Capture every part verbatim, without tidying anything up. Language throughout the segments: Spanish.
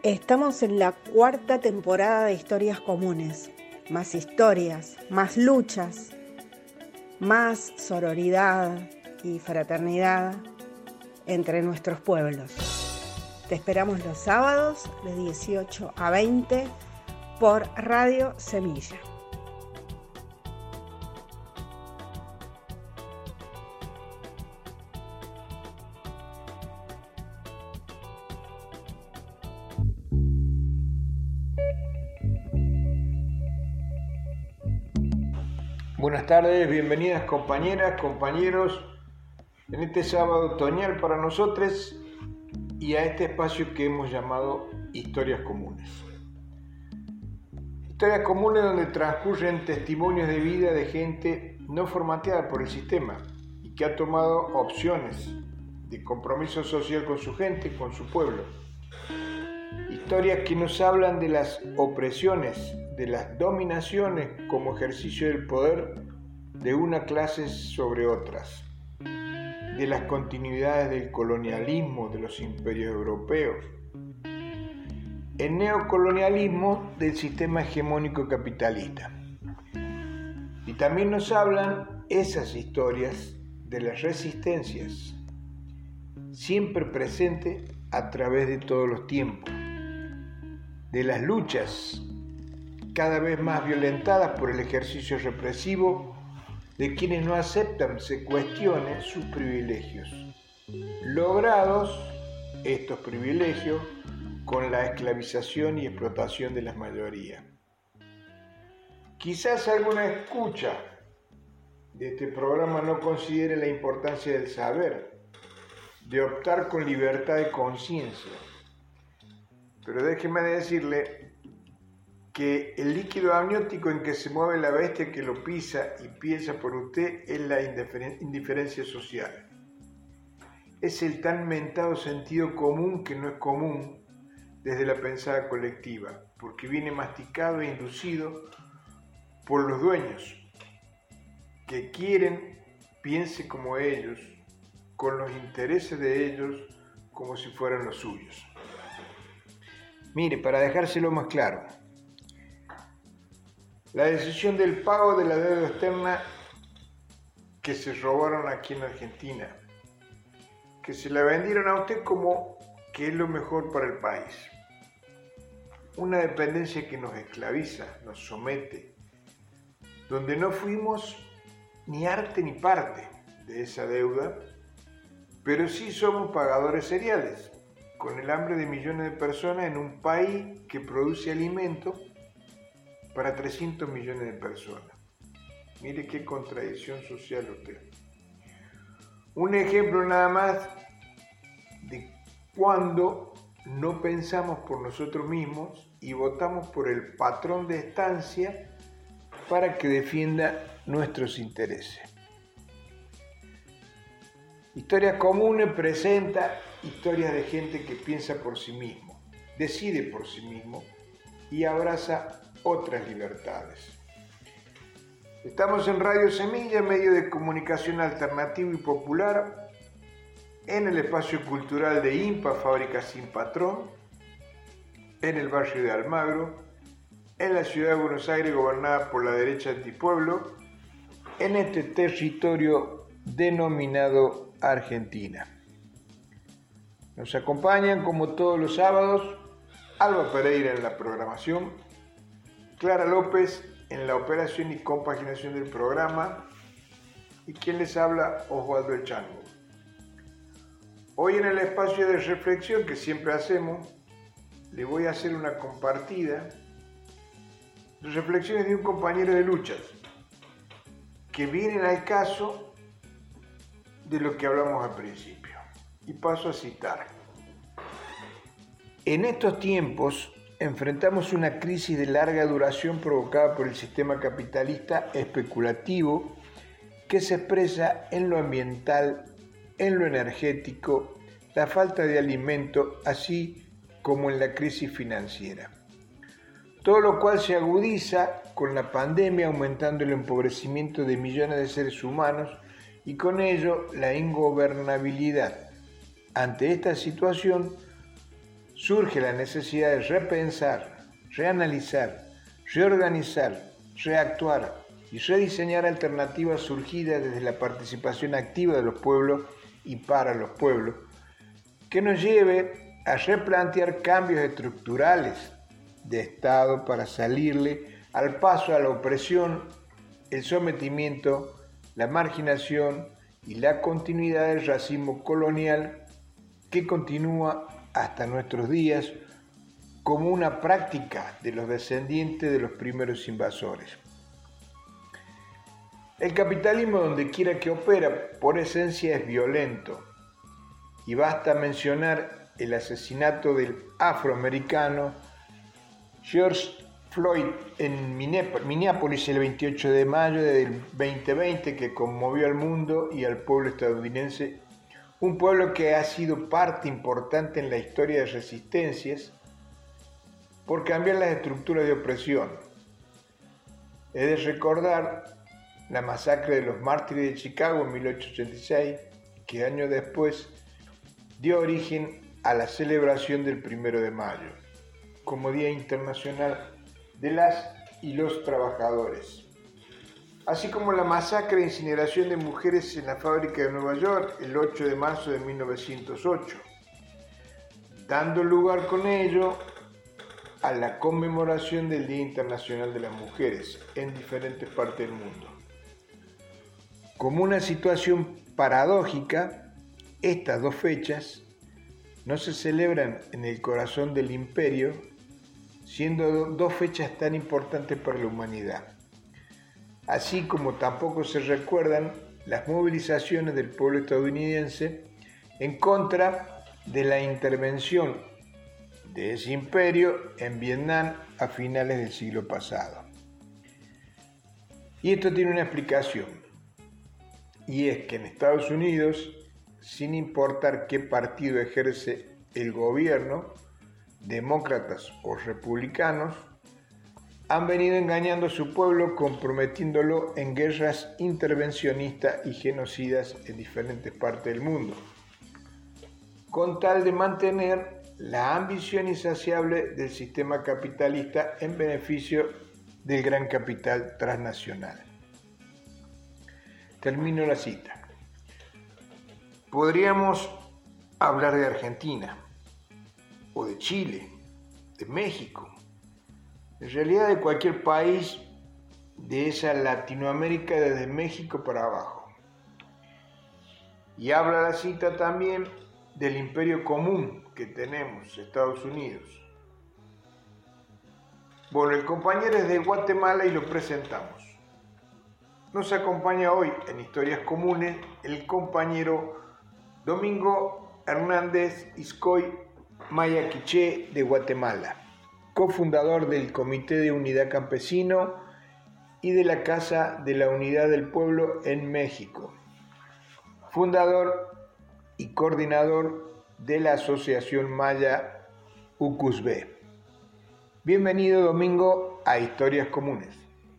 Estamos en la cuarta temporada de Historias Comunes. Más historias, más luchas, más sororidad y fraternidad entre nuestros pueblos. Te esperamos los sábados de dieciocho a veinte por Radio Semilla. Buenas tardes, bienvenidas compañeras, compañeros, en este sábado otoñal para nosotros y a este espacio que hemos llamado Historias Comunes. Historias Comunes donde transcurren testimonios de vida de gente no formateada por el sistema y que ha tomado opciones de compromiso social con su gente, con su pueblo. Historias que nos hablan de las opresiones, de las dominaciones como ejercicio del poder de una clase sobre otras, de las continuidades del colonialismo de los imperios europeos, el neocolonialismo del sistema hegemónico capitalista. Y también nos hablan esas historias de las resistencias, siempre presentes a través de todos los tiempos, de las luchas cada vez más violentadas por el ejercicio represivo de quienes no aceptan se cuestionen sus privilegios, logrados estos privilegios con la esclavización y explotación de las mayorías. Quizás alguna escucha de este programa no considere la importancia del saber, de optar con libertad de conciencia, pero déjeme decirle que el líquido amniótico en que se mueve la bestia que lo pisa y piensa por usted es la indiferencia social. Es el tan mentado sentido común que no es común desde la pensada colectiva, porque viene masticado e inducido por los dueños, que quieren piense como ellos, con los intereses de ellos como si fueran los suyos. Mire, para dejárselo más claro, la decisión del pago de la deuda externa que se robaron aquí en Argentina, que se la vendieron a usted como que es lo mejor para el país. Una dependencia que nos esclaviza, nos somete, donde no fuimos ni arte ni parte de esa deuda, pero sí somos pagadores seriales, con el hambre de millones de personas en un país que produce alimentos para trescientos millones de personas. Mire qué contradicción social usted. Un ejemplo nada más de cuando no pensamos por nosotros mismos y votamos por el patrón de estancia para que defienda nuestros intereses. Historias Comunes presenta historias de gente que piensa por sí mismo, decide por sí mismo y abraza otras libertades. Estamos en Radio Semilla, medio de comunicación alternativo y popular, en el espacio cultural de INPA, Fábrica Sin Patrón, en el barrio de Almagro, en la ciudad de Buenos Aires, gobernada por la derecha antipueblo, en este territorio denominado Argentina. Nos acompañan, como todos los sábados, Alba Pereira en la programación, Clara López en la operación y compaginación del programa y quien les habla, Osvaldo El Chango. Hoy en el espacio de reflexión que siempre hacemos, le voy a hacer una compartida de reflexiones de un compañero de luchas que vienen al caso de lo que hablamos al principio. Y paso a citar. En estos tiempos enfrentamos una crisis de larga duración provocada por el sistema capitalista especulativo que se expresa en lo ambiental, en lo energético, la falta de alimento, así como en la crisis financiera. Todo lo cual se agudiza con la pandemia, aumentando el empobrecimiento de millones de seres humanos y con ello la ingobernabilidad. Ante esta situación, surge la necesidad de repensar, reanalizar, reorganizar, reactuar y rediseñar alternativas surgidas desde la participación activa de los pueblos y para los pueblos, que nos lleve a replantear cambios estructurales de Estado para salirle al paso a la opresión, el sometimiento, la marginación y la continuidad del racismo colonial que continúa hasta nuestros días como una práctica de los descendientes de los primeros invasores. El capitalismo, donde quiera que opera, por esencia es violento, y basta mencionar el asesinato del afroamericano George Floyd en Minneapolis el veintiocho de mayo del veinte veinte, que conmovió al mundo y al pueblo estadounidense, un pueblo que ha sido parte importante en la historia de resistencias por cambiar las estructuras de opresión. He de recordar la masacre de los mártires de Chicago en mil ochocientos ochenta y seis, que años después dio origen a la celebración del primero de mayo, como Día Internacional de las y los Trabajadores, así como la masacre e incineración de mujeres en la fábrica de Nueva York el ocho de marzo de mil novecientos ocho, dando lugar con ello a la conmemoración del Día Internacional de las Mujeres en diferentes partes del mundo. Como una situación paradójica, estas dos fechas no se celebran en el corazón del imperio, siendo dos fechas tan importantes para la humanidad. Así como tampoco se recuerdan las movilizaciones del pueblo estadounidense en contra de la intervención de ese imperio en Vietnam a finales del siglo pasado. Y esto tiene una explicación, y es que en Estados Unidos, sin importar qué partido ejerce el gobierno, demócratas o republicanos, han venido engañando a su pueblo, comprometiéndolo en guerras intervencionistas y genocidas en diferentes partes del mundo, con tal de mantener la ambición insaciable del sistema capitalista en beneficio del gran capital transnacional. Termino la cita. Podríamos hablar de Argentina, o de Chile, de México, en realidad de cualquier país de esa Latinoamérica desde México para abajo. Y habla la cita también del imperio común que tenemos, Estados Unidos. Bueno, el compañero es de Guatemala y lo presentamos. Nos acompaña hoy en Historias Comunes el compañero Domingo Hernández Iscoy Mayaquiche de Guatemala, cofundador del Comité de Unidad Campesino y de la Casa de la Unidad del Pueblo en México, fundador y coordinador de la Asociación Maya Ucusbe. Bienvenido, Domingo, a Historias Comunes.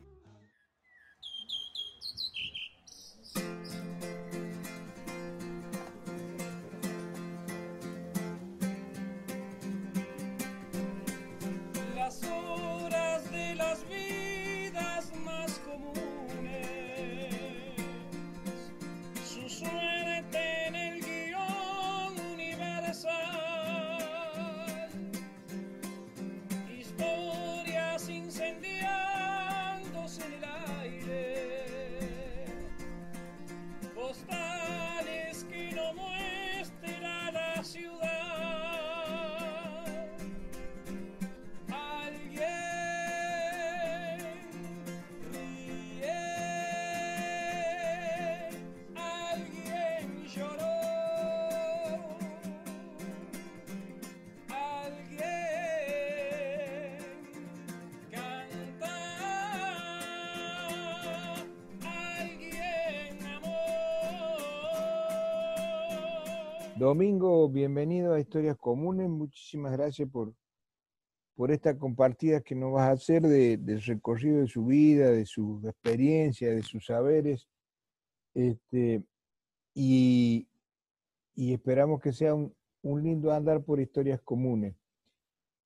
Domingo, bienvenido a Historias Comunes. Muchísimas gracias por, por esta compartida que nos vas a hacer de, del recorrido de su vida, de sus experiencias, de sus saberes. Este, y, y esperamos que sea un, un lindo andar por Historias Comunes.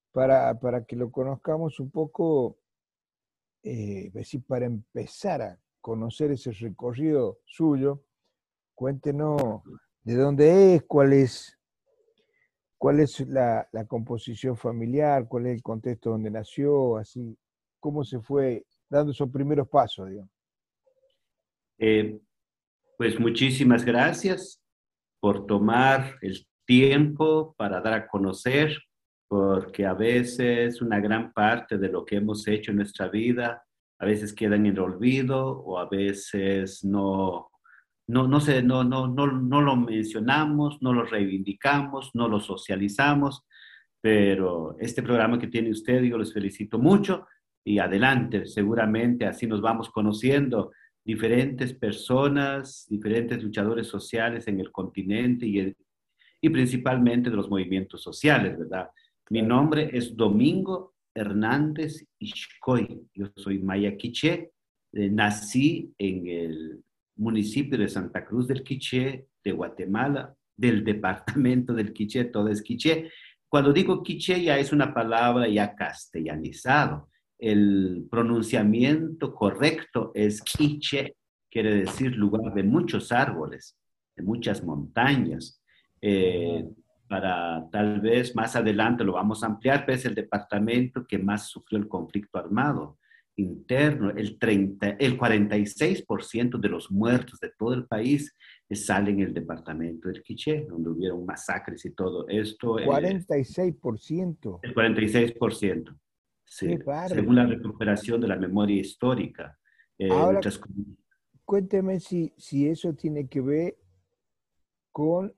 para, para que lo conozcamos un poco, eh, es decir, para empezar a conocer ese recorrido suyo, cuéntenos de dónde es, cuál es, cuál es la, la composición familiar, cuál es el contexto donde nació, así, cómo se fue dando esos primeros pasos, digamos. Eh, pues muchísimas gracias por tomar el tiempo para dar a conocer, porque a veces una gran parte de lo que hemos hecho en nuestra vida, a veces queda en el olvido o a veces no, no, no, se, no, no, no, no lo mencionamos, no lo reivindicamos, no lo socializamos, pero este programa que tiene usted, yo les felicito mucho y adelante, seguramente así nos vamos conociendo diferentes personas, diferentes luchadores sociales en el continente y, el, y principalmente de los movimientos sociales, ¿verdad? Mi nombre es Domingo Hernández Ishkoy, yo soy maya quiché, eh, nací en el municipio de Santa Cruz del Quiché, de Guatemala, del departamento del Quiché, todo es Quiché. Cuando digo Quiché ya es una palabra ya castellanizado. El pronunciamiento correcto es Quiché, quiere decir lugar de muchos árboles, de muchas montañas. Eh, para tal vez más adelante lo vamos a ampliar, pero es el departamento que más sufrió el conflicto armado interno. El, treinta, el cuarenta y seis por ciento de los muertos de todo el país salen en el departamento del Quiché, donde hubieron masacres y todo esto. cuarenta y seis por ciento. Eh, el cuarenta y seis por ciento. Sí, según la recuperación de la memoria histórica. Eh, Ahora, nuestras... cuénteme si, si eso tiene que ver con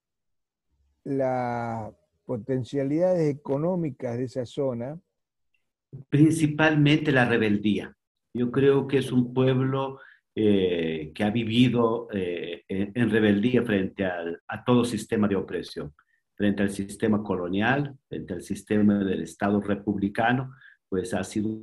las potencialidades económicas de esa zona. Principalmente la rebeldía. Yo creo que es un pueblo eh, que ha vivido eh, en, en rebeldía frente al, a todo sistema de opresión, frente al sistema colonial, frente al sistema del Estado republicano, pues ha sido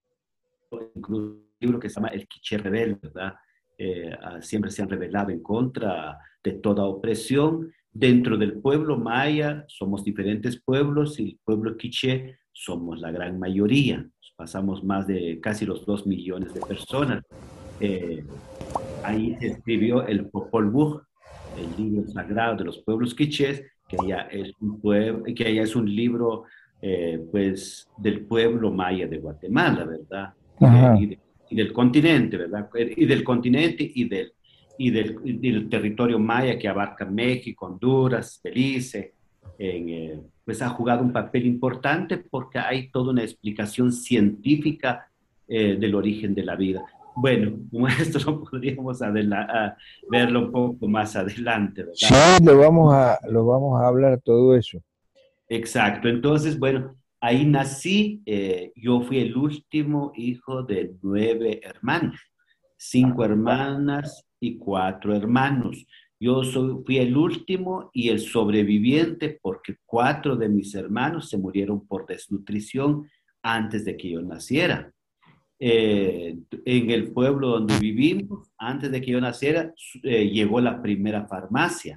incluso un libro que se llama El Quiché Rebelde, ¿verdad? Eh, siempre se han rebelado en contra de toda opresión. Dentro del pueblo maya somos diferentes pueblos y el pueblo quiché somos la gran mayoría. Pasamos más de casi los dos millones de personas. Eh, ahí se escribió el Popol Vuh, el libro sagrado de los pueblos quichés, que ya es un, pueblo, que ya es un libro eh, pues, del pueblo maya de Guatemala, ¿verdad? Y, de, y del continente, ¿verdad? Y del continente y del, y del, y del territorio maya que abarca México, Honduras, Belice, en, eh, pues ha jugado un papel importante porque hay toda una explicación científica eh, del origen de la vida. Bueno, como esto lo podríamos adela- verlo un poco más adelante, ¿verdad? Sí, lo vamos a, lo vamos a hablar todo eso. Exacto, entonces, bueno, ahí nací, eh, yo fui el último hijo de nueve hermanos, cinco hermanas y cuatro hermanos. Yo soy, fui el último y el sobreviviente porque cuatro de mis hermanos se murieron por desnutrición antes de que yo naciera. Eh, en el pueblo donde vivimos, antes de que yo naciera, eh, llegó la primera farmacia.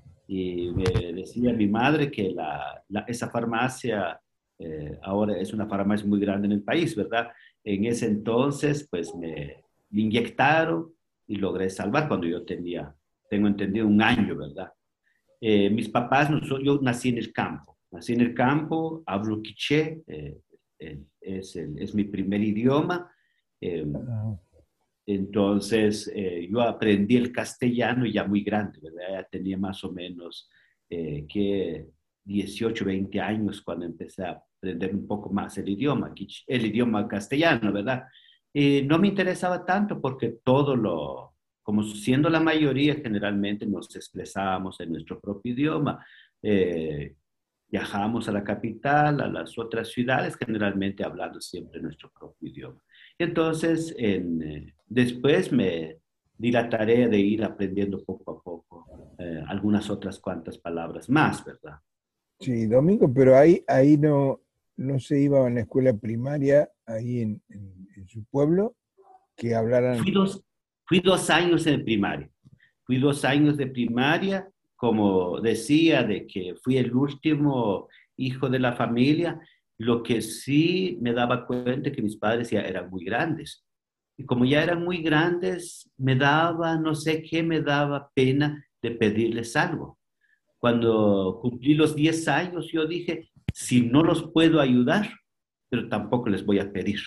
Y me decía mi madre que la, la, esa farmacia eh, ahora es una farmacia muy grande en el país, ¿verdad? En ese entonces, pues me, me inyectaron y logré salvar cuando yo tenía, tengo entendido, un año, ¿verdad? Eh, mis papás, no, yo nací en el campo, nací en el campo, hablo quiché, eh, eh, es, el, es mi primer idioma. Eh, entonces, eh, yo aprendí el castellano ya muy grande, ¿verdad? Ya tenía más o menos eh, que dieciocho, veinte años cuando empecé a aprender un poco más el idioma, el idioma castellano, ¿verdad? Y no me interesaba tanto porque todo lo, como siendo la mayoría, generalmente nos expresábamos en nuestro propio idioma. Eh, Viajamos a la capital, a las otras ciudades, generalmente hablando siempre nuestro propio idioma. Entonces, en, eh, después me di la tarea de ir aprendiendo poco a poco eh, algunas otras cuantas palabras más, ¿verdad? Sí, Domingo, pero ahí, ahí no, no se iba a la escuela primaria, ahí en, en, en su pueblo, que hablaran... Fui dos, fui dos años en primaria. Fui dos años de primaria, como decía, de que fui el último hijo de la familia. Lo que sí me daba cuenta es que mis padres ya eran muy grandes. Y como ya eran muy grandes, me daba, no sé qué, me daba pena de pedirles algo. Cuando cumplí los diez años, yo dije, si no los puedo ayudar, pero tampoco les voy a pedir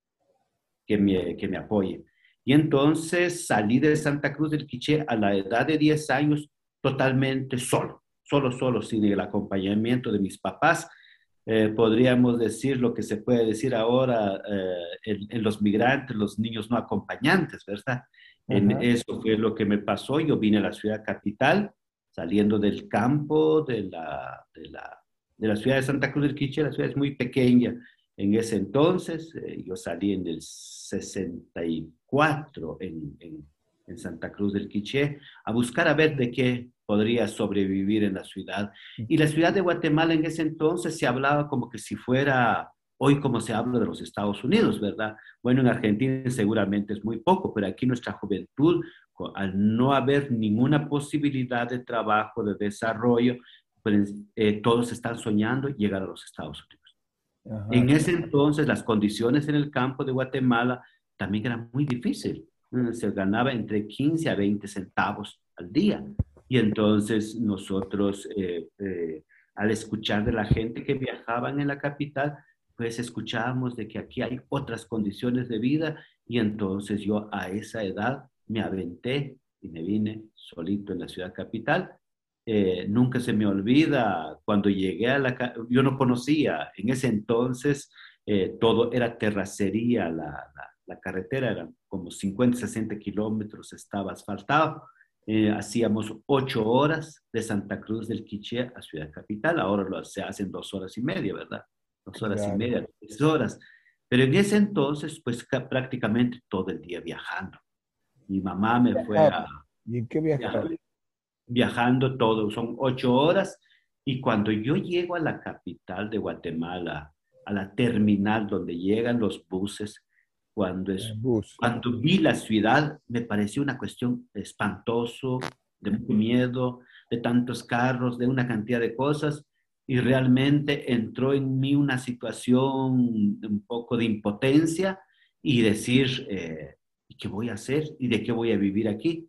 que me, que me apoyen. Y entonces salí de Santa Cruz del Quiché a la edad de diez años totalmente solo, solo, solo, sin el acompañamiento de mis papás. Eh, podríamos decir lo que se puede decir ahora eh, en, en, los migrantes, los niños no acompañantes, ¿verdad? En Ajá. eso fue lo que me pasó. Yo vine a la ciudad capital, saliendo del campo de la, de la, de la ciudad de Santa Cruz del Quiché. La ciudad es muy pequeña en ese entonces. Eh, yo salí en el sesenta y cuatro en, en, en Santa Cruz del Quiché a buscar a ver de qué podría sobrevivir en la ciudad. Y la ciudad de Guatemala en ese entonces se hablaba como que si fuera hoy como se habla de los Estados Unidos, ¿verdad? Bueno, en Argentina seguramente es muy poco, pero aquí nuestra juventud, al no haber ninguna posibilidad de trabajo, de desarrollo, pues eh, todos están soñando llegar a los Estados Unidos. Ajá. En ese entonces las condiciones en el campo de Guatemala también eran muy difíciles. Se ganaba entre quince a veinte centavos al día. Y entonces nosotros, eh, eh, al escuchar de la gente que viajaban en la capital, pues escuchábamos de que aquí hay otras condiciones de vida y entonces yo a esa edad me aventé y me vine solito en la ciudad capital. Eh, nunca se me olvida cuando llegué a la... Yo no conocía, en ese entonces eh, todo era terracería, la, la, la carretera era como cincuenta, sesenta kilómetros, estaba asfaltado. Eh, hacíamos ocho horas de Santa Cruz del Quiché a Ciudad Capital, ahora lo, se hacen dos horas y media, ¿verdad? Dos horas y Claro. media, tres horas. Pero en ese entonces, pues prácticamente todo el día viajando. Mi mamá me fue Viajaba. a ¿Y en qué viajaba? viajar, viajando todo, son ocho horas. Y cuando yo llego a la capital de Guatemala, a la terminal donde llegan los buses, cuando, es, En bus. cuando vi la ciudad, me pareció una cuestión espantoso, de mucho miedo, de tantos carros, de una cantidad de cosas, y realmente entró en mí una situación de un poco de impotencia y decir, eh, ¿y qué voy a hacer? ¿Y de qué voy a vivir aquí?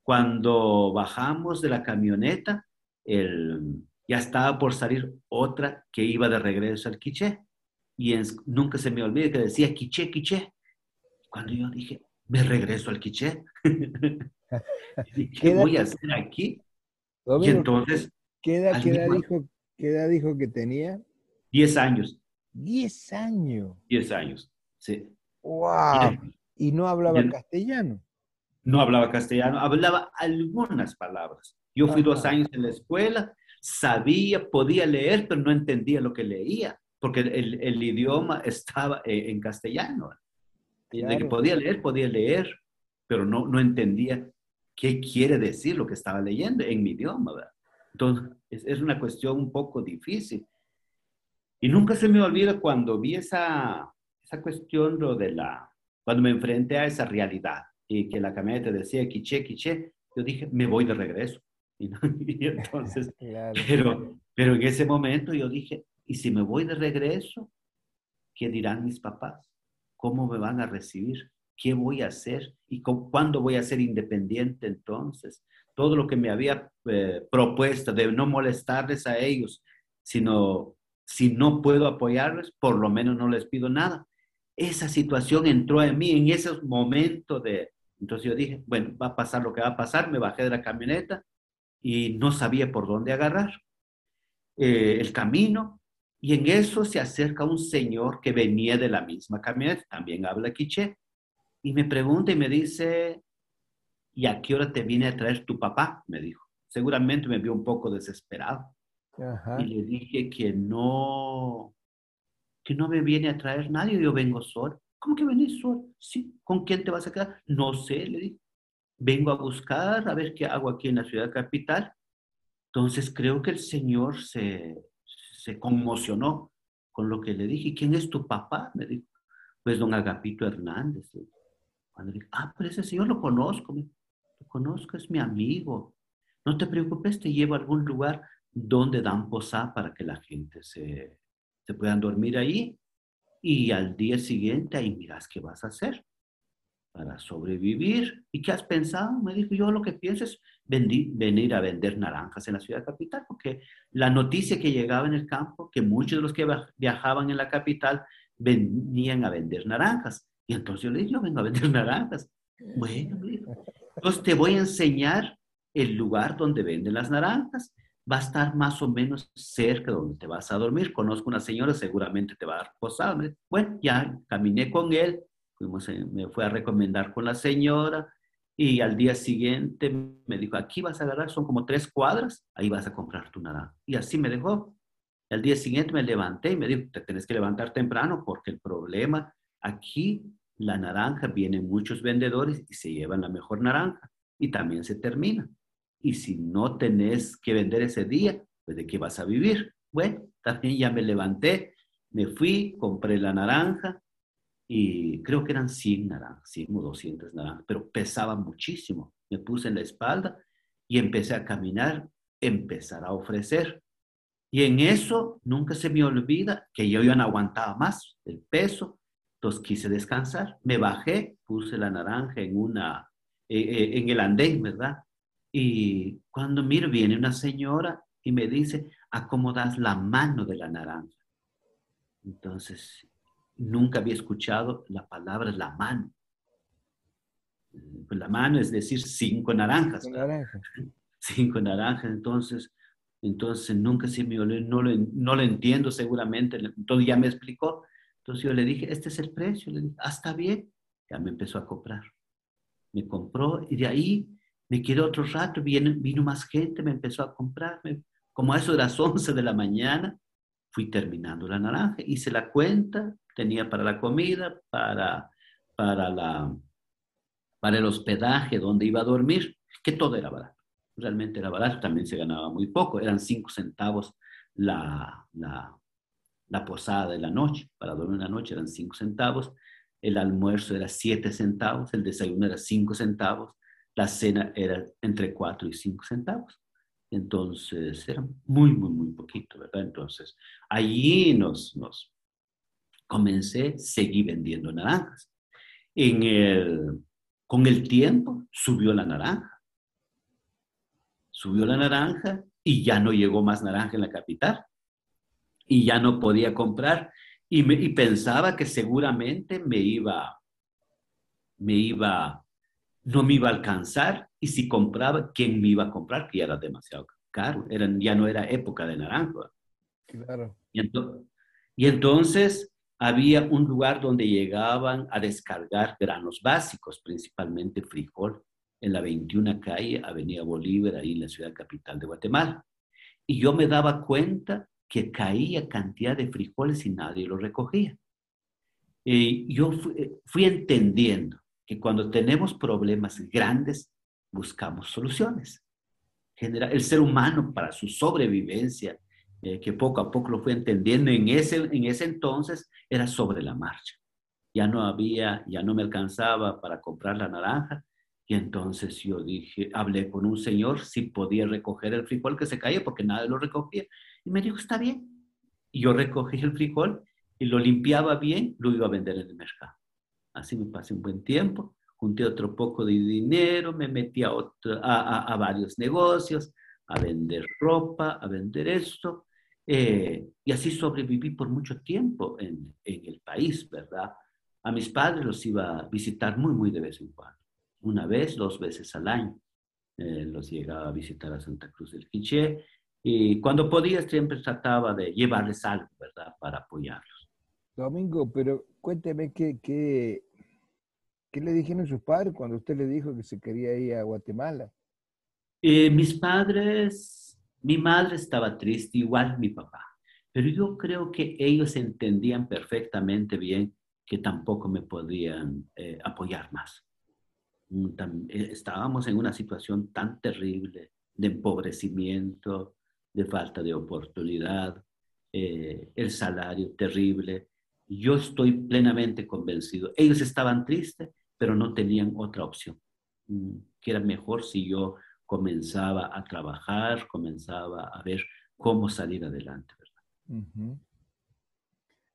Cuando bajamos de la camioneta, el, ya estaba por salir otra que iba de regreso al Quiché. Y en, nunca se me olvide que decía Quiché, Quiché. Cuando yo dije, me regreso al Quiché. ¿Qué ¿Qué edad, voy a hacer aquí? Y Domingo, entonces, qué edad, al qué edad mismo, dijo, qué edad dijo que tenía? diez años, Diez años. diez años, sí. Y, ¡Wow! Y no hablaba y castellano. no hablaba castellano, hablaba algunas palabras. Yo fui dos Ajá. años en la escuela, sabía, podía leer, pero no entendía lo que leía, porque el, el idioma estaba en, en castellano. Y de que Claro. podía leer, podía leer, pero no, no entendía qué quiere decir lo que estaba leyendo en mi idioma, ¿verdad? Entonces, es, es una cuestión un poco difícil. Y nunca se me olvida cuando vi esa, esa cuestión, lo de la, cuando me enfrenté a esa realidad y que la camioneta decía quiché, quiché, yo dije, me voy de regreso. Y, no, y entonces, Claro. pero, pero en ese momento yo dije, ¿y si me voy de regreso? ¿Qué dirán mis papás? ¿Cómo me van a recibir? ¿Qué voy a hacer? ¿Y con, cuándo voy a ser independiente entonces? Todo lo que me había eh, propuesto de no molestarles a ellos, sino si no puedo apoyarles, por lo menos no les pido nada. Esa situación entró en mí en ese momento de... Entonces yo dije, bueno, va a pasar lo que va a pasar, me bajé de la camioneta y no sabía por dónde agarrar eh, el camino, y en eso se acerca un señor que venía de la misma camioneta, también habla quiché, y me pregunta y me dice, ¿y a qué hora te viene a traer tu papá? Me dijo. Seguramente me vio un poco desesperado. Y Ajá. le dije que no, que no me viene a traer nadie, yo vengo solo. ¿Cómo que venís solo? Sí, ¿con quién te vas a quedar? No sé, le dije. Vengo a buscar, a ver qué hago aquí en la ciudad capital. Entonces creo que el Señor se, se conmocionó con lo que le dije. ¿Y quién es tu papá? Me dijo. Pues don Agapito Hernández. Cuando dije, ah, pero ese señor lo conozco. Me, lo conozco, es mi amigo. No te preocupes, te llevo a algún lugar donde dan posada para que la gente se, se puedan dormir ahí y al día siguiente ahí miras qué vas a hacer para sobrevivir. ¿Y qué has pensado? Me dijo, yo lo que pienso es vendi- venir a vender naranjas en la ciudad capital, porque la noticia que llegaba en el campo, que muchos de los que viajaban en la capital venían a vender naranjas. Y entonces yo le dije, yo vengo a vender naranjas. Bueno, me dijo, entonces te voy a enseñar el lugar donde venden las naranjas. Va a estar más o menos cerca de donde te vas a dormir. Conozco una señora, seguramente te va a dar posada. Bueno, ya caminé con él. Fuimos, me fue a recomendar con la señora y al día siguiente me dijo, aquí vas a agarrar, son como tres cuadras, ahí vas a comprar tu naranja. Y así me dejó. Al día siguiente me levanté y me dijo, te tienes que levantar temprano porque el problema aquí, la naranja, vienen muchos vendedores y se llevan la mejor naranja y también se termina. Y si no tenés que vender ese día, pues ¿de qué vas a vivir? Bueno, también ya me levanté, me fui, compré la naranja y creo que eran cien naranjas, cien o doscientas naranjas, pero pesaba muchísimo. Me puse en la espalda y empecé a caminar, empezar a ofrecer. Y en eso nunca se me olvida que yo ya no aguantaba más el peso, entonces quise descansar. Me bajé, puse la naranja en, una, eh, eh, en el andén, ¿verdad? Y cuando miro, viene una señora y me dice, acomodas la mano de la naranja. Entonces, nunca había escuchado la palabra la mano. Pues la mano es decir cinco naranjas, Con ¿verdad? naranja. Cinco naranjas, entonces, entonces nunca se me olvidó, no lo, no lo entiendo seguramente, entonces ya me explicó. Entonces yo le dije, este es el precio, le dije, ah, está bien. Ya me empezó a comprar. Me compró y de ahí me quedé otro rato, vino, vino más gente, me empezó a comprar. Me, como a eso de las once de la mañana, fui terminando la naranja, hice la cuenta, tenía para la comida, para, para, la, para el hospedaje, donde iba a dormir, que todo era barato. Realmente era barato, también se ganaba muy poco, eran cinco centavos la, la, la posada de la noche, para dormir una noche eran cinco centavos, el almuerzo era siete centavos, el desayuno era cinco centavos, la cena era entre cuatro y cinco centavos. Entonces era muy, muy, muy poquito, ¿verdad? Entonces allí nos, nos comencé, seguí vendiendo naranjas. En el, con el tiempo subió la naranja, subió la naranja y ya no llegó más naranja en la capital y ya no podía comprar y, me, y pensaba que seguramente me iba, me iba, no me iba a alcanzar y si compraba, ¿quién me iba a comprar? Que ya era demasiado caro, era, ya no era época de naranja. Claro. Y, ento, y entonces había un lugar donde llegaban a descargar granos básicos, principalmente frijol, en la veintiuna calle, Avenida Bolívar, ahí en la ciudad capital de Guatemala. Y yo me daba cuenta que caía cantidad de frijoles y nadie los recogía. Y yo fui, fui entendiendo que cuando tenemos problemas grandes, buscamos soluciones. Genera, el ser humano para su sobrevivencia, eh, que poco a poco lo fui entendiendo, en ese, en ese entonces era sobre la marcha. Ya no había, ya no me alcanzaba para comprar la naranja. Y entonces yo dije, hablé con un señor si podía recoger el frijol que se caía porque nadie lo recogía. Y me dijo, está bien. Y yo recogí el frijol y lo limpiaba bien, lo iba a vender en el mercado. Así me pasé un buen tiempo, junté otro poco de dinero, me metí a, otro, a, a, a varios negocios, a vender ropa, a vender esto, eh, y así sobreviví por mucho tiempo en, en el país, ¿verdad? A mis padres los iba a visitar muy, muy de vez en cuando. Una vez, dos veces al año. Eh, los llegaba a visitar a Santa Cruz del Quiché y cuando podía siempre trataba de llevarles algo, ¿verdad? Para apoyarlos. Domingo, pero cuénteme qué, qué, qué le dijeron sus padres cuando usted le dijo que se quería ir a Guatemala. Eh, mis padres, mi madre estaba triste, igual mi papá, pero yo creo que ellos entendían perfectamente bien que tampoco me podían eh, apoyar más. Mm, tam- eh, Estábamos en una situación tan terrible de empobrecimiento, de falta de oportunidad, eh, el salario terrible. Yo estoy plenamente convencido. Ellos estaban tristes, pero no tenían otra opción. Mm, Que era mejor si yo comenzaba a trabajar, comenzaba a ver cómo salir adelante, ¿verdad? Ujú.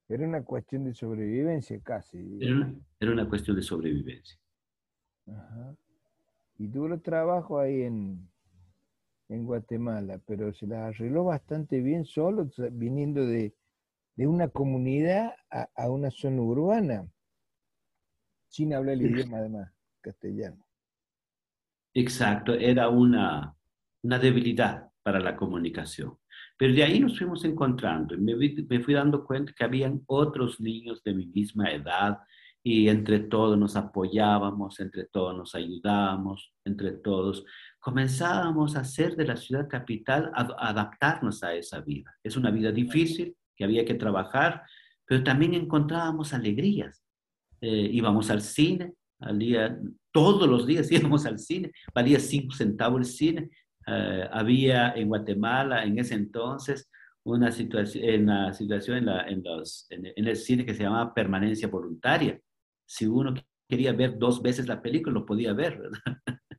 Era una cuestión de sobrevivencia casi. Era una, era una cuestión de sobrevivencia. Ajá. Y duro trabajo ahí en, en Guatemala, pero se las arregló bastante bien solo, viniendo de, de una comunidad a, a una zona urbana, sin hablar el idioma además, castellano. Exacto, era una, una debilidad para la comunicación. Pero de ahí nos fuimos encontrando y me, vi- me fui dando cuenta que habían otros niños de mi misma edad y entre todos nos apoyábamos, entre todos nos ayudábamos, entre todos comenzábamos a hacer de la ciudad capital, a, a adaptarnos a esa vida. Es una vida difícil que había que trabajar, pero también encontrábamos alegrías. Eh, íbamos al cine, al día, todos los días íbamos al cine, valía cinco centavos el cine. Eh, había en Guatemala en ese entonces una situación, en la situación en, la, en, los, en, en el cine que se llamaba permanencia voluntaria. Si uno quería ver dos veces la película, lo podía ver, ¿verdad?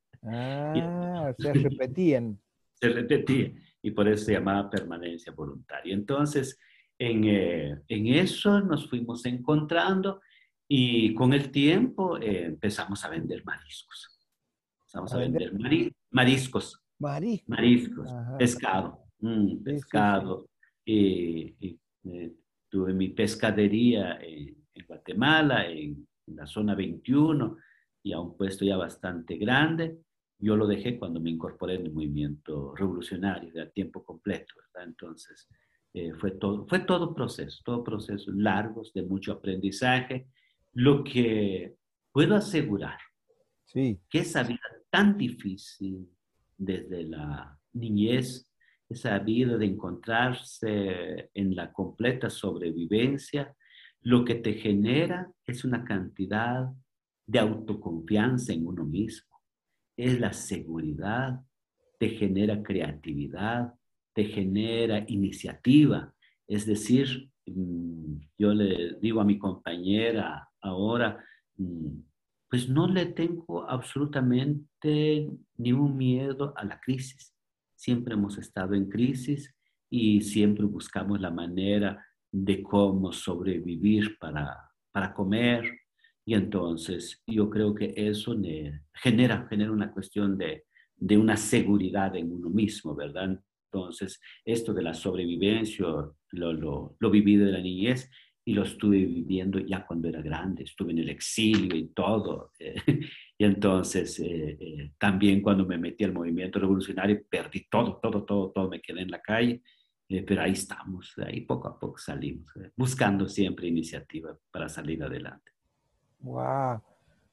Y Ah, o sea, repetían. se repetía y por eso se llamaba permanencia voluntaria. Entonces, en, eh, en eso nos fuimos encontrando y con el tiempo eh, empezamos a vender mariscos. Empezamos A a vender vender mari- mariscos, mariscos. mariscos, Ajá. pescado, mm, Sí, sí, sí. pescado. Y, y, eh, tuve mi pescadería en, en Guatemala, en, en la zona veintiuno, y a un puesto ya bastante grande. Yo lo dejé cuando me incorporé en el movimiento revolucionario de a tiempo completo, ¿verdad? Entonces, eh, fue todo, fue todo proceso, todo procesos largos de mucho aprendizaje. Lo que puedo asegurar Sí, que esa vida tan difícil desde la niñez, esa vida de encontrarse en la completa sobrevivencia, lo que te genera es una cantidad de autoconfianza en uno mismo, es la seguridad, te genera creatividad, te genera iniciativa. Es decir, mm, yo le digo a mi compañera ahora, mm, pues no le tengo absolutamente ni un miedo a la crisis. Siempre hemos estado en crisis y siempre buscamos la manera de cómo sobrevivir para, para comer. Y entonces yo creo que eso ne- genera, genera una cuestión de, de una seguridad en uno mismo, ¿verdad? Entonces, esto de la sobrevivencia lo, lo, lo viví de la niñez y lo estuve viviendo ya cuando era grande, estuve en el exilio y todo. eh, y entonces, eh, eh, también cuando me metí al movimiento revolucionario, perdí todo, todo, todo, todo, me quedé en la calle, eh, pero ahí estamos, ahí poco a poco salimos, eh, buscando siempre iniciativa para salir adelante. wow.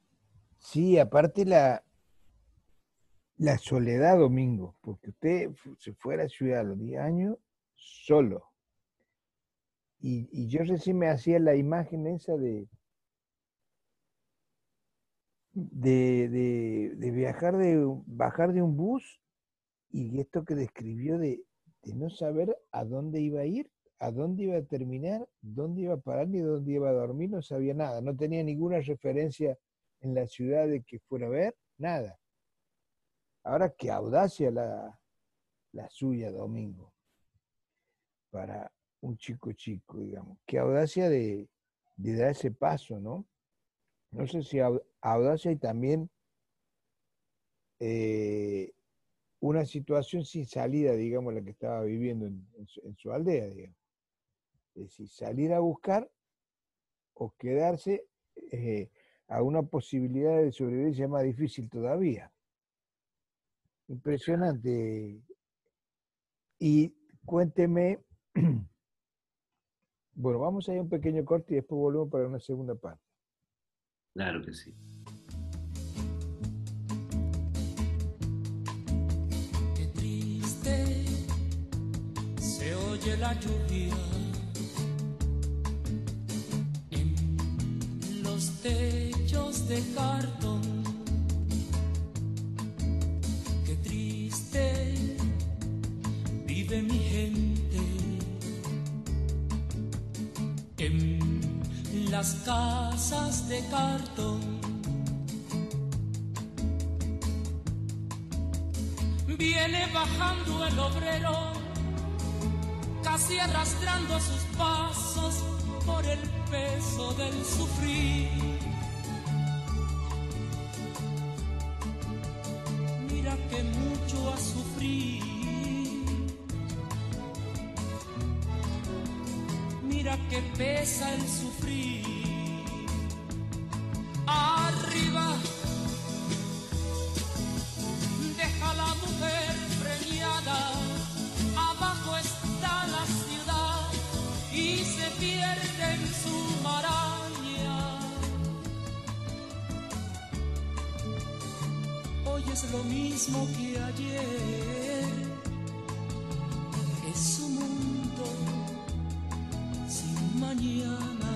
Sí, aparte la, la soledad, Domingo, porque usted fu- se fue a la ciudad a los diez años solo. Y, y yo recién me hacía la imagen esa de, de, de, de viajar de, un- bajar de un bus y esto que describió de, de no saber a dónde iba a ir, a dónde iba a terminar, dónde iba a parar ni dónde iba a dormir, no sabía nada, no tenía ninguna referencia en la ciudad de que fuera a ver, nada. Ahora qué audacia la, la suya, Domingo, para un chico chico, digamos. Qué audacia de, de dar ese paso, ¿no? No sé si au- audacia y también eh, una situación sin salida, digamos, la que estaba viviendo en, en su, en su aldea, digamos. Es decir, salir a buscar o quedarse eh, a una posibilidad de sobrevivencia más difícil todavía. Impresionante. Y cuénteme, bueno, vamos a ir a un pequeño corte y después volvemos para una segunda parte. Claro que sí. Qué triste se oye la lluvia en los techos de cartón. Qué triste vive mi gente en las casas de cartón. Viene bajando el obrero, casi arrastrando sus pasos por el peso del sufrir. Mira que mucho has sufrido. Mira que pesa el sufrir. Arriba deja la mujer premiada, abajo está la ciudad y se pierde en su maraña. Hoy es lo mismo que ayer, es un mundo sin mañana.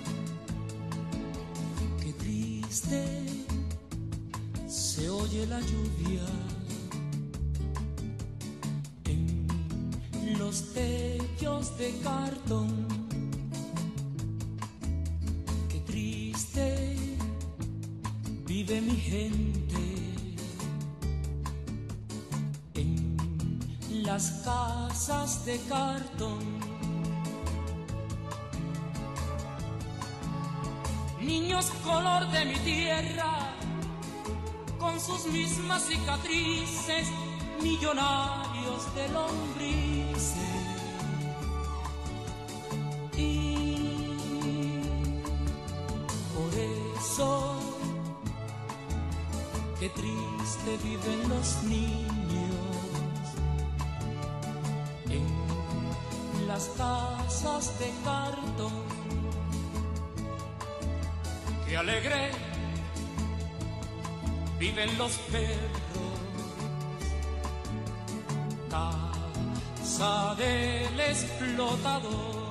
Qué triste se oye la lluvia en los techos de cartón. Qué triste vive mi gente en las casas de cartón. Niños color de mi tierra, con sus mismas cicatrices, millonarios de lombrices. Y por eso, qué triste viven los niños en las casas de cartón. Qué alegre viven los perros, casa del explotador.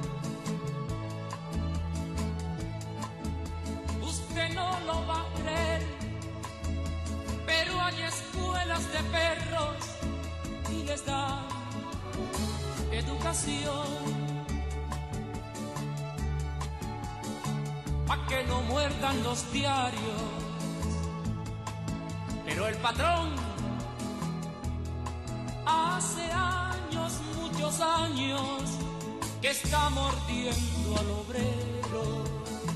Usted no lo va a creer, pero hay escuelas de perros y les dan educación. Pa' que no muerdan los diarios, pero el patrón hace años, muchos años, que está mordiendo al obrero.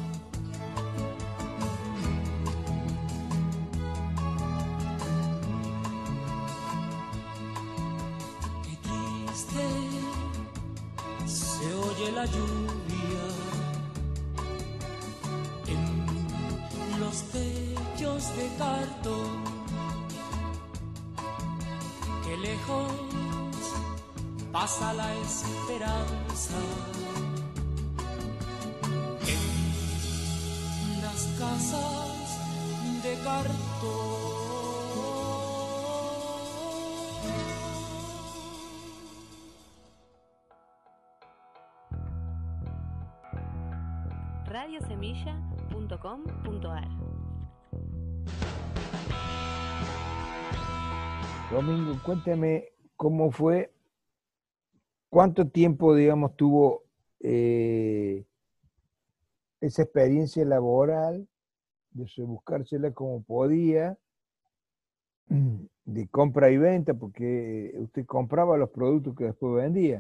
Qué triste se oye la lluvia en los techos de cartón. Qué lejos pasa la esperanza en las casas de cartón. radio semilla punto com punto a r. Domingo, cuéntame cómo fue, cuánto tiempo, digamos, tuvo eh, esa experiencia laboral, de buscársela como podía, de compra y venta, porque usted compraba los productos que después vendía.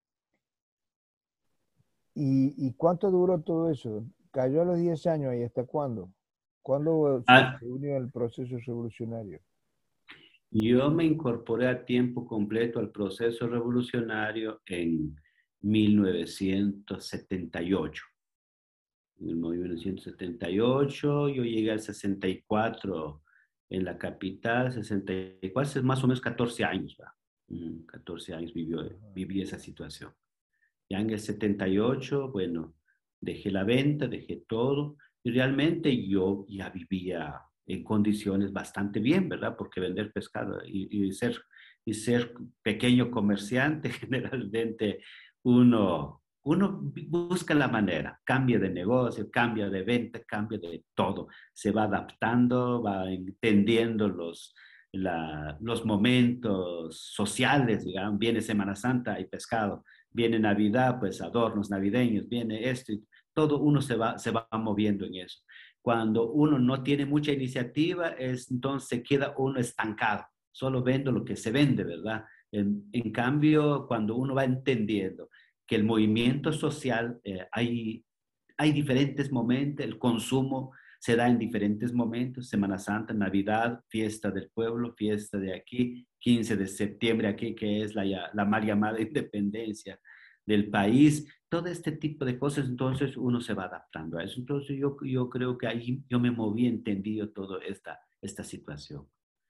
¿Y, y cuánto duró todo eso? ¿Cayó a los diez años y hasta cuándo? ¿Cuándo Ah. se unió al proceso revolucionario? Yo me incorporé a tiempo completo al proceso revolucionario en mil novecientos setenta y ocho. En mil novecientos setenta y ocho, yo llegué al sesenta y cuatro en la capital, sesenta y cuatro, es más o menos catorce años, ¿va? catorce años vivió, viví esa situación. Ya en el setenta y ocho, bueno, dejé la venta, dejé todo, y realmente yo ya vivía en condiciones bastante bien, ¿verdad? Porque vender pescado y, y, ser, y ser pequeño comerciante, generalmente uno, uno busca la manera, cambia de negocio, cambia de venta, cambia de todo, se va adaptando, va entendiendo los, la, los momentos sociales, digamos, viene Semana Santa, hay pescado, viene Navidad, pues adornos navideños, viene esto, y todo uno se va, se va moviendo en eso. Cuando uno no tiene mucha iniciativa, es, entonces queda uno estancado, solo vendo lo que se vende, ¿verdad? En, en cambio, cuando uno va entendiendo que el movimiento social, eh, hay, hay diferentes momentos, el consumo se da en diferentes momentos, Semana Santa, Navidad, fiesta del pueblo, fiesta de aquí, quince de septiembre aquí, que es la, la mal llamada independencia del país, todo este tipo de cosas, entonces uno se va adaptando a eso. Entonces yo, yo creo que ahí yo me moví entendido toda esta, esta situación.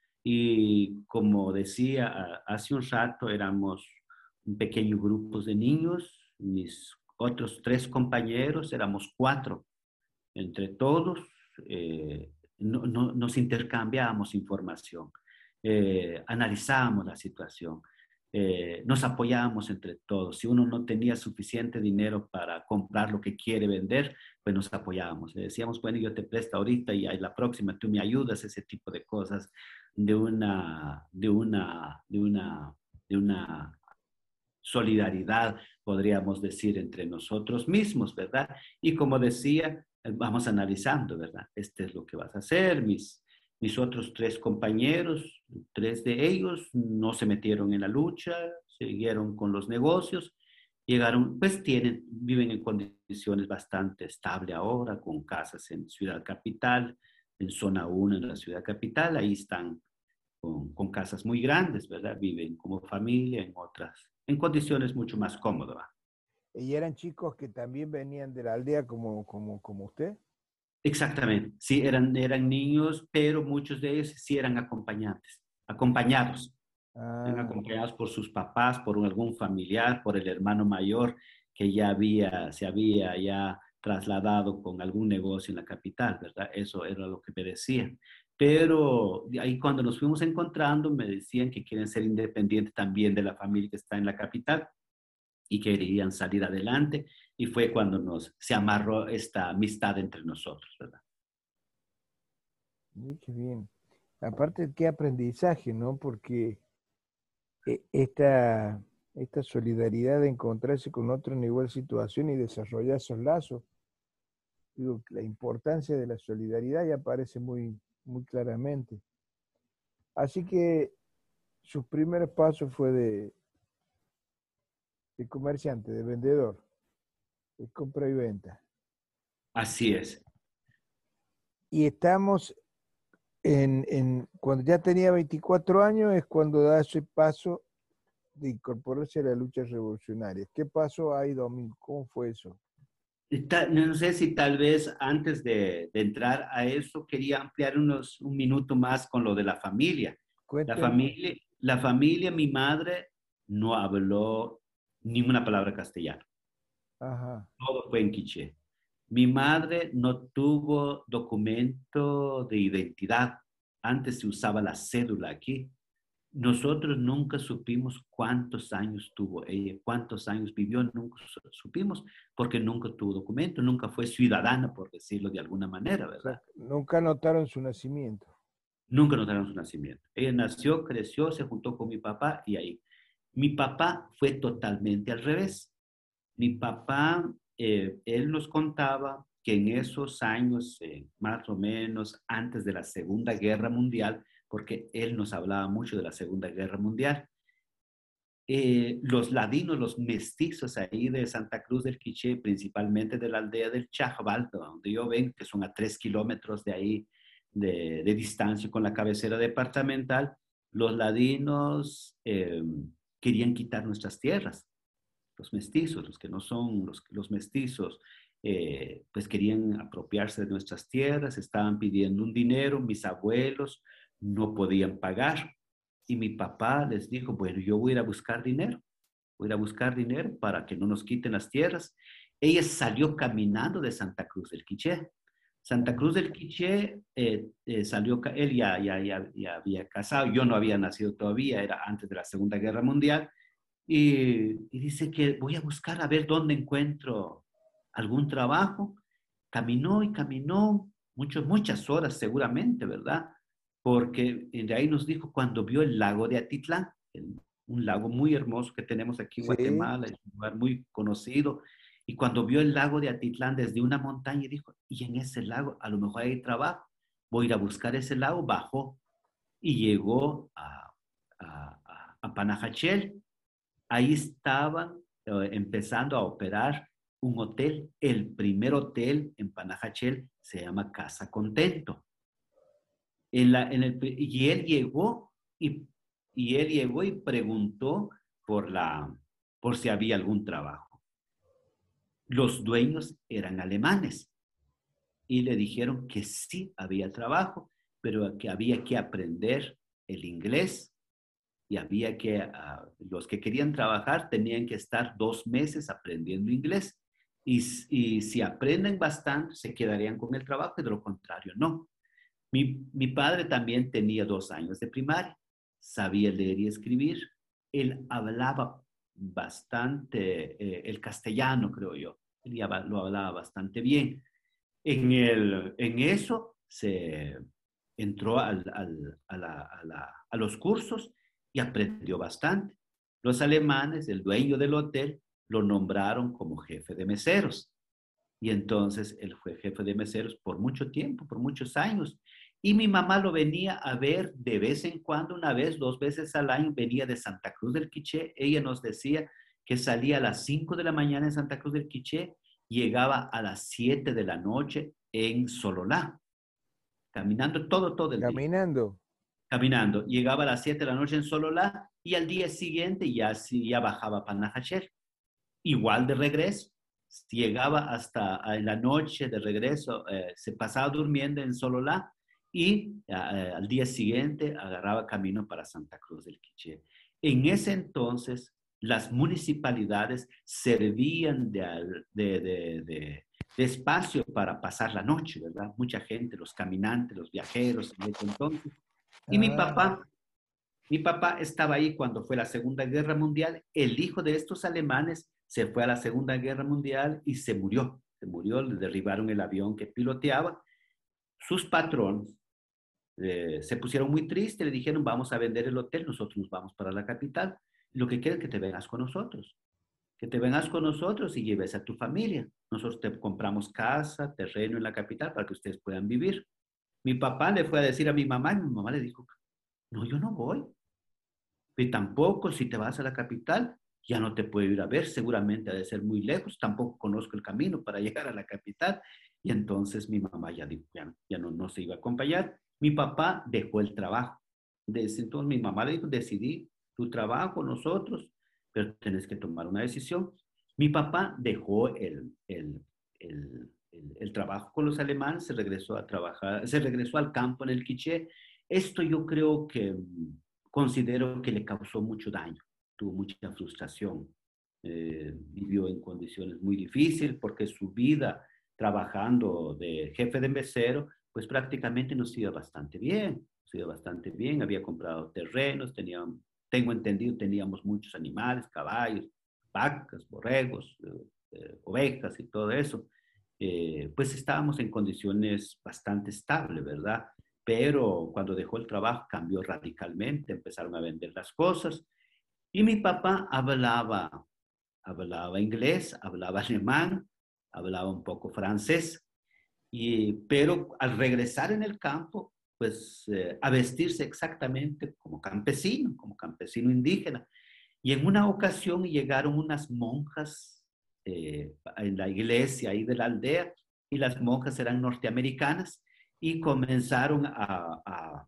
Y como decía hace un rato, éramos un pequeño grupo de niños, mis otros tres compañeros, éramos cuatro. Entre todos eh, no, no, nos intercambiábamos información, eh, analizábamos la situación, eh, nos apoyábamos entre todos. Si uno no tenía suficiente dinero para comprar lo que quiere vender, pues nos apoyábamos. Le decíamos, bueno, yo te presto ahorita y la próxima tú me ayudas, ese tipo de cosas, de una, de una, de una, de una solidaridad, podríamos decir, entre nosotros mismos, ¿verdad? Y como decía, vamos analizando, ¿verdad? Este es lo que vas a hacer. Mis, mis otros tres compañeros, tres de ellos no se metieron en la lucha, siguieron con los negocios, llegaron, pues tienen, viven en condiciones bastante estables ahora, con casas en Ciudad Capital, en zona uno en la Ciudad Capital, ahí están con, con casas muy grandes, ¿verdad? Viven como familia en otras, en condiciones mucho más cómodas. ¿Y eran chicos que también venían de la aldea como, como, como usted? Exactamente, sí, eran, eran niños, pero muchos de ellos sí eran acompañantes, acompañados. Ah, Eran acompañados por sus papás, por un, algún familiar, por el hermano mayor que ya había, se había ya trasladado con algún negocio en la capital, ¿verdad? Eso era lo que me decían. Pero ahí cuando nos fuimos encontrando, me decían que quieren ser independientes también de la familia que está en la capital y querían salir adelante. Y fue cuando nos, se amarró esta amistad entre nosotros, ¿verdad? sí, qué bien. Aparte, qué aprendizaje, ¿no? Porque eh, esta, esta solidaridad de encontrarse con otro en igual situación y desarrollar esos lazos, digo, la importancia de la solidaridad ya aparece muy, muy claramente. Así que sus primeros pasos fue de, de comerciante, de vendedor, de compra y venta. Así es. Y estamos en, en, cuando ya tenía veinticuatro años, es cuando da ese paso de incorporarse a la lucha revolucionaria. ¿Qué pasó ahí, Domingo? ¿Cómo fue eso? No sé si tal vez antes de, de entrar a eso quería ampliar unos, un minuto más con lo de la familia. La Cuénteme. familia, la familia, mi madre no habló ninguna palabra castellano. Ajá. Todo fue en quiché. Mi madre no tuvo documento de identidad. Antes se usaba la cédula aquí. Nosotros nunca supimos cuántos años tuvo ella, cuántos años vivió, nunca supimos, porque nunca tuvo documento, nunca fue ciudadana, por decirlo de alguna manera, O sea, ¿verdad? nunca notaron su nacimiento. Nunca notaron su nacimiento. Ella nació, creció, se juntó con mi papá y ahí. Mi papá fue totalmente al revés. Mi papá, eh, él nos contaba que en esos años, eh, más o menos antes de la Segunda Guerra Mundial, porque él nos hablaba mucho de la Segunda Guerra Mundial, eh, los ladinos, los mestizos ahí de Santa Cruz del Quiché, principalmente de la aldea del Chajabal, donde yo vengo, que son a tres kilómetros de ahí de, de distancia con la cabecera departamental, los ladinos eh, querían quitar nuestras tierras. Los mestizos, los que no son los, los mestizos, eh, pues querían apropiarse de nuestras tierras, estaban pidiendo un dinero, mis abuelos no podían pagar. Y mi papá les dijo, bueno, yo voy a ir a buscar dinero, voy a ir a buscar dinero para que no nos quiten las tierras. Ella salió caminando de Santa Cruz del Quiché. Santa Cruz del Quiché eh, eh, salió, él ya, ya, ya, ya había casado, yo no había nacido todavía, era antes de la Segunda Guerra Mundial. Y, y dice que voy a buscar a ver dónde encuentro algún trabajo. Caminó y caminó muchas, muchas horas seguramente, ¿verdad? Porque de ahí nos dijo cuando vio el lago de Atitlán, el, un lago muy hermoso que tenemos aquí en Sí. Guatemala, es un lugar muy conocido. Y cuando vio el lago de Atitlán desde una montaña, dijo, y en ese lago a lo mejor hay trabajo. Voy a ir a buscar ese lago, bajó y llegó a, a, a, a Panajachel. Ahí estaban eh, empezando a operar un hotel. El primer hotel en Panajachel se llama Casa Contento. En la, en el, y él llegó y, y él llegó y preguntó por, la, por si había algún trabajo. Los dueños eran alemanes y le dijeron que sí había trabajo, pero que había que aprender el inglés y había que, uh, los que querían trabajar tenían que estar dos meses aprendiendo inglés. Y, y si aprenden bastante, se quedarían con el trabajo, y de lo contrario, no. Mi, mi padre también tenía dos años de primaria, sabía leer y escribir. Él hablaba bastante eh, el castellano, creo yo. Él ya lo hablaba bastante bien. En, el, en eso se entró al, al, a, la, a, la, a los cursos y aprendió bastante. Los alemanes, el dueño del hotel, lo nombraron como jefe de meseros. Y entonces él fue jefe de meseros por mucho tiempo, por muchos años. Y mi mamá lo venía a ver de vez en cuando, una vez, dos veces al año, venía de Santa Cruz del Quiché. Ella nos decía que salía a las cinco de la mañana en Santa Cruz del Quiché, llegaba a las siete de la noche en Sololá, caminando todo, todo el día. Caminando. Caminando. Llegaba a las siete de la noche en Sololá y al día siguiente ya, ya bajaba a Panajachel. Igual de regreso. Llegaba hasta en la noche de regreso, eh, se pasaba durmiendo en Sololá y eh, al día siguiente agarraba camino para Santa Cruz del Quiché. En ese entonces, las municipalidades servían de, de, de, de, de espacio para pasar la noche, ¿verdad? Mucha gente, los caminantes, los viajeros en ese entonces. Y ah. mi papá, mi papá estaba ahí cuando fue la Segunda Guerra Mundial. El hijo de estos alemanes se fue a la Segunda Guerra Mundial y se murió. Se murió, le derribaron el avión que piloteaba. Sus patrones eh, se pusieron muy tristes, le dijeron, vamos a vender el hotel, nosotros nos vamos para la capital. Lo que quiero es que te vengas con nosotros. Que te vengas con nosotros y lleves a tu familia. Nosotros te compramos casa, terreno en la capital para que ustedes puedan vivir. Mi papá le fue a decir a mi mamá y mi mamá le dijo, no, yo no voy. Y tampoco si te vas a la capital, ya no te puedo ir a ver, seguramente ha de ser muy lejos, tampoco conozco el camino para llegar a la capital. Y entonces mi mamá ya dijo, ya, ya no, no se iba a acompañar. Mi papá dejó el trabajo. Desde entonces mi mamá le dijo, decidí tu trabajo, nosotros, pero tenés que tomar una decisión. Mi papá dejó el, el, el, el, el trabajo con los alemanes, se regresó a trabajar, se regresó al campo en el Quiché. Esto yo creo que considero que le causó mucho daño, tuvo mucha frustración, eh, vivió en condiciones muy difíciles porque su vida trabajando de jefe de mesero, pues prácticamente nos iba bastante bien, nos iba bastante bien, había comprado terrenos, tenía, tengo entendido, teníamos muchos animales, caballos, vacas, borregos, eh, eh, ovejas y todo eso, eh, pues estábamos en condiciones bastante estables, ¿verdad? Pero cuando dejó el trabajo cambió radicalmente, empezaron a vender las cosas. Y mi papá hablaba, hablaba inglés, hablaba alemán, hablaba un poco francés. Y, pero al regresar en el campo, pues eh, a vestirse exactamente como campesino, como campesino indígena. Y en una ocasión llegaron unas monjas eh, en la iglesia ahí de la aldea, y las monjas eran norteamericanas, y comenzaron a, a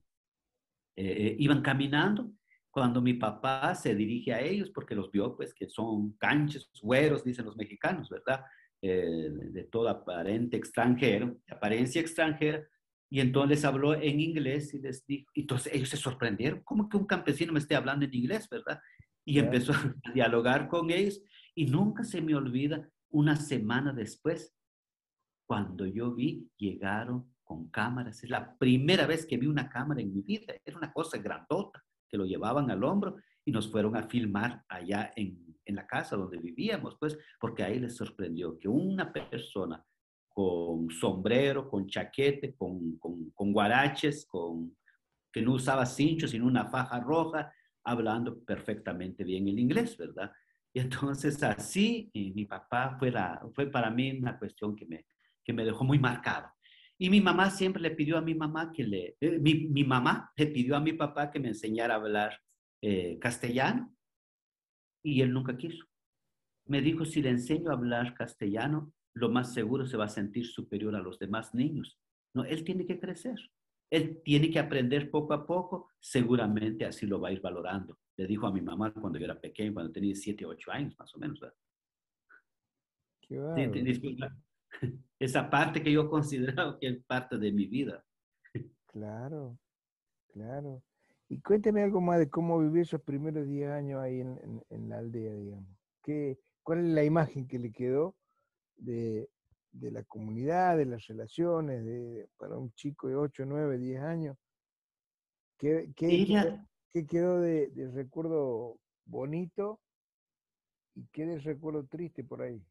eh, iban caminando, cuando mi papá se dirige a ellos, porque los vio, pues, que son canches, güeros, dicen los mexicanos, ¿verdad? Eh, de todo aparente extranjero, de apariencia extranjera, y entonces les habló en inglés y les dijo, entonces ellos se sorprendieron, ¿cómo que un campesino me esté hablando en inglés, verdad? Y yeah. empezó a dialogar con ellos, y nunca se me olvida, una semana después, cuando yo vi, llegaron con cámaras. Es la primera vez que vi una cámara en mi vida. Era una cosa grandota que lo llevaban al hombro y nos fueron a filmar allá en, en la casa donde vivíamos, pues, porque ahí les sorprendió que una persona con sombrero, con chaquete, con, con, con guaraches, con, que no usaba cincho, sino una faja roja, hablando perfectamente bien el inglés, ¿verdad? Y entonces así, y mi papá fue, la, fue para mí una cuestión que me, que me dejó muy marcado. Y mi mamá siempre le pidió a mi mamá que le, eh, mi, mi mamá le pidió a mi papá que me enseñara a hablar eh, castellano, y él nunca quiso. Me dijo, si le enseño a hablar castellano, lo más seguro se va a sentir superior a los demás niños. No, él tiene que crecer. Él tiene que aprender poco a poco, seguramente así lo va a ir valorando. Le dijo a mi mamá cuando yo era pequeño, cuando tenía siete, ocho años más o menos. ¿Verdad? Qué Sí, bárbaro. disculpa. Esa parte que yo considero que es parte de mi vida. Claro, claro. Y cuénteme algo más de cómo vivió esos primeros diez años ahí en, en- en la aldea, digamos. ¿Qué, cuál es la imagen que le quedó de, de la comunidad, de las relaciones, de, para un chico de ocho, nueve, diez años? ¿Qué, qué quedó, Ella, qué quedó de, de recuerdo bonito y qué de recuerdo triste por ahí?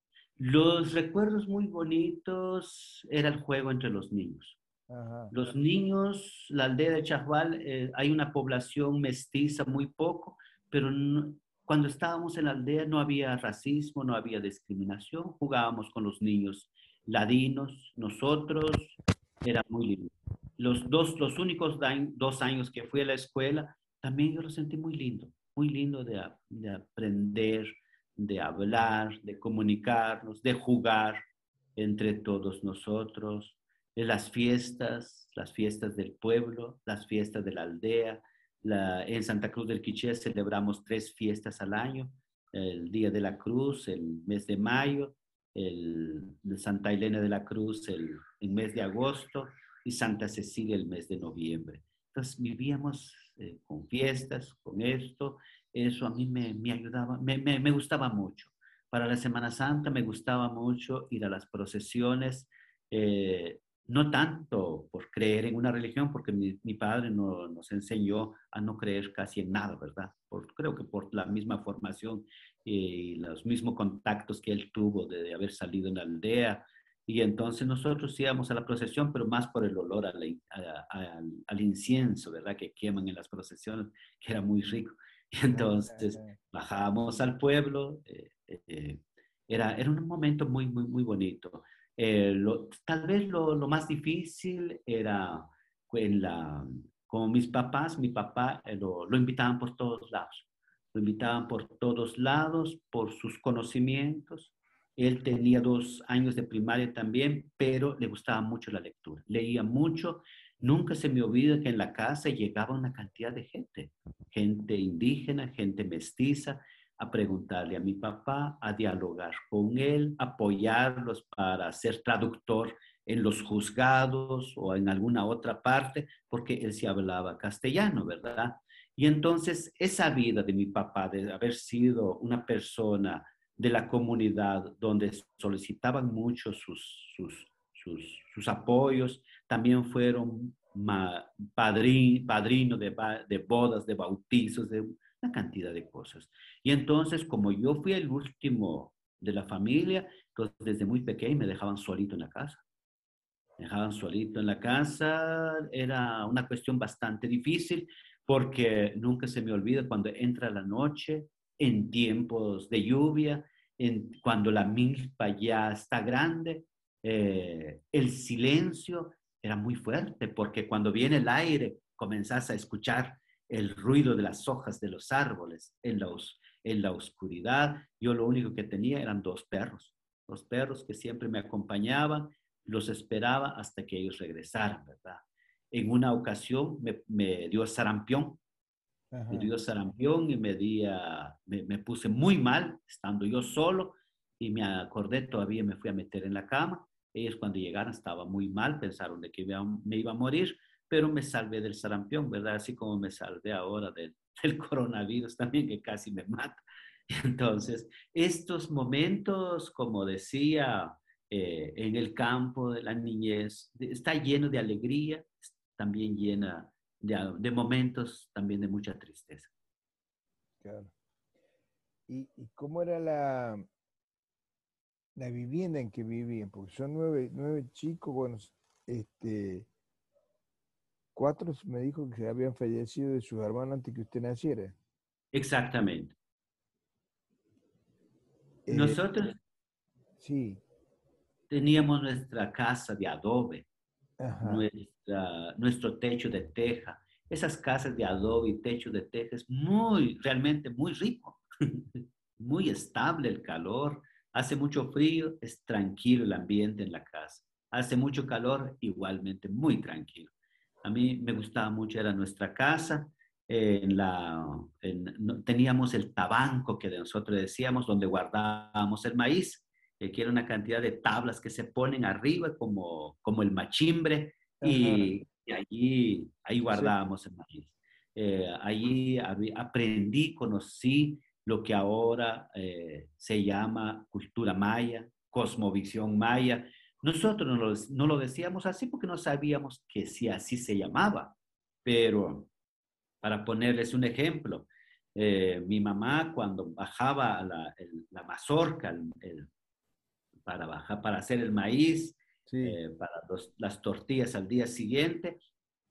los recuerdos muy bonitos era el juego entre los niños. Ajá, Los niños, la aldea de Chahual, eh, hay una población mestiza muy poco, pero no- cuando estábamos en la aldea no había racismo, no había discriminación, jugábamos con los niños ladinos, nosotros, era muy lindo. Los dos, los únicos da- dos años que fui a la escuela, también yo lo sentí muy lindo, muy lindo de, a- de aprender, de hablar, de comunicarnos, de jugar entre todos nosotros, de las fiestas, las fiestas del pueblo, las fiestas de la aldea. La, en Santa Cruz del Quiché celebramos tres fiestas al año, el Día de la Cruz, el mes de mayo, el, el Santa Elena de la Cruz el, el mes de agosto y Santa Cecilia el mes de noviembre. Entonces vivíamos eh, con fiestas, con esto, eso a mí me, me ayudaba, me, me, me gustaba mucho. Para la Semana Santa me gustaba mucho ir a las procesiones, eh, no tanto por creer en una religión, porque mi, mi padre no, nos enseñó a no creer casi en nada, ¿verdad? Por, creo que por la misma formación y los mismos contactos que él tuvo de haber salido en la aldea. Y entonces nosotros íbamos a la procesión, pero más por el olor a la, a, a, al, al incienso, ¿verdad? Que queman en las procesiones, que era muy rico. Y entonces bajábamos al pueblo, eh, eh, era, era un momento muy, muy, muy bonito. Eh, lo, tal vez lo, lo, más difícil era en la, como mis papás, mi papá eh, lo, lo invitaban por todos lados, lo invitaban por todos lados por sus conocimientos. Él tenía dos años de primaria también, pero le gustaba mucho la lectura, leía mucho. Nunca se me olvida que en la casa llegaba una cantidad de gente, gente indígena, gente mestiza, a preguntarle a mi papá, a dialogar con él, apoyarlos para ser traductor en los juzgados o en alguna otra parte, porque él sí hablaba castellano, ¿verdad? Y entonces esa vida de mi papá, de haber sido una persona de la comunidad donde solicitaban mucho sus, sus, sus, sus apoyos, también fueron padrinos padrino de, de bodas, de bautizos, de una cantidad de cosas. Y entonces, como yo fui el último de la familia, entonces desde muy pequeño me dejaban solito en la casa. Me dejaban solito en la casa, era una cuestión bastante difícil porque nunca se me olvida cuando entra la noche, en tiempos de lluvia, en, cuando la milpa ya está grande, eh, el silencio era muy fuerte porque cuando viene el aire comenzás a escuchar el ruido de las hojas de los árboles en la, en la oscuridad. Yo lo único que tenía eran dos perros, dos perros que siempre me acompañaban, los esperaba hasta que ellos regresaran, ¿verdad? En una ocasión me, me dio sarampión, Ajá. me dio sarampión y me, día, me, me puse muy mal estando yo solo y me acordé, todavía me fui a meter en la cama. Ellos cuando llegaron estaba muy mal, pensaron de que me iba a morir, pero me salvé del sarampión, ¿verdad? Así como me salvé ahora del, del coronavirus también, que casi me mata. Entonces, estos momentos, como decía, eh, en el campo de la niñez, está lleno de alegría, también llena de, de momentos también de mucha tristeza. Claro. ¿Y, y cómo era la, la vivienda en que vivían? Porque son nueve, nueve chicos, bueno, este, cuatro me dijo que habían fallecido de sus hermanos antes que usted naciera. Exactamente. Eh, Nosotros sí, teníamos nuestra casa de adobe, ajá, nuestra, nuestro techo de teja. Esas casas de adobe y techo de teja es muy, realmente muy rico. muy estable el calor. Hace mucho frío, es tranquilo el ambiente en la casa. Hace mucho calor, igualmente muy tranquilo. A mí me gustaba mucho, era nuestra casa. Eh, en la, en, no, teníamos el tabanco que de nosotros decíamos, donde guardábamos el maíz, eh, que era una cantidad de tablas que se ponen arriba como, como el machimbre, y, y allí ahí guardábamos sí. el maíz. Eh, allí habí, aprendí, conocí lo que ahora eh, se llama cultura maya, cosmovisión maya. Nosotros no lo, no lo decíamos así porque no sabíamos que si así se llamaba, pero para ponerles un ejemplo, eh, mi mamá cuando bajaba la, el, la mazorca el, el, para, bajar, para hacer el maíz, sí. eh, para los, las tortillas al día siguiente,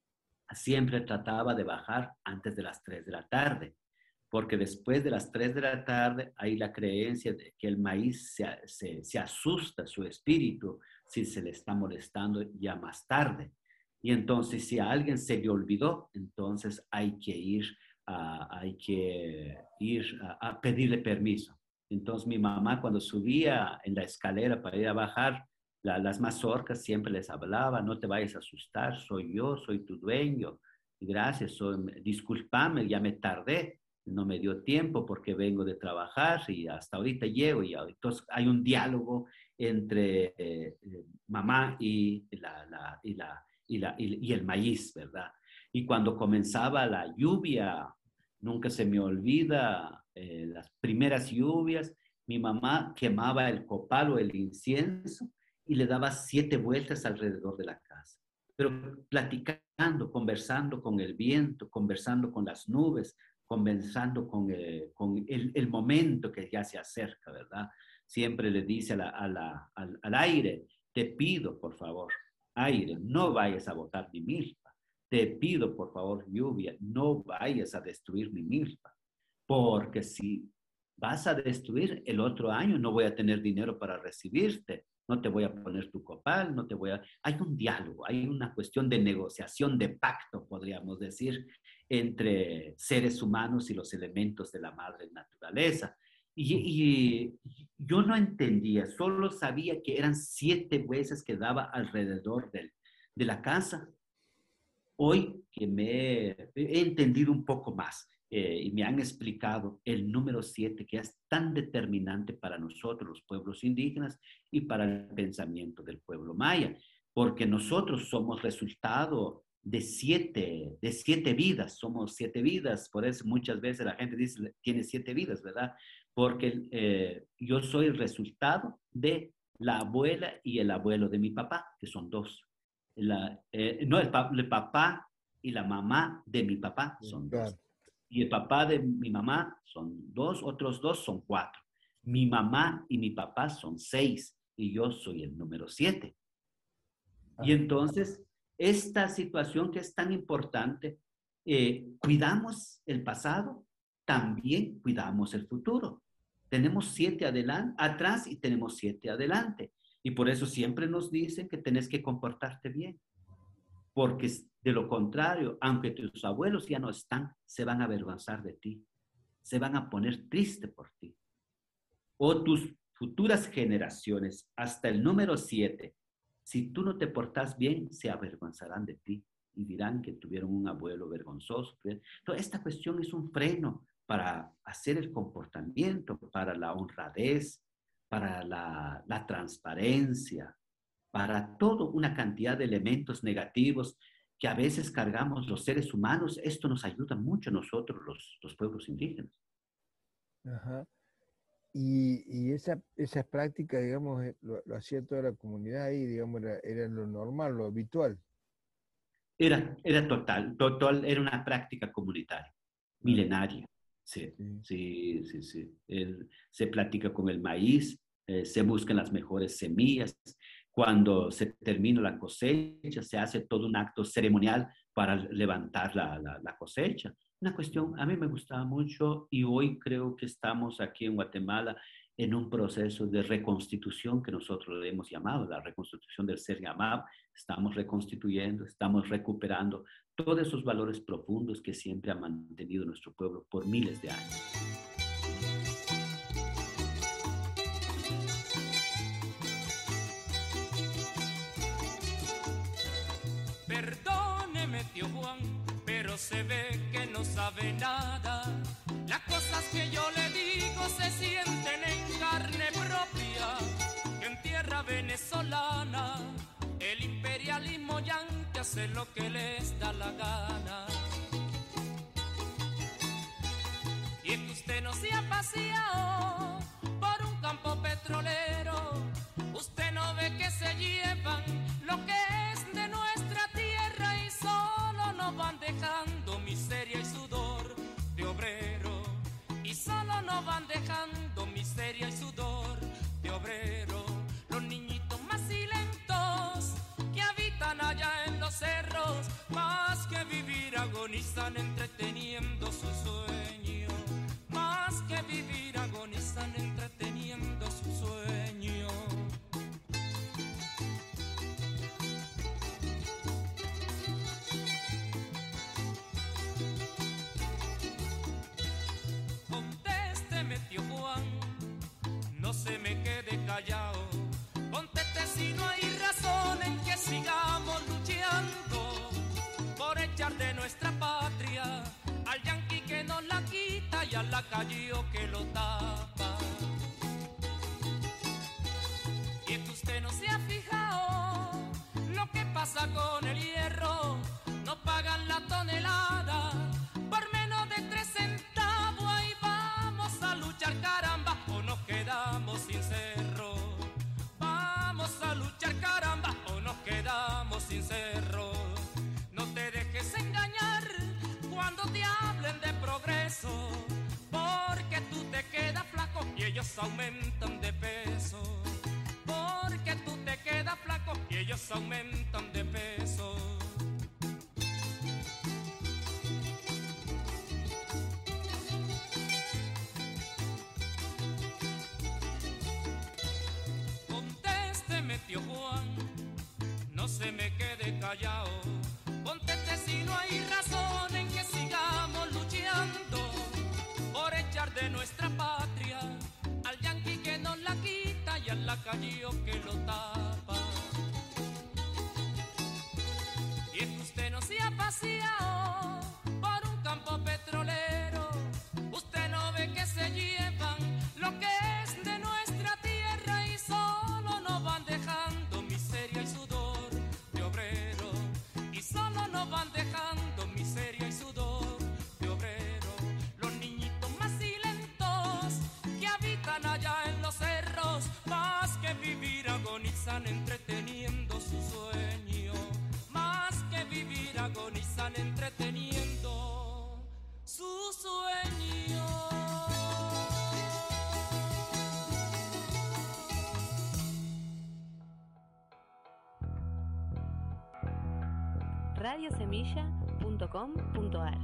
siempre trataba de bajar antes de las tres de la tarde, porque después de las tres de la tarde hay la creencia de que el maíz se, se, se asusta su espíritu si se le está molestando ya más tarde. Y entonces si a alguien se le olvidó, entonces hay que ir a, hay que ir a, a pedirle permiso. Entonces mi mamá cuando subía en la escalera para ir a bajar la, las mazorcas siempre les hablaba, no te vayas a asustar, soy yo, soy tu dueño, gracias, soy, discúlpame, ya me tardé, no me dio tiempo porque vengo de trabajar y hasta ahorita llego. Y entonces hay un diálogo entre eh, mamá y la, la, y la Y, la, y, y el maíz, ¿verdad? Y cuando comenzaba la lluvia, nunca se me olvida, eh, las primeras lluvias, mi mamá quemaba el copal o el incienso y le daba siete vueltas alrededor de la casa. Pero platicando, conversando con el viento, conversando con las nubes, conversando con, eh, con el, el momento que ya se acerca, ¿verdad? Siempre le dice a la, a la, al, al aire, te pido, por favor, aire, no vayas a botar mi milpa. Te pido, por favor, lluvia, no vayas a destruir mi milpa. Porque si vas a destruir, el otro año no voy a tener dinero para recibirte. No te voy a poner tu copal, no te voy a... Hay un diálogo, hay una cuestión de negociación, de pacto, podríamos decir, entre seres humanos y los elementos de la madre naturaleza. Y, y yo no entendía, solo sabía que eran siete veces que daba alrededor del, de la casa. Hoy que me he, he entendido un poco más eh, y me han explicado el número siete, que es tan determinante para nosotros, los pueblos indígenas, y para el pensamiento del pueblo maya, porque nosotros somos resultado de siete, de siete vidas, somos siete vidas, por eso muchas veces la gente dice, tiene siete vidas, ¿verdad? Porque eh, yo soy el resultado de la abuela y el abuelo de mi papá, que son dos. La, eh, no, el, pa, el papá y la mamá de mi papá son claro. dos. Y el papá de mi mamá son dos, otros dos son cuatro. Mi mamá y mi papá son seis, y yo soy el número siete. Ah. Y entonces, esta situación que es tan importante, eh, cuidamos el pasado, también cuidamos el futuro. Tenemos siete adelante, atrás y tenemos siete adelante. Y por eso siempre nos dicen que tenés que comportarte bien. Porque de lo contrario, aunque tus abuelos ya no están, se van a avergonzar de ti. Se van a poner triste por ti. O tus futuras generaciones, hasta el número siete, si tú no te portas bien, se avergonzarán de ti y dirán que tuvieron un abuelo vergonzoso. Entonces, esta cuestión es un freno para hacer el comportamiento, para la honradez, para la, la transparencia, para toda una cantidad de elementos negativos que a veces cargamos los seres humanos. Esto nos ayuda mucho a nosotros, los, los pueblos indígenas. Ajá. Y, y esa, esa práctica, digamos, lo, lo hacía toda la comunidad ahí, digamos, era, era lo normal, lo habitual. Era, era total, total, era una práctica comunitaria, milenaria. Sí, sí, sí, sí. sí. El, se platica con el maíz, eh, se buscan las mejores semillas. Cuando se termina la cosecha, se hace todo un acto ceremonial para levantar la, la, la cosecha. Una cuestión, a mí me gustaba mucho y hoy creo que estamos aquí en Guatemala en un proceso de reconstitución que nosotros le hemos llamado, la reconstitución del ser llamado. Estamos reconstituyendo, estamos recuperando todos esos valores profundos que siempre ha mantenido nuestro pueblo por miles de años. metió Juan, pero se ve que no sabe nada. Las cosas que yo le digo se sienten en carne propia, que en tierra venezolana el imperialismo yanqui hace lo que les da la gana. Y es que usted no se ha paseado por un campo petrolero, usted no ve que se llevan lo que es de nuestra tierra y solo nos van dejando miseria y sudor de obrero. Y solo nos van dejando miseria y sudor de obrero. Los niñitos más silentos que habitan allá en los cerros, más que vivir agonizan entreteniendo su sueño. Más que vivir agonizan entreteniendo su sueño. Contésteme, tío Juan, no se me quede callado. Conteste si no hay razón en que sigamos luchando por echar de nuestra patria al yanqui que nos la quita y al lacayío que lo tapa. Y es que usted no se ha fijado lo que pasa con el hierro, no pagan la tonelada por menos de tres centavos. Ahí vamos a luchar, caramba, o nos quedamos sin cerro. Vamos a luchar, caramba, o nos quedamos sin cerro. No te dejes engañar cuando te hablen de progreso, porque tú te quedas flaco y ellos aumentan de peso. Porque tú te quedas flaco y ellos aumentan de peso. Contésteme, tío Juan, no se me quede callado. Conteste si no hay razón en que sigamos luchando por echar de nuestra patria al yanqui que nos la quita y al lacayío que lo tapa. Y es que usted no se ha paseado por un campo petrolero, usted no ve que se llevan lo que es de nuestra tierra y solo nos van dejando miseria y sudor de obrero. Y solo nos van dejando miseria y sudor de obrero. Los niñitos más silentos que habitan allá en los cerros, más que vivir agonizan entreteniendo su sueño. Más que vivir agonizan entreteniendo su sueño. radio semilla punto com punto a r.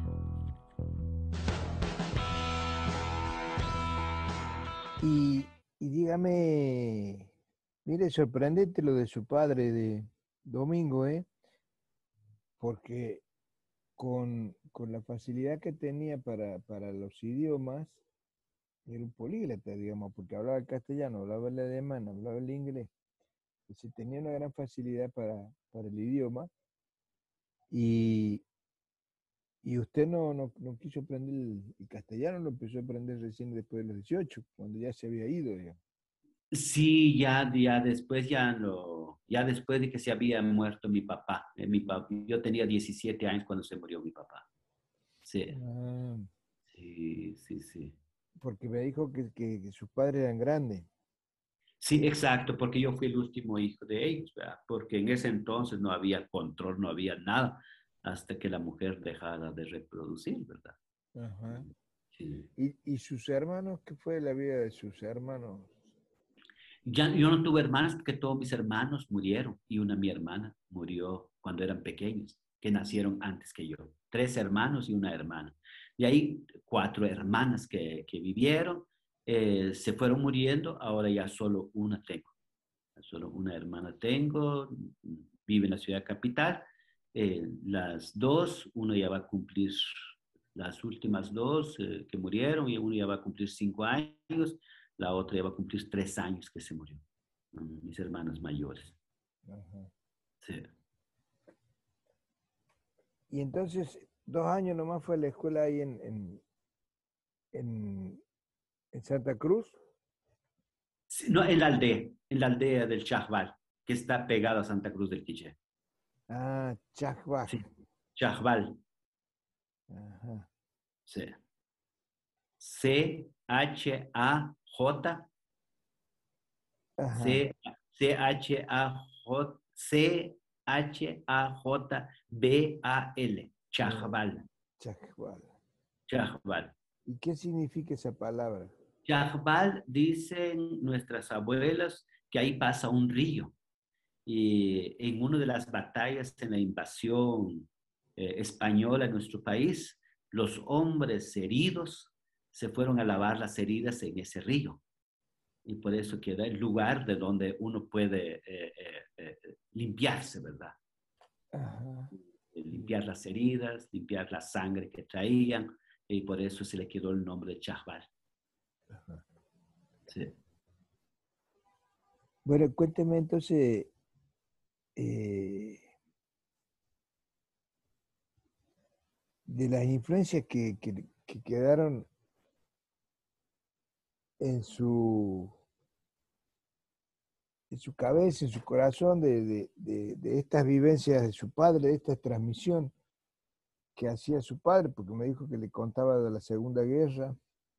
Y, y dígame, mire, sorprendente lo de su padre de Domingo, ¿eh? Porque con, con la facilidad que tenía para, para los idiomas, era un políglota, digamos, porque hablaba el castellano, hablaba el alemán, hablaba el inglés. Entonces tenía una gran facilidad para, para el idioma. Y, y usted no, no, no quiso aprender el, el castellano, lo empezó a aprender recién después de los dieciocho, cuando ya se había ido, digamos. Sí, ya, ya después, ya, lo, ya después de que se había muerto mi papá. Eh, mi papá. Yo tenía diecisiete años cuando se murió mi papá. Sí, Ah, sí, sí, sí. porque me dijo que, que, que sus padres eran grandes. Sí, exacto, porque yo fui el último hijo de ellos, ¿verdad? Porque en ese entonces no había control, no había nada, hasta que la mujer dejara de reproducir, ¿verdad? Ajá. Sí. ¿Y, y sus hermanos? ¿Qué fue la vida de sus hermanos? Ya, yo no tuve hermanas porque todos mis hermanos murieron y una mi hermana murió cuando eran pequeños, que nacieron antes que yo. Tres hermanos y una hermana. Y ahí cuatro hermanas que, que vivieron, eh, se fueron muriendo, ahora ya solo una tengo. Solo una hermana tengo, vive en la ciudad capital. Eh, las dos, una ya va a cumplir, las últimas dos eh, que murieron, y una ya va a cumplir cinco años. La otra ya va a cumplir tres años que se murió. Mis hermanas mayores. Ajá. Sí. y entonces, dos años nomás fue a la escuela ahí en, en, en, en Santa Cruz. Sí, no, en la aldea, en la aldea del Chajbal, que está pegada a Santa Cruz del Quiché. Ah, Chajbaj. Sí, Chajbal, Ajá. sí. C H A J, Ajá. C, C H A J, C H A J B A L, Chajbal, Chajbal. Chajbal. ¿Y qué significa esa palabra? Chajbal, dicen nuestras abuelas que ahí pasa un río. Y en una de las batallas en la invasión eh, española en nuestro país, los hombres heridos se fueron a lavar las heridas en ese río. Y por eso queda el lugar de donde uno puede eh, eh, eh, limpiarse, ¿verdad? Ajá. Limpiar las heridas, limpiar la sangre que traían, y por eso se le quedó el nombre de Chajbal. Ajá. Sí. Bueno, cuénteme entonces, eh, de las influencias que, que, que quedaron en su, en su cabeza, en su corazón, de, de, de, de estas vivencias de su padre, de esta transmisión que hacía su padre, porque me dijo que le contaba de la Segunda Guerra,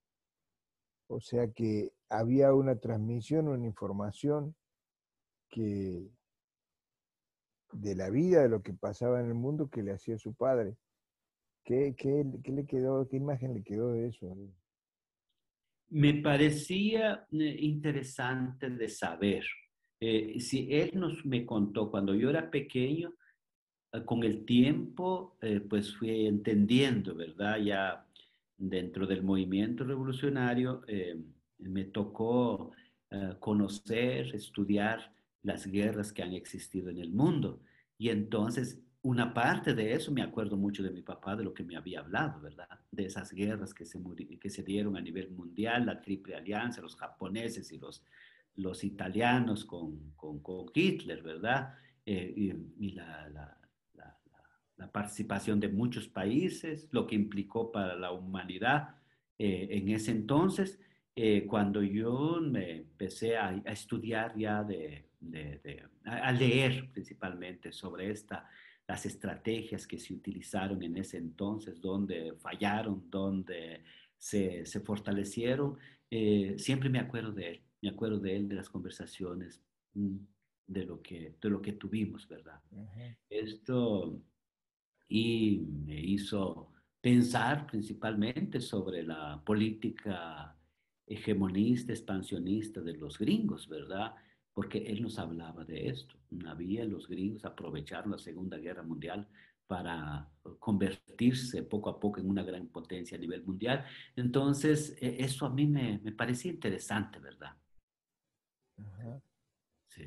o sea que había una transmisión, una información que de la vida, de lo que pasaba en el mundo, que le hacía su padre. ¿Qué, qué, qué le quedó, qué imagen le quedó de eso? Me parecía eh, interesante de saber. Eh, si él nos me contó cuando yo era pequeño, eh, con el tiempo, eh, pues fui entendiendo, ¿verdad? Ya dentro del movimiento revolucionario, eh, me tocó eh, conocer, estudiar las guerras que han existido en el mundo. Y entonces, una parte de eso, me acuerdo mucho de mi papá, de lo que me había hablado, ¿verdad? De esas guerras que se, que se dieron a nivel mundial, la Triple Alianza, los japoneses y los, los italianos con, con, con Hitler, ¿verdad? Eh, y, y la, la, la, la participación de muchos países, lo que implicó para la humanidad eh, en ese entonces, eh, cuando yo me empecé a, a estudiar ya, de, de, de, a leer principalmente sobre esta, las estrategias que se utilizaron en ese entonces, donde fallaron, donde se, se fortalecieron, eh, siempre me acuerdo de él, me acuerdo de él, de las conversaciones, de lo que, de lo que tuvimos, ¿verdad? Uh-huh. Esto, y me hizo pensar principalmente sobre la política hegemonista, expansionista de los gringos, ¿verdad? Porque él nos hablaba de esto. Había los gringos aprovecharon la Segunda Guerra Mundial para convertirse poco a poco en una gran potencia a nivel mundial. Entonces, eso a mí me, me parecía interesante, ¿verdad? Uh-huh. Sí.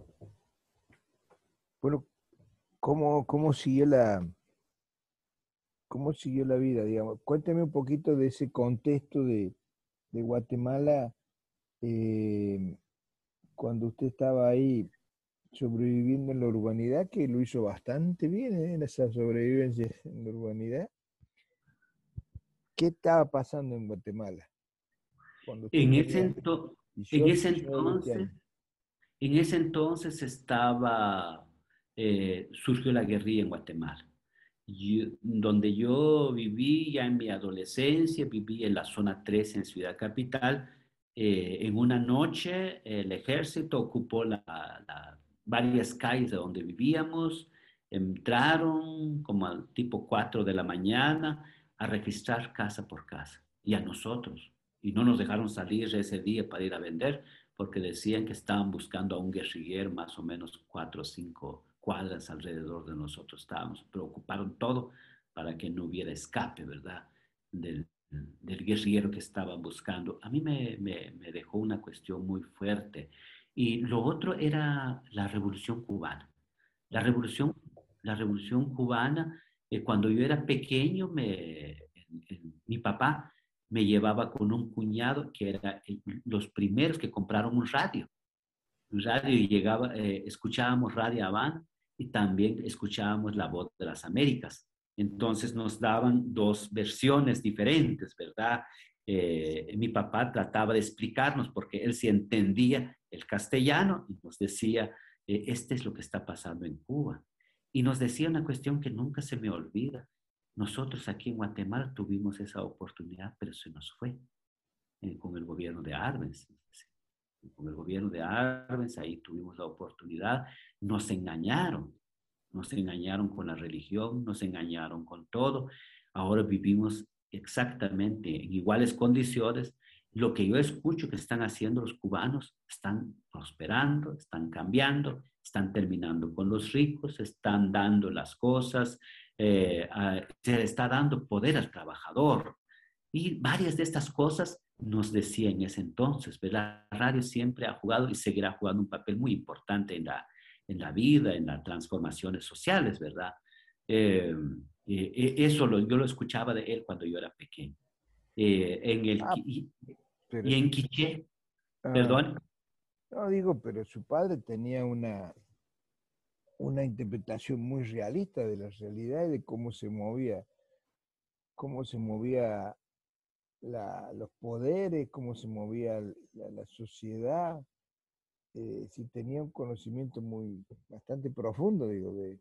Bueno, ¿cómo, cómo siguió la, cómo siguió la vida, digamos? Cuéntame un poquito de ese contexto de, de Guatemala, eh, cuando usted estaba ahí sobreviviendo en la urbanidad, que lo hizo bastante bien, ¿eh? En esa sobrevivencia en la urbanidad. ¿Qué estaba pasando en Guatemala? En ese, ento en ese entonces, en ese entonces estaba, eh, surgió la guerrilla en Guatemala. Yo, donde yo viví ya en mi adolescencia, viví en la zona tres en Ciudad Capital. Eh, en una noche el ejército ocupó la, la, varias calles de donde vivíamos, entraron como al tipo cuatro de la mañana a registrar casa por casa y a nosotros. Y no nos dejaron salir ese día para ir a vender porque decían que estaban buscando a un guerrillero más o menos cuatro o cinco cuadras alrededor de nosotros estábamos, pero ocuparon todo para que no hubiera escape, ¿verdad? Del, del guerrillero que estaban buscando. A mí me, me, me dejó una cuestión muy fuerte. Y lo otro era la Revolución Cubana. La Revolución, la Revolución Cubana, eh, cuando yo era pequeño, me, en, en, mi papá me llevaba con un cuñado que era el, los primeros que compraron un radio. Un radio y llegaba, eh, escuchábamos Radio Habana y también escuchábamos La Voz de las Américas. Entonces nos daban dos versiones diferentes, ¿verdad? Eh, mi papá trataba de explicarnos porque él sí entendía el castellano y nos decía, eh, este es lo que está pasando en Cuba. Y nos decía una cuestión que nunca se me olvida. Nosotros aquí en Guatemala tuvimos esa oportunidad, pero se nos fue eh, con el gobierno de Arbenz. Con el gobierno de Arbenz, ahí tuvimos la oportunidad. Nos engañaron, nos engañaron con la religión, nos engañaron con todo. Ahora vivimos exactamente en iguales condiciones. Lo que yo escucho que están haciendo los cubanos, están prosperando, están cambiando, están terminando con los ricos, están dando las cosas, eh, a, se le está dando poder al trabajador. Y varias de estas cosas nos decía en ese entonces, ¿verdad? La radio siempre ha jugado y seguirá jugando un papel muy importante en la, en la vida, en las transformaciones sociales, ¿verdad? Eh, eh, eso lo, yo lo escuchaba de él cuando yo era pequeño. Eh, en el, Ah, y, pero y en su, Quiché, ah, perdón. no digo, pero su padre tenía una, una interpretación muy realista de la realidad y de cómo se movía, cómo se movía la, los poderes, cómo se movía la, la sociedad. Eh, sí tenía un conocimiento muy bastante profundo, digo, de,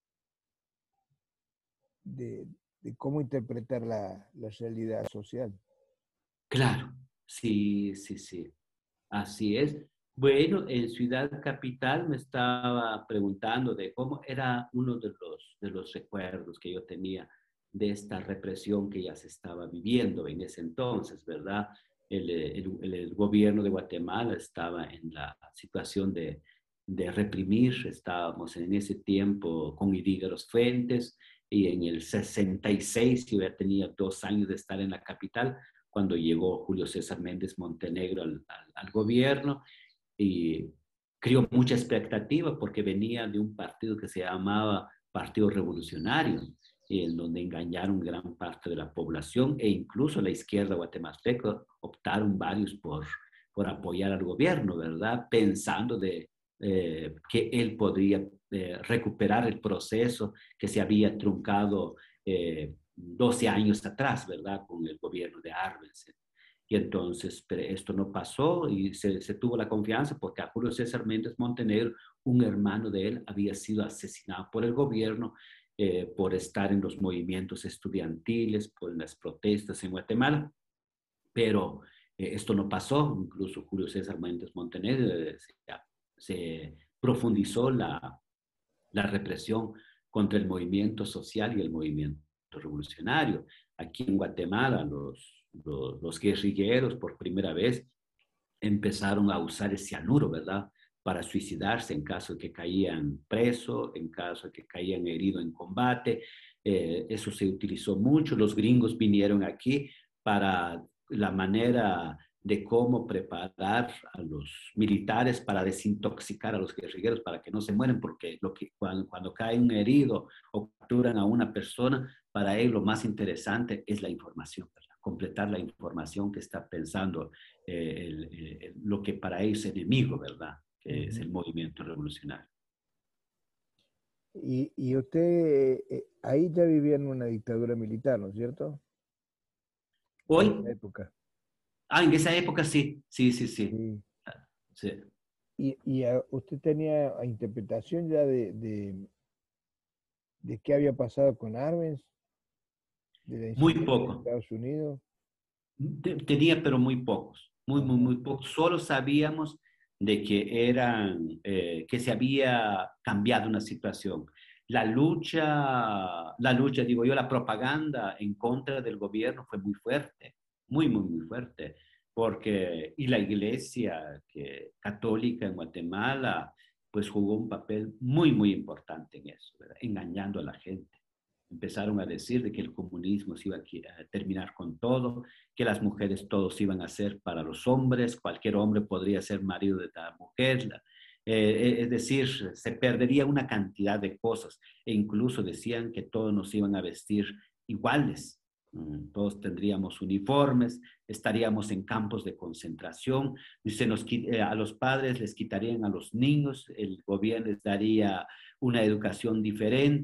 de, de cómo interpretar la, la realidad social. Claro, sí, sí, sí, así es. Bueno, en Ciudad Capital me estaba preguntando de cómo era uno de los, de los recuerdos que yo tenía de esta represión que ya se estaba viviendo en ese entonces, ¿verdad? El, el, el, el gobierno de Guatemala estaba en la situación de, de reprimir, estábamos en ese tiempo con Idígaros Fuentes y en el sesenta y seis, yo ya tenía dos años de estar en la capital, cuando llegó Julio César Méndez Montenegro al, al, al gobierno y creó mucha expectativa porque venía de un partido que se llamaba Partido Revolucionario, en donde engañaron gran parte de la población e incluso la izquierda guatemalteca optaron varios por, por apoyar al gobierno, ¿verdad? Pensando de, eh, que él podría eh, recuperar el proceso que se había truncado eh, doce años atrás, ¿verdad? Con el gobierno de Arbenz. Y entonces, pero esto no pasó y se, se tuvo la confianza porque a Julio César Méndez Montenegro, un hermano de él, había sido asesinado por el gobierno eh, por estar en los movimientos estudiantiles, por las protestas en Guatemala. Pero eh, esto no pasó, incluso Julio César Méndez Montenegro eh, se, se profundizó la, la represión contra el movimiento social y el movimiento revolucionario. Aquí en Guatemala, los, los, los guerrilleros por primera vez empezaron a usar el cianuro, ¿verdad? Para suicidarse en caso de que caían presos, en caso de que caían heridos en combate. Eh, eso se utilizó mucho. Los gringos vinieron aquí para la manera de cómo preparar a los militares para desintoxicar a los guerrilleros para que no se mueren, porque lo que, cuando, cuando cae un herido o capturan a una persona, para él lo más interesante es la información, ¿verdad? Completar la información que está pensando eh, el, el, lo que para ellos es enemigo, ¿verdad? Que uh-huh. Es el movimiento revolucionario. Y, y usted eh, ahí ya vivía en una dictadura militar, ¿no es cierto? Hoy. En esa época. Ah, en esa época sí, sí, sí, sí. sí. sí. ¿Y, y a, usted tenía interpretación ya de, de, de qué había pasado con Arbenz? De muy poco. En Estados Unidos. Tenía, pero muy pocos, muy, muy, muy pocos. Solo sabíamos de que eran, eh, que se había cambiado una situación. La lucha, la lucha, digo yo, la propaganda en contra del gobierno fue muy fuerte, muy, muy, muy fuerte, porque, y la iglesia que, católica en Guatemala, pues jugó un papel muy, muy importante en eso, ¿verdad? Engañando a la gente. Empezaron a decir de que el comunismo se iba a terminar con todo, que las mujeres todos iban a ser para los hombres, cualquier hombre podría ser marido de la mujer, eh, es decir, se perdería una cantidad de cosas e incluso decían que todos nos iban a vestir iguales, todos tendríamos uniformes, estaríamos en campos de concentración, y se nos, eh, a los padres les quitarían a los niños, el gobierno les daría una educación diferente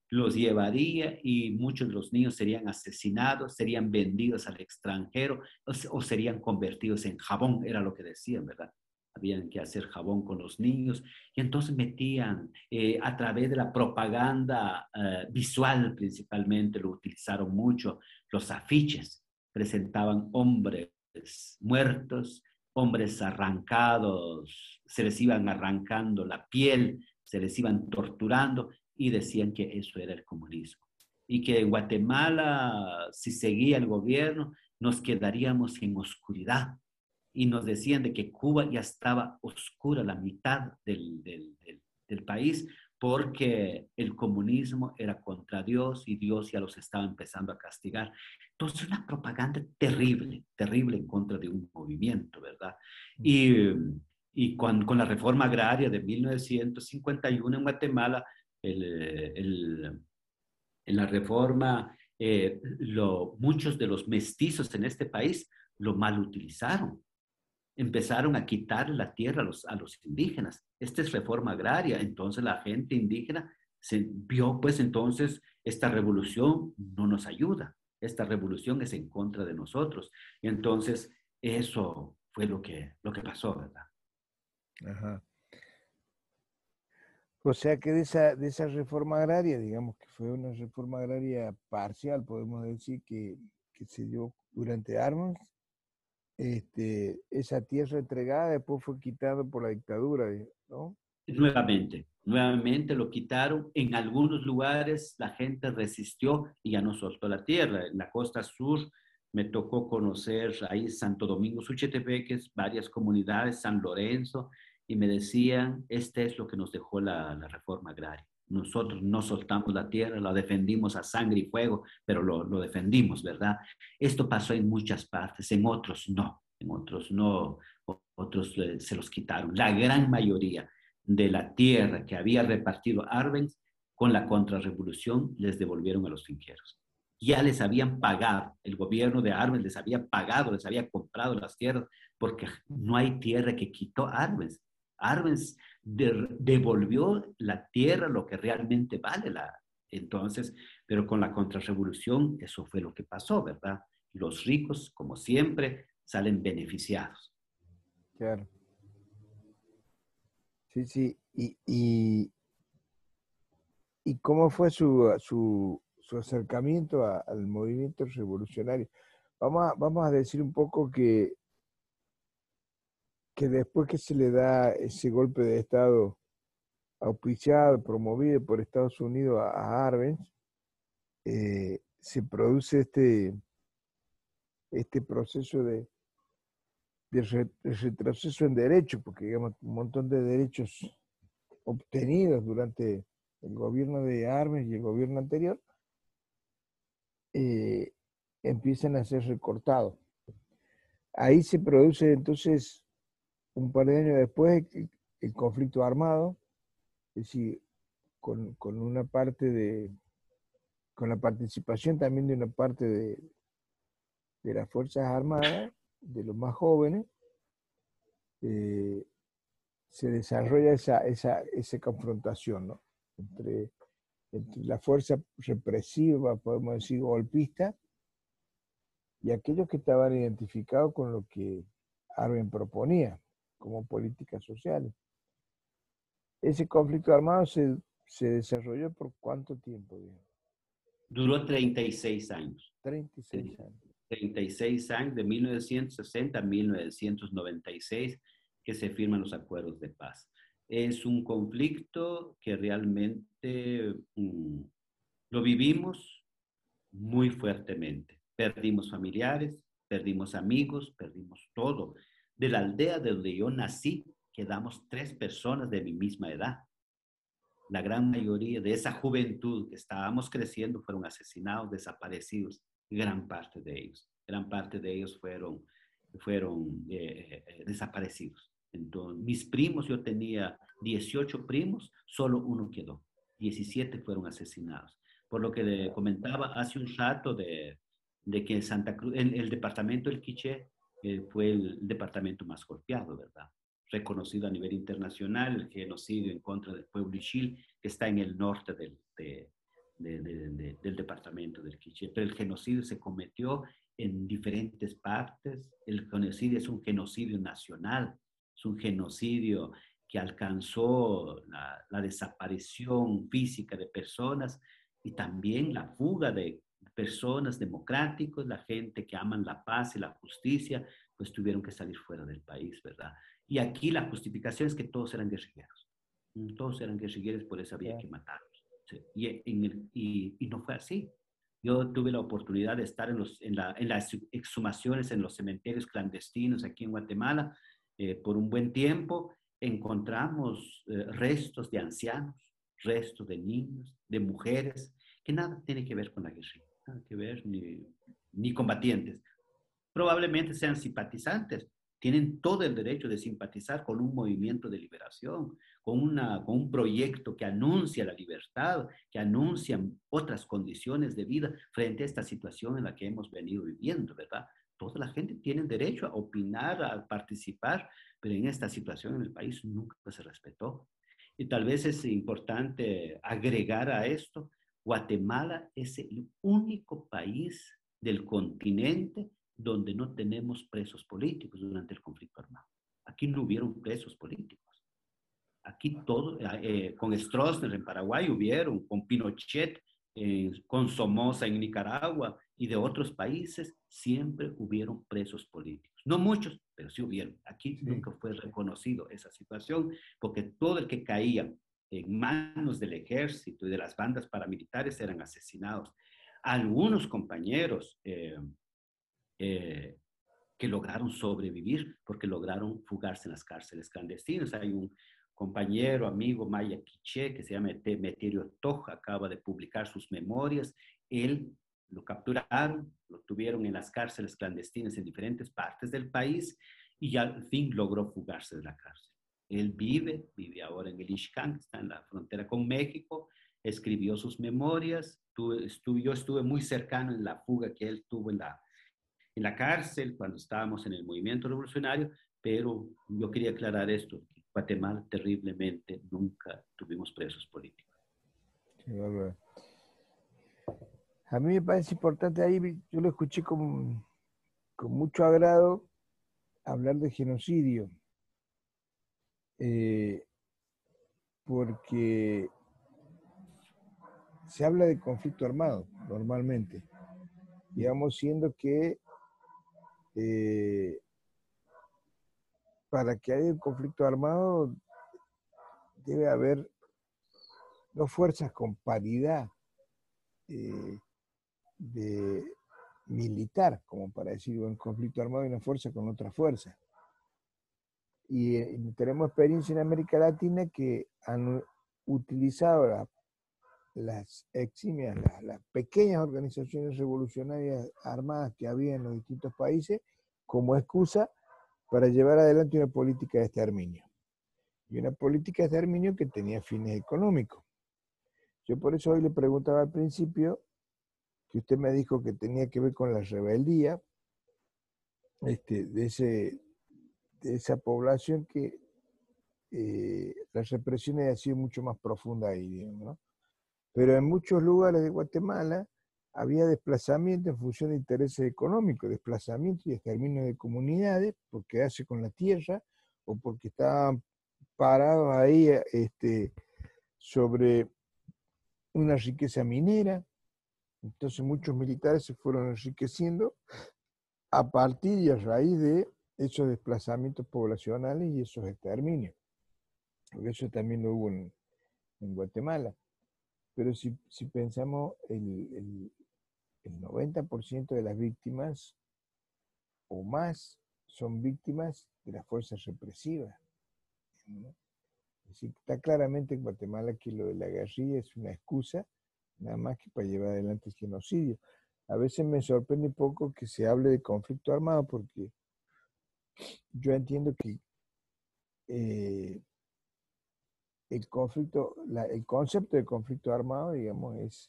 los llevaría y muchos de los niños serían asesinados, serían vendidos al extranjero o, o serían convertidos en jabón, era lo que decían, ¿verdad? Habían que hacer jabón con los niños y entonces metían eh, a través de la propaganda eh, visual principalmente, lo utilizaron mucho, los afiches, presentaban hombres muertos, hombres arrancados, se les iban arrancando la piel, se les iban torturando y decían que eso era el comunismo. Y que en Guatemala, si seguía el gobierno, nos quedaríamos en oscuridad. Y nos decían de que Cuba ya estaba oscura, la mitad del, del, del, del país, porque el comunismo era contra Dios y Dios ya los estaba empezando a castigar. Entonces, una propaganda terrible, terrible en contra de un movimiento, ¿verdad? Y, y con, con la reforma agraria de mil novecientos cincuenta y uno en Guatemala, el, el, en la reforma, eh, lo, muchos de los mestizos en este país lo mal utilizaron. Empezaron a quitar la tierra a los, a los indígenas. Esta es reforma agraria. Entonces la gente indígena se vio, pues entonces, esta revolución no nos ayuda. Esta revolución es en contra de nosotros. Y entonces eso fue lo que, lo que pasó, ¿verdad? Ajá. O sea que de esa, de esa reforma agraria, digamos que fue una reforma agraria parcial, podemos decir, que, que se dio durante Armas, este, esa tierra entregada después fue quitada por la dictadura, ¿no? Nuevamente, nuevamente lo quitaron. En algunos lugares la gente resistió y ya no soltó la tierra. En la costa sur me tocó conocer ahí Santo Domingo, Suchetepeques, varias comunidades, San Lorenzo, y me decían, este es lo que nos dejó la, la reforma agraria. Nosotros no soltamos la tierra, la defendimos a sangre y fuego, pero lo, lo defendimos, ¿verdad? Esto pasó en muchas partes, en otros no, en otros no, otros eh, se los quitaron. La gran mayoría de la tierra que había repartido Arbenz, con la contrarrevolución les devolvieron a los finqueros. Ya les habían pagado, el gobierno de Arbenz les había pagado, les había comprado las tierras, porque no hay tierra que quitó Arbenz. Arbenz de, devolvió la tierra lo que realmente vale. La, entonces, pero con la contrarrevolución eso fue lo que pasó, ¿verdad? Los ricos, como siempre, salen beneficiados. Claro. Sí, sí. ¿Y, y, y cómo fue su, su, su acercamiento a, al movimiento revolucionario? Vamos a, vamos a decir un poco que, que después que se le da ese golpe de Estado auspiciado, promovido por Estados Unidos a, a Arbenz, eh, se produce este, este proceso de, de, re, de retroceso en derechos, porque digamos, un montón de derechos obtenidos durante el gobierno de Arbenz y el gobierno anterior, eh, empiezan a ser recortados. Ahí se produce entonces, un par de años después, el, el conflicto armado, es decir, con, con una parte de, con la participación también de una parte de, de las Fuerzas Armadas, de los más jóvenes, eh, se desarrolla esa, esa, esa confrontación, ¿no? entre, entre la fuerza represiva, podemos decir, golpista, y aquellos que estaban identificados con lo que Arbenz proponía como políticas sociales. Ese conflicto armado se, se desarrolló por ¿cuánto tiempo? Digamos? Duró treinta y seis años. treinta y seis años. treinta y seis años, de mil novecientos sesenta a mil novecientos noventa y seis, que se firman los acuerdos de paz. Es un conflicto que realmente mm, lo vivimos muy fuertemente. Perdimos familiares, perdimos amigos, perdimos todo. De la aldea de donde yo nací, quedamos tres personas de mi misma edad. La gran mayoría de esa juventud que estábamos creciendo fueron asesinados, desaparecidos, gran parte de ellos. Gran parte de ellos fueron, fueron eh, eh, desaparecidos. Entonces, mis primos, yo tenía dieciocho primos, solo uno quedó. diecisiete fueron asesinados. Por lo que le comentaba hace un rato de, de que Santa Cruz, el, el departamento del Quiché eh, fue el departamento más golpeado, ¿verdad? Reconocido a nivel internacional, el genocidio en contra del pueblo Ixil, que está en el norte del, de, de, de, de, del departamento del Quiché. Pero el genocidio se cometió en diferentes partes. El genocidio es un genocidio nacional, es un genocidio que alcanzó la, la desaparición física de personas y también la fuga de personas democráticos, la gente que aman la paz y la justicia, pues tuvieron que salir fuera del país, ¿verdad? Y aquí la justificación es que todos eran guerrilleros. Todos eran guerrilleros, por eso había que matarlos. Sí. Y, en el, y, y no fue así. Yo tuve la oportunidad de estar en, los, en, la, en las exhumaciones en los cementerios clandestinos aquí en Guatemala eh, por un buen tiempo. Encontramos eh, restos de ancianos, restos de niños, de mujeres, que nada tiene que ver con la guerrilla, nada que ver ni, ni combatientes. Probablemente sean simpatizantes, tienen todo el derecho de simpatizar con un movimiento de liberación, con, una, con un proyecto que anuncia la libertad, que anuncia otras condiciones de vida frente a esta situación en la que hemos venido viviendo, ¿verdad? Toda la gente tiene derecho a opinar, a participar, pero en esta situación en el país nunca se respetó. Y tal vez es importante agregar a esto, Guatemala es el único país del continente donde no tenemos presos políticos durante el conflicto armado. Aquí no hubieron presos políticos. Aquí todo, eh, con Stroessner en Paraguay hubieron, con Pinochet, eh, con Somoza en Nicaragua y de otros países, siempre hubieron presos políticos. No muchos, pero sí hubieron. Aquí sí. Nunca fue reconocido esa situación, porque todo el que caía en manos del ejército y de las bandas paramilitares eran asesinados. Algunos compañeros eh, eh, que lograron sobrevivir porque lograron fugarse en las cárceles clandestinas. Hay un compañero, amigo, Maya Quiché, que se llama Meterio Toja, acaba de publicar sus memorias. Él lo capturaron, lo tuvieron en las cárceles clandestinas en diferentes partes del país y al fin logró fugarse de la cárcel. Él vive, vive ahora en el Ixcán, que está en la frontera con México, escribió sus memorias. Tuve, estuve, yo estuve muy cercano en la fuga que él tuvo en la, en la cárcel cuando estábamos en el movimiento revolucionario, pero yo quería aclarar esto, que Guatemala terriblemente nunca tuvimos presos políticos. Sí, bueno. A mí me parece importante, ahí yo lo escuché con, con mucho agrado hablar de genocidio, eh, porque se habla de conflicto armado normalmente, digamos, siendo que eh, para que haya un conflicto armado debe haber dos fuerzas con paridad eh, de militar, como para decir, un conflicto armado y una fuerza con otra fuerza. Y eh, tenemos experiencia en América Latina que han utilizado la, las eximias, las, las pequeñas organizaciones revolucionarias armadas que había en los distintos países como excusa para llevar adelante una política de exterminio. Y una política de exterminio que tenía fines económicos. Yo por eso hoy le preguntaba al principio, que usted me dijo que tenía que ver con la rebeldía este, de, ese, de esa población que eh, la represión ha sido mucho más profunda ahí, digamos, ¿no? Pero en muchos lugares de Guatemala había desplazamiento en función de intereses económicos, desplazamiento y exterminio de comunidades por quedarse con la tierra o porque estaban parados ahí este, sobre una riqueza minera. Entonces muchos militares se fueron enriqueciendo a partir y a raíz de esos desplazamientos poblacionales y esos exterminios. Porque eso también lo hubo en, en Guatemala. Pero si, si pensamos, el, el, el noventa por ciento de las víctimas o más son víctimas de las fuerzas represivas, ¿no? Es decir, está claramente en Guatemala que lo de la guerrilla es una excusa nada más que para llevar adelante el genocidio. A veces me sorprende un poco que se hable de conflicto armado porque yo entiendo que eh, el conflicto, la, el concepto de conflicto armado, digamos, es,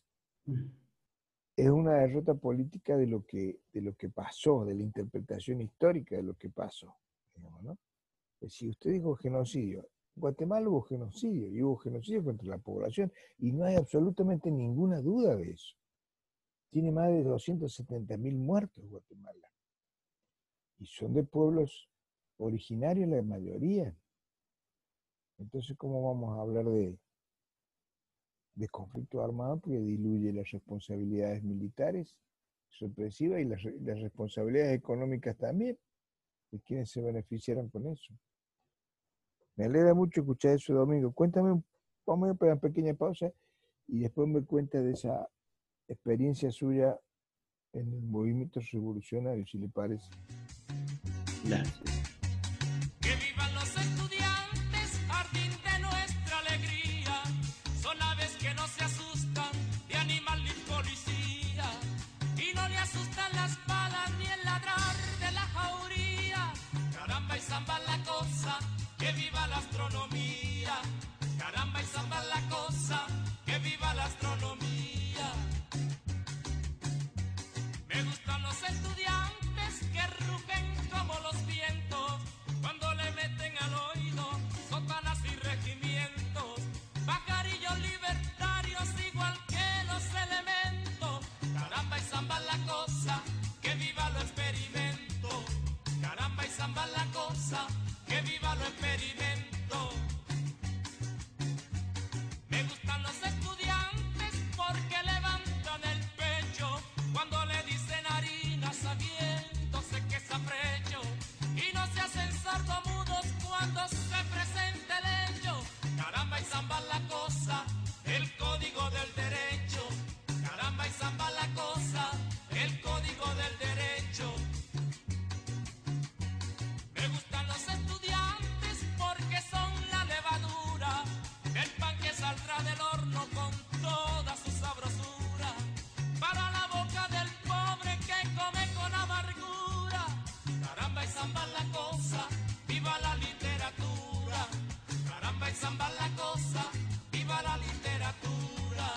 es una derrota política de lo que, de lo que pasó, de la interpretación histórica de lo que pasó, digamos, ¿no? Si usted dijo genocidio, Guatemala hubo genocidio, y hubo genocidio contra la población, y no hay absolutamente ninguna duda de eso. Tiene más de doscientos setenta mil muertos Guatemala. Y son de pueblos originarios la mayoría. Entonces, ¿cómo vamos a hablar de, de conflicto armado? Porque diluye las responsabilidades militares, sorpresivas, y las, las responsabilidades económicas también, de quienes se beneficiaron con eso. Me alegra mucho escuchar eso, Domingo. Cuéntame, vamos a ir para una pequeña pausa y después me cuenta de esa experiencia suya en el movimiento revolucionario, si le parece. Gracias. Que vivan los estudiantes, jardín de nuestra alegría. Son aves que no se asustan de animal ni policía. Y no le asustan las balas ni el ladrar de la jauría. Caramba y zamba la cosa, que viva la astronomía. Caramba y zamba la cosa, que viva la astronomía. Me gustan los estudiantes que rugen como los vientos cuando le meten al oído sotanas y regimientos. Pajarillos libertarios igual que los elementos. Caramba y zamba la cosa, que viva lo experimento. Caramba y zamba la cosa, que viva lo experimento. Me gustan los estudiantes porque levantan el pecho cuando le dicen harina sabiéndose que es afrecho, y no se hacen sordomudos cuando se presenta el hecho. Caramba y zamba la cosa, el código del derecho. Caramba y zamba la cosa, el código del derecho. Me gustan los estudiantes porque son la levadura del pan que saldrá del horno con toda su sabrosura para la boca del pobre que come con amargura. Caramba y zamba la cosa, viva la literatura. Caramba y zamba la cosa, viva la literatura.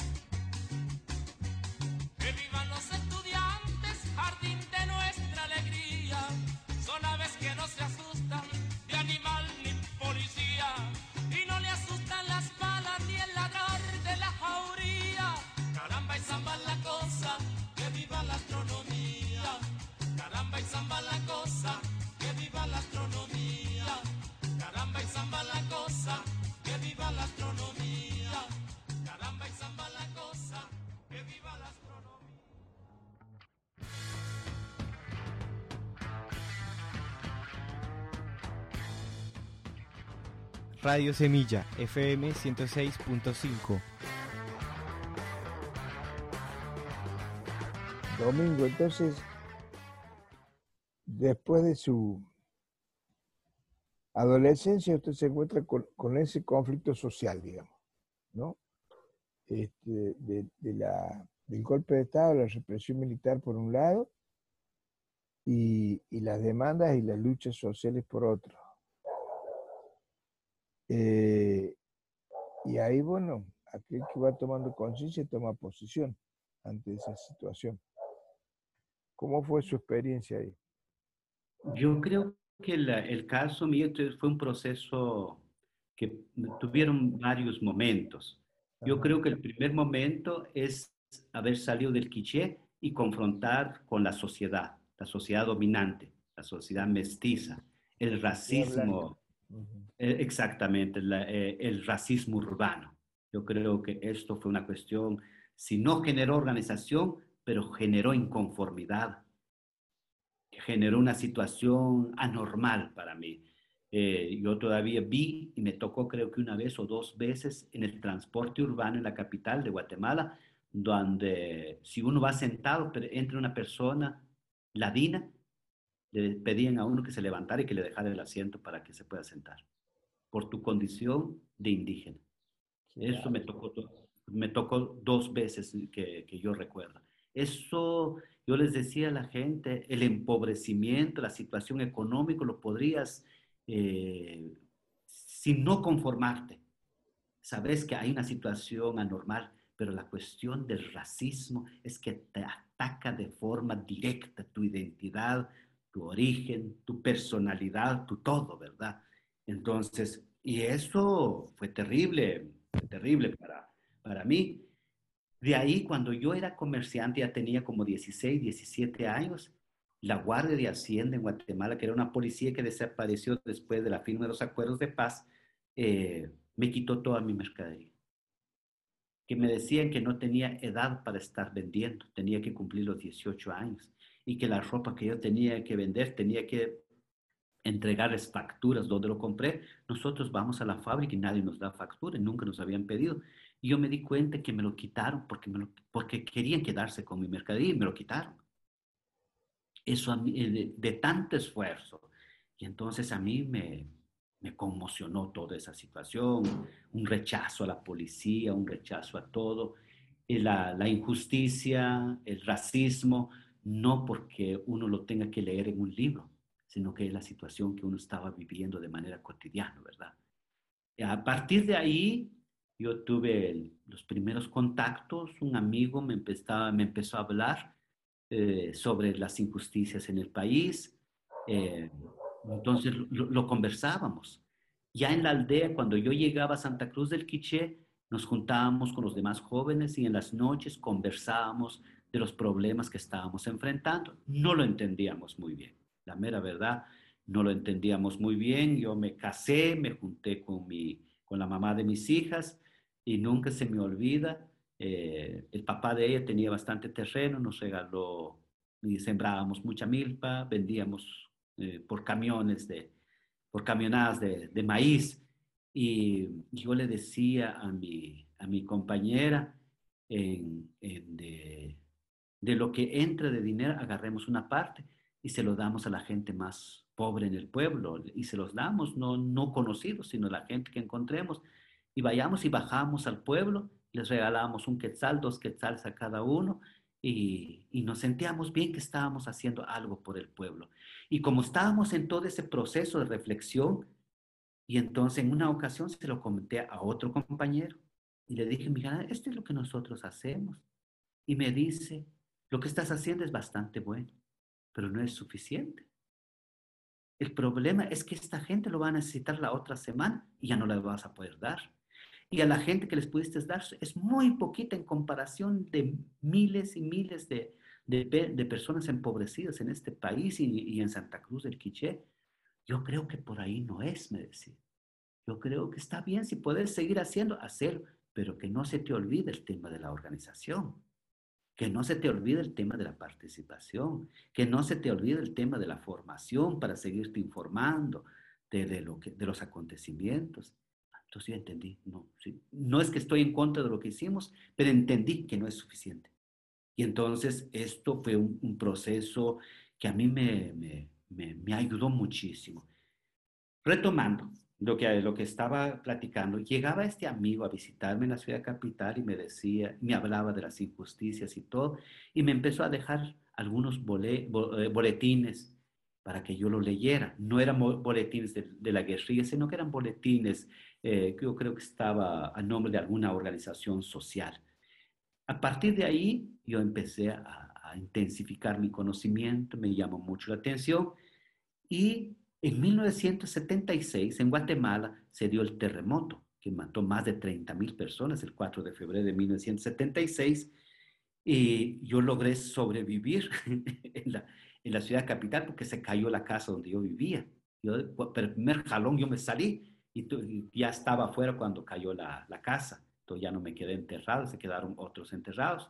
Que vivan los estudiantes, jardín de nuestra alegría. Son aves que no se asustan de animal ni policía. Y no le asustan las balas ni el ladrar de la jauría. Caramba y zamba la cosa, que viva la astronomía. Caramba y zamba la cosa, que viva la astronomía. Caramba y zamba la cosa, que viva la astronomía. Caramba y zamba la cosa, que viva la astronomía. Radio Semilla, F M ciento seis punto cinco. Domingo, entonces, después de su adolescencia, usted se encuentra con, con ese conflicto social, digamos, ¿no? Este, de, de la, del golpe de Estado, la represión militar por un lado, y, y las demandas y las luchas sociales por otro. Eh, y ahí, bueno, aquel que va tomando conciencia toma posición ante esa situación. ¿Cómo fue su experiencia ahí? Yo creo que la, el caso mío fue un proceso que tuvieron varios momentos. Yo Ajá. creo que el primer momento es haber salido del quiché y confrontar con la sociedad, la sociedad dominante, la sociedad mestiza, el racismo, Uh-huh. eh, exactamente, la, eh, el racismo urbano. Yo creo que esto fue una cuestión, si no generó organización, pero generó inconformidad, generó una situación anormal para mí. Eh, yo todavía vi y me tocó creo que una vez o dos veces en el transporte urbano en la capital de Guatemala, donde si uno va sentado, pero entra una persona ladina, le pedían a uno que se levantara y que le dejara el asiento para que se pueda sentar, por tu condición de indígena. Eso me tocó, me tocó dos veces que, que yo recuerdo. Eso, yo les decía a la gente, el empobrecimiento, la situación económica, lo podrías, eh, sin no conformarte. Sabes que hay una situación anormal, pero la cuestión del racismo es que te ataca de forma directa tu identidad, tu origen, tu personalidad, tu todo, ¿verdad? Entonces, Y eso fue terrible, fue terrible para, para mí. De ahí, cuando yo era comerciante, ya tenía como dieciséis, diecisiete años, la Guardia de Hacienda en Guatemala, que era una policía que desapareció después de la firma de los acuerdos de paz, eh, me quitó toda mi mercadería. Que me decían que no tenía edad para estar vendiendo, tenía que cumplir los dieciocho años y que la ropa que yo tenía que vender tenía que entregarles facturas donde lo compré. Nosotros vamos a la fábrica y nadie nos da factura, nunca nos habían pedido. Y yo me di cuenta que me lo quitaron porque, me lo, porque querían quedarse con mi mercadería y me lo quitaron. Eso a mí, de, de tanto esfuerzo. Y entonces a mí me, me conmocionó toda esa situación, un rechazo a la policía, un rechazo a todo, y la, la injusticia, el racismo, no porque uno lo tenga que leer en un libro, sino que es la situación que uno estaba viviendo de manera cotidiana, ¿verdad? Y a partir de ahí, yo tuve el, los primeros contactos, un amigo me, empezaba, me empezó a hablar eh, sobre las injusticias en el país, eh, entonces lo, lo conversábamos. Ya en la aldea, cuando yo llegaba a Santa Cruz del Quiché, nos juntábamos con los demás jóvenes y en las noches conversábamos de los problemas que estábamos enfrentando. No lo entendíamos muy bien, la mera verdad, no lo entendíamos muy bien. Yo me casé, me junté con, mi, con la mamá de mis hijas y nunca se me olvida. Eh, el papá de ella tenía bastante terreno, nos regaló y sembrábamos mucha milpa, vendíamos eh, por camiones, de, por camionadas de, de maíz. Y yo le decía a mi, a mi compañera, en, en de, de lo que entra de dinero, agarremos una parte y se lo damos a la gente más pobre en el pueblo. Y se los damos, no, no conocidos, sino la gente que encontremos. Y vayamos y bajamos al pueblo, les regalamos un quetzal, dos quetzales a cada uno, y, y nos sentíamos bien que estábamos haciendo algo por el pueblo. Y como estábamos en todo ese proceso de reflexión, y entonces en una ocasión se lo comenté a otro compañero, y le dije, mira, esto es lo que nosotros hacemos. Y me dice, lo que estás haciendo es bastante bueno, pero no es suficiente. El problema es que esta gente lo va a necesitar la otra semana y ya no le vas a poder dar. Y a la gente que les pudiste dar es muy poquita en comparación de miles y miles de, de, de personas empobrecidas en este país y, y en Santa Cruz del Quiché. Yo creo que por ahí no es, me decía. Yo creo que está bien, si puedes seguir haciendo, hacerlo, pero que no se te olvide el tema de la organización. Que no se te olvide el tema de la participación, que no se te olvide el tema de la formación para seguirte informando de, de, lo que, de los acontecimientos. Entonces yo entendí, no, sí, no es que estoy en contra de lo que hicimos, pero entendí que no es suficiente. Y entonces esto fue un, un proceso que a mí me, me, me, me ayudó muchísimo. Retomando lo que, lo que estaba platicando, llegaba este amigo a visitarme en la ciudad capital y me decía, me hablaba de las injusticias y todo, y me empezó a dejar algunos bole, boletines para que yo lo leyera. No eran boletines de, de la guerrilla, sino que eran boletines eh, que yo creo que estaba a nombre de alguna organización social. A partir de ahí, yo empecé a, a intensificar mi conocimiento, me llamó mucho la atención y en mil novecientos setenta y seis, en Guatemala, se dio el terremoto que mató más de treinta mil personas el cuatro de febrero de mil novecientos setenta y seis. Y yo logré sobrevivir en la, en la ciudad capital porque se cayó la casa donde yo vivía. Yo, pero el primer jalón yo me salí y, tu, y ya estaba afuera cuando cayó la, la casa. Entonces ya no me quedé enterrado, se quedaron otros enterrados.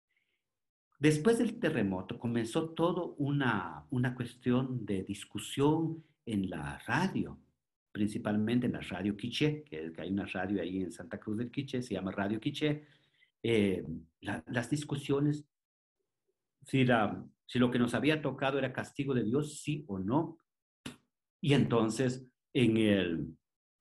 Después del terremoto comenzó todo una, una cuestión de discusión en la radio, principalmente en la radio Quiché, que, que hay una radio ahí en Santa Cruz del Quiché, se llama Radio Quiché. Eh, la, las discusiones, si, la, si lo que nos había tocado era castigo de Dios, sí o no. Y entonces en, el,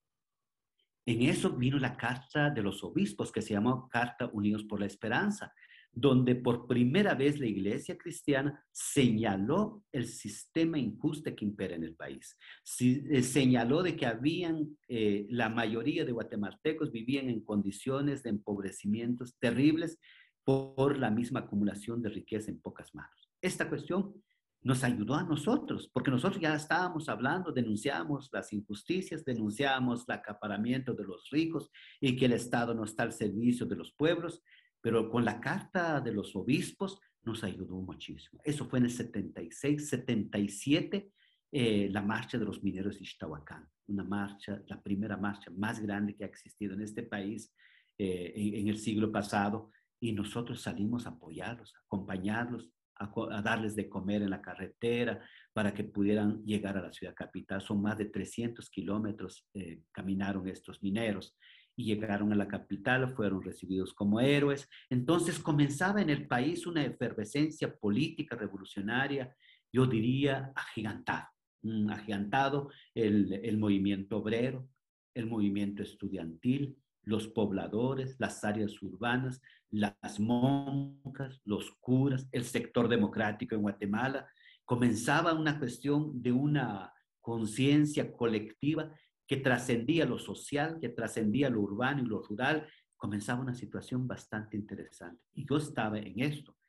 en eso vino la carta de los obispos, que se llamó Carta Unidos por la Esperanza, donde por primera vez la iglesia cristiana señaló el sistema injusto que impera en el país. Sí, eh, señaló de que habían, eh, la mayoría de guatemaltecos vivían en condiciones de empobrecimientos terribles por la misma acumulación de riqueza en pocas manos. Esta cuestión nos ayudó a nosotros, porque nosotros ya estábamos hablando, denunciamos las injusticias, denunciamos el acaparamiento de los ricos y que el Estado no está al servicio de los pueblos, pero con la carta de los obispos nos ayudó muchísimo. Eso fue en el setenta y seis, setenta y siete, eh, la marcha de los mineros de Ixtahuacán, una marcha, la primera marcha más grande que ha existido en este país eh, en, en el siglo pasado, y nosotros salimos a apoyarlos, a acompañarlos, a, a darles de comer en la carretera para que pudieran llegar a la ciudad capital. Son más de trescientos kilómetros, eh, caminaron estos mineros y llegaron a la capital, fueron recibidos como héroes. Entonces comenzaba en el país una efervescencia política revolucionaria, yo diría agigantada, mm, agigantado el, el movimiento obrero, el movimiento estudiantil, los pobladores, las áreas urbanas, las monjas, los curas, el sector democrático en Guatemala. Comenzaba una cuestión de una conciencia colectiva que trascendía lo social, que trascendía lo urbano y lo rural. Comenzaba una situación bastante interesante. Y yo estaba en esto.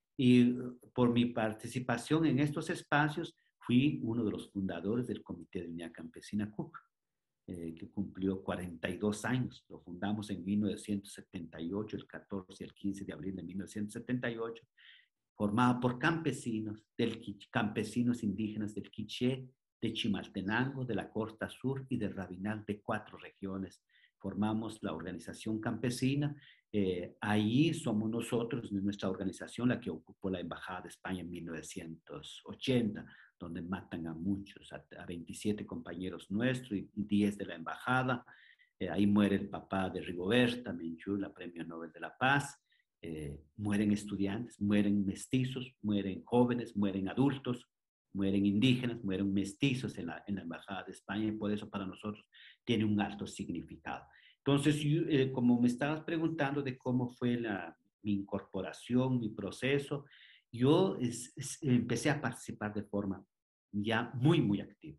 Y por mi participación en estos espacios, fui uno de los fundadores del Comité de Unidad Campesina C U C. Eh, que cumplió cuarenta y dos años. Lo fundamos en mil novecientos setenta y ocho, el catorce y el quince de abril de mil novecientos setenta y ocho, formado por campesinos, del, campesinos indígenas del Quiché, de Chimaltenango, de la Costa Sur y del Rabinal, de cuatro regiones. Formamos la organización campesina. Eh, ahí somos nosotros, nuestra organización, la que ocupó la Embajada de España en mil novecientos ochenta, donde matan a muchos, a, a veintisiete compañeros nuestros y, y diez de la embajada. Eh, ahí muere el papá de Rigoberta Menchú, la Premio Nobel de la Paz. Eh, mueren estudiantes, mueren mestizos, mueren jóvenes, mueren adultos, mueren indígenas, mueren mestizos en la, en la Embajada de España, y por eso para nosotros tiene un alto significado. Entonces, yo, eh, como me estabas preguntando de cómo fue la, mi incorporación, mi proceso, yo es, es, empecé a participar de forma ya muy, muy activa.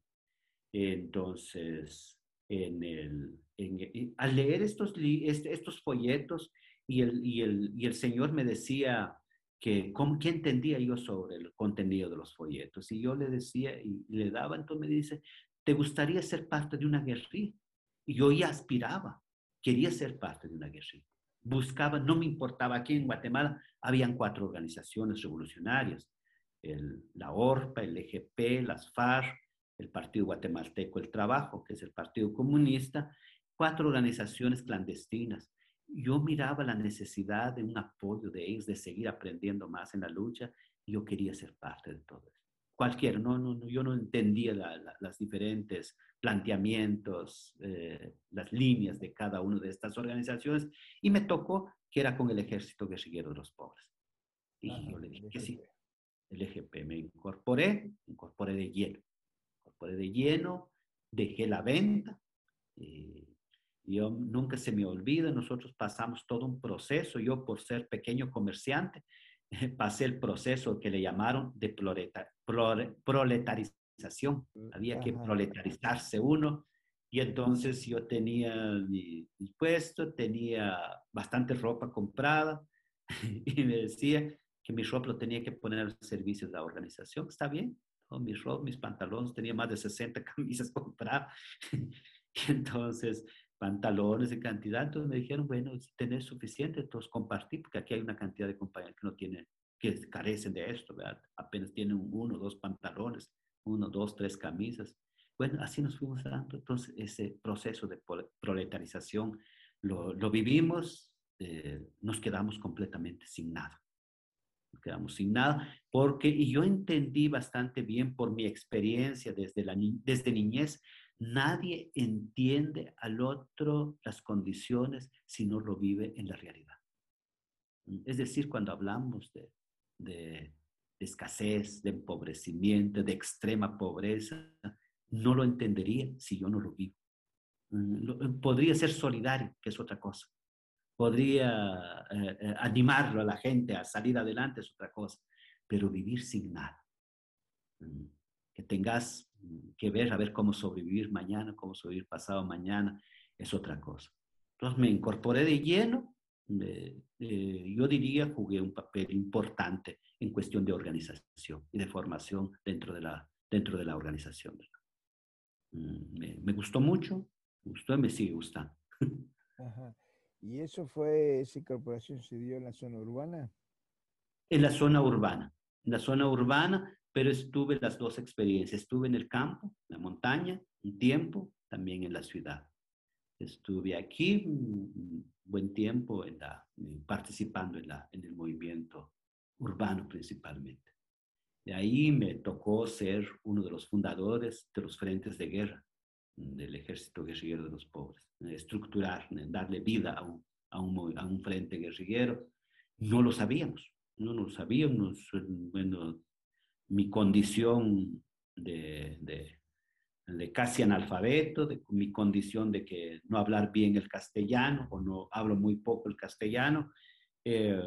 Entonces, en el, en, al leer estos, estos folletos, y el, y, el, y el señor me decía que ¿cómo, qué entendía yo sobre el contenido de los folletos. Y yo le decía, y le daba, entonces me dice, ¿te gustaría ser parte de una guerrilla? Y yo ya aspiraba, quería ser parte de una guerrilla. Buscaba, no me importaba, aquí en Guatemala habían cuatro organizaciones revolucionarias, el, la ORPA, el E G P, las FARC, el Partido Guatemalteco El Trabajo, que es el Partido Comunista, cuatro organizaciones clandestinas. Yo miraba la necesidad de un apoyo de ellos, de seguir aprendiendo más en la lucha, y yo quería ser parte de todo eso. Cualquiera, no, no, yo no entendía la, la, las diferentes planteamientos, eh, las líneas de cada una de estas organizaciones, y me tocó que era con el Ejército Guerrillero de los Pobres. Y Ajá, yo le dije que sí, el E G P. Me incorporé, me incorporé de lleno, me incorporé de lleno, dejé la venta. Eh, Yo nunca se me olvida, nosotros pasamos todo un proceso. Yo, por ser pequeño comerciante, pasé el proceso que le llamaron de proleta, prole, proletarización. Había que proletarizarse uno. Y entonces yo tenía mi, mi puesto, tenía bastante ropa comprada y me decía que mi ropa lo tenía que poner al servicio de la organización. Está bien, ¿no? Mis ropa, mis pantalones, tenía más de sesenta camisas compradas. Y entonces, pantalones de cantidad, entonces me dijeron, bueno, si tenés suficiente, entonces compartí, porque aquí hay una cantidad de compañeros que no tienen, que carecen de esto, ¿verdad? Apenas tienen uno, dos pantalones, uno, dos, tres camisas. Bueno, así nos fuimos dando. Entonces, ese proceso de proletarización lo, lo vivimos, eh, nos quedamos completamente sin nada. Nos quedamos sin nada, porque, y yo entendí bastante bien por mi experiencia desde, la, desde niñez, nadie entiende al otro las condiciones si no lo vive en la realidad. Es decir, cuando hablamos de, de, de escasez, de empobrecimiento, de extrema pobreza, no lo entendería si yo no lo vivo. Podría ser solidario, que es otra cosa. Podría eh, eh, animarlo a la gente a salir adelante, es otra cosa. Pero vivir sin nada. Que tengas que ver, a ver cómo sobrevivir mañana, cómo sobrevivir pasado mañana, es otra cosa. Entonces me incorporé de lleno eh, eh, yo diría, jugué un papel importante en cuestión de organización y de formación dentro de la, dentro de la organización. Mm, Me, me gustó mucho, me gustó y me sigue gustando. Ajá. ¿Y eso fue, esa incorporación se dio en la zona urbana? En la zona urbana, en la zona urbana, pero estuve las dos experiencias. Estuve en el campo, en la montaña, un tiempo, también en la ciudad. Estuve aquí un buen tiempo en la, participando en, la, en el movimiento urbano principalmente. De ahí me tocó ser uno de los fundadores de los frentes de guerra del Ejército Guerrillero de los Pobres, estructurar, darle vida a un, a un, a un frente guerrillero. No lo sabíamos, no lo sabíamos. Bueno, mi condición de, de, de casi analfabeto, de mi condición de que no hablar bien el castellano o no hablo muy poco el castellano, eh,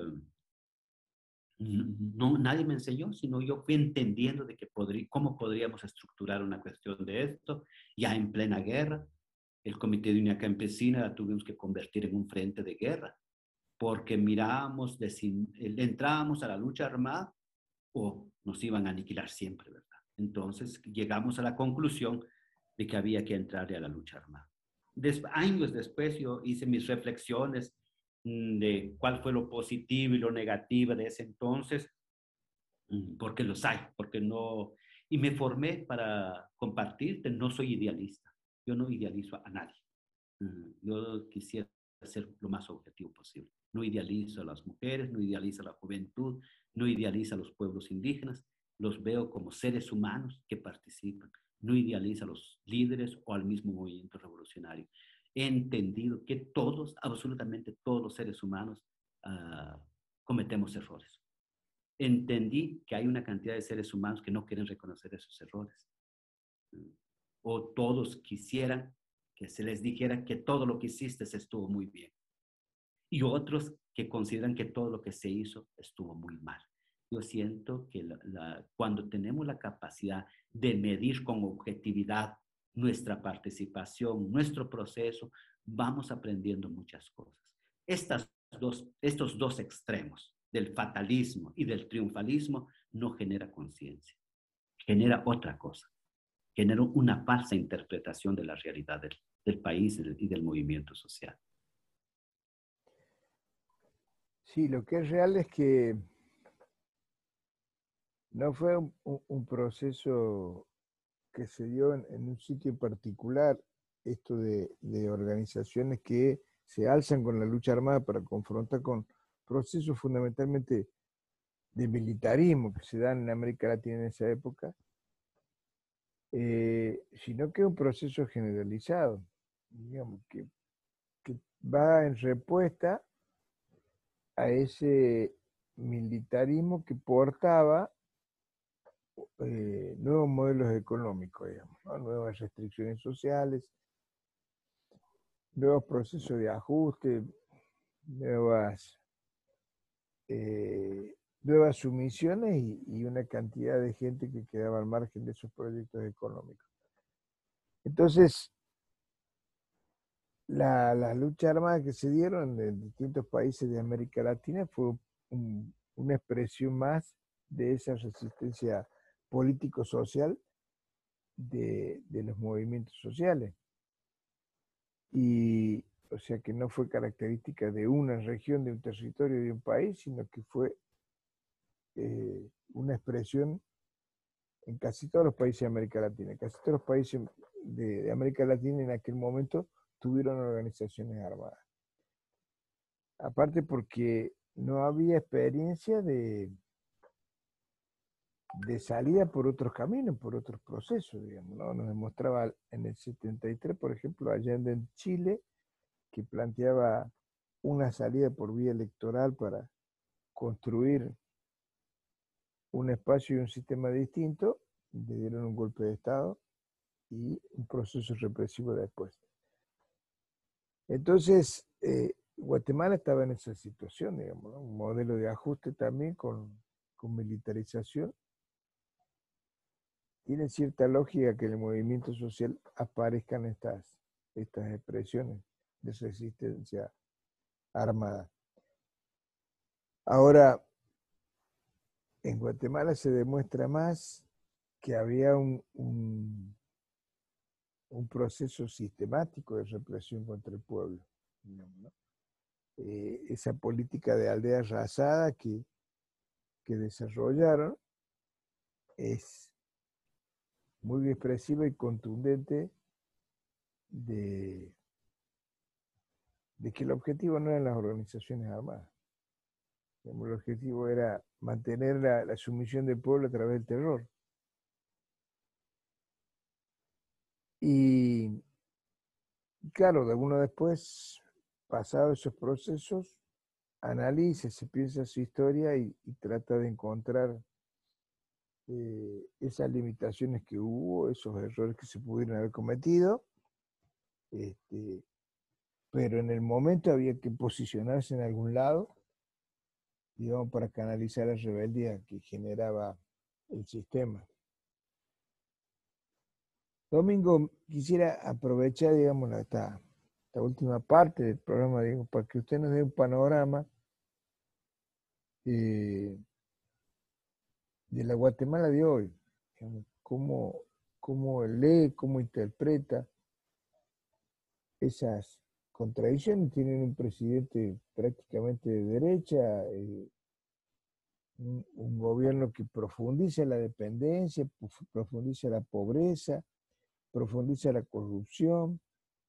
no, nadie me enseñó, sino yo fui entendiendo de que podría, cómo podríamos estructurar una cuestión de esto, ya en plena guerra. El Comité de Unidad Campesina la tuvimos que convertir en un frente de guerra, porque mirábamos, de si entrábamos a la lucha armada o nos iban a aniquilar siempre, ¿verdad? Entonces llegamos a la conclusión de que había que entrarle a la lucha armada. Des, años después yo hice mis reflexiones de cuál fue lo positivo y lo negativo de ese entonces, porque los hay, porque no... Y me formé para compartirte, no soy idealista, yo no idealizo a nadie. Yo quisiera ser lo más objetivo posible. No idealizo a las mujeres, no idealizo a la juventud, no idealizo a los pueblos indígenas, los veo como seres humanos que participan. No idealizo a los líderes o al mismo movimiento revolucionario. He entendido que todos, absolutamente todos los seres humanos, uh, cometemos errores. Entendí que hay una cantidad de seres humanos que no quieren reconocer esos errores. O todos quisieran que se les dijera que todo lo que hiciste estuvo muy bien. Y otros que consideran que todo lo que se hizo estuvo muy mal. Yo siento que la, la, cuando tenemos la capacidad de medir con objetividad nuestra participación, nuestro proceso, vamos aprendiendo muchas cosas. Estas dos, estos dos extremos del fatalismo y del triunfalismo no genera conciencia, genera otra cosa, genera una falsa interpretación de la realidad del, del país y del movimiento social. Sí, lo que es real es que no fue un, un proceso que se dio en, en un sitio particular, esto de, de organizaciones que se alzan con la lucha armada para confrontar con procesos fundamentalmente de militarismo que se dan en América Latina en esa época, eh, sino que es un proceso generalizado, digamos, que, que va en respuesta a ese militarismo que portaba eh, nuevos modelos económicos, digamos, ¿no? Nuevas restricciones sociales, nuevos procesos de ajuste, nuevas, eh, nuevas sumisiones y, y una cantidad de gente que quedaba al margen de esos proyectos económicos. Entonces, la, la lucha armada que se dieron en distintos países de América Latina fue un, una expresión más de esa resistencia político-social de, de los movimientos sociales. Y, o sea, que no fue característica de una región, de un territorio, de un país, sino que fue eh, una expresión en casi todos los países de América Latina. Casi todos los países de, de América Latina en aquel momento tuvieron organizaciones armadas. Aparte porque no había experiencia de, de salida por otros caminos, por otros procesos, digamos, ¿no? Nos demostraba en el setenta y tres, por ejemplo, Allende en Chile, que planteaba una salida por vía electoral para construir un espacio y un sistema distinto, le dieron un golpe de Estado y un proceso represivo después. Entonces, eh, Guatemala estaba en esa situación, digamos, ¿no? Un modelo de ajuste también con, con militarización. Tiene cierta lógica que en el movimiento social aparezcan estas, estas expresiones de resistencia armada. Ahora, en Guatemala se demuestra más que había un, un, un proceso sistemático de represión contra el pueblo, digamos, ¿no? Eh, esa política de aldea arrasada que, que desarrollaron es muy expresiva y contundente de, de que el objetivo no eran las organizaciones armadas. El objetivo era mantener la, la sumisión del pueblo a través del terror. Y claro, de uno después, pasados esos procesos, analiza, se piensa su historia y, y trata de encontrar eh, esas limitaciones que hubo, esos errores que se pudieron haber cometido. Este, pero en el momento había que posicionarse en algún lado, digamos, para canalizar la rebeldía que generaba el sistema. Domingo, quisiera aprovechar, digamos, esta, esta última parte del programa, digamos, para que usted nos dé un panorama eh, de la Guatemala de hoy, digamos, cómo, cómo lee, cómo interpreta esas contradicciones. Tienen un presidente prácticamente de derecha, eh, un, un gobierno que profundiza la dependencia, profundiza la pobreza, profundiza la corrupción.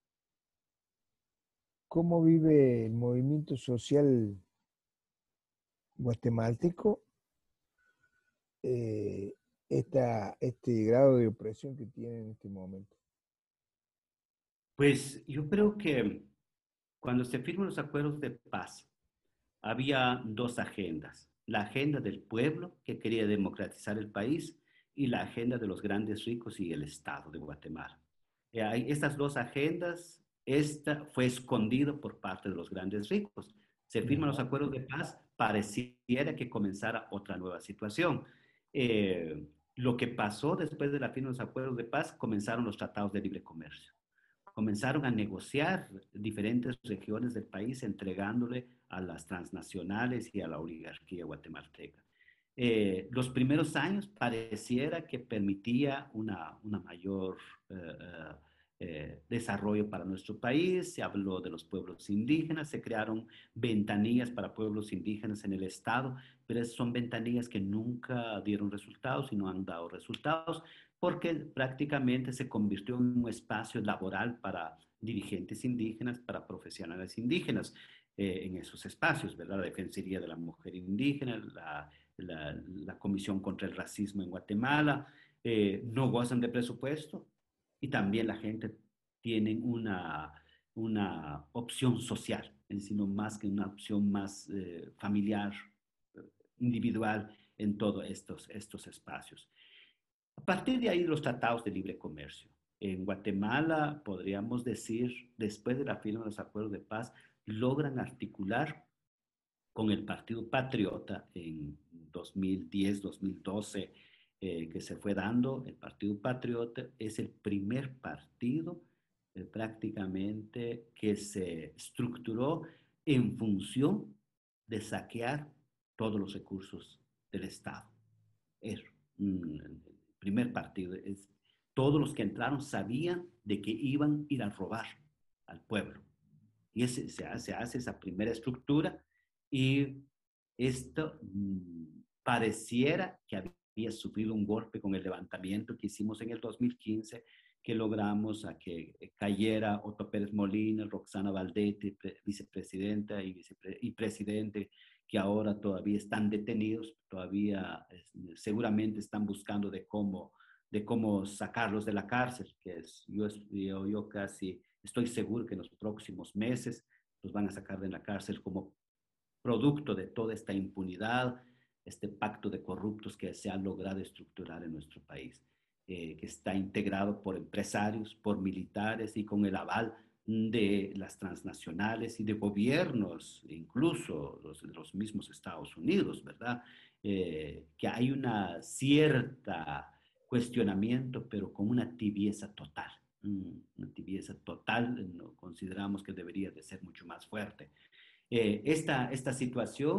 ¿Cómo vive el movimiento social guatemalteco eh, esta, este grado de opresión que tiene en este momento? Pues yo creo que cuando se firman los acuerdos de paz, había dos agendas. La agenda del pueblo, que quería democratizar el país, y la agenda de los grandes ricos y el Estado de Guatemala. Eh, hay estas dos agendas, esta fue escondido por parte de los grandes ricos. Se firman los acuerdos de paz, pareciera que comenzara otra nueva situación. Eh, lo que pasó después de la firma de los acuerdos de paz, comenzaron los tratados de libre comercio. Comenzaron a negociar diferentes regiones del país entregándole a las transnacionales y a la oligarquía guatemalteca. Eh, los primeros años pareciera que permitía una, una mayor eh, eh, desarrollo para nuestro país. Se habló de los pueblos indígenas, se crearon ventanillas para pueblos indígenas en el Estado, pero son ventanillas que nunca dieron resultados y no han dado resultados, porque prácticamente se convirtió en un espacio laboral para dirigentes indígenas, para profesionales indígenas eh, en esos espacios, ¿verdad? La Defensoría de la Mujer Indígena, la, la, la Comisión contra el Racismo en Guatemala, eh, no gozan de presupuesto y también la gente tiene una, una opción social, sino más que una opción más eh, familiar, individual en todos estos, estos espacios. A partir de ahí, los tratados de libre comercio. En Guatemala, podríamos decir, después de la firma de los acuerdos de paz, logran articular con el Partido Patriota en dos mil diez, dos mil doce, eh, que se fue dando. El Partido Patriota es el primer partido eh, prácticamente que se estructuró en función de saquear todos los recursos del Estado. Es un primer partido. Es, todos los que entraron sabían de que iban a ir a robar al pueblo. Y ese, se, hace, se hace esa primera estructura y esto mmm, pareciera que había sufrido un golpe con el levantamiento que hicimos en el dos mil quince, que logramos a que cayera Otto Pérez Molina, Roxana Valdete, vicepresidenta y, vicepre y presidente, que ahora todavía están detenidos, todavía seguramente están buscando de cómo, de cómo sacarlos de la cárcel, que es, yo, yo, yo casi estoy seguro que en los próximos meses los van a sacar de la cárcel como producto de toda esta impunidad, este pacto de corruptos que se ha logrado estructurar en nuestro país, eh, que está integrado por empresarios, por militares y con el aval de las transnacionales y de gobiernos, incluso los, los mismos Estados Unidos, ¿verdad? Eh, que hay una cierta cuestionamiento, pero con una tibieza total, una tibieza total, no, consideramos que debería de ser mucho más fuerte. Eh, esta, esta situación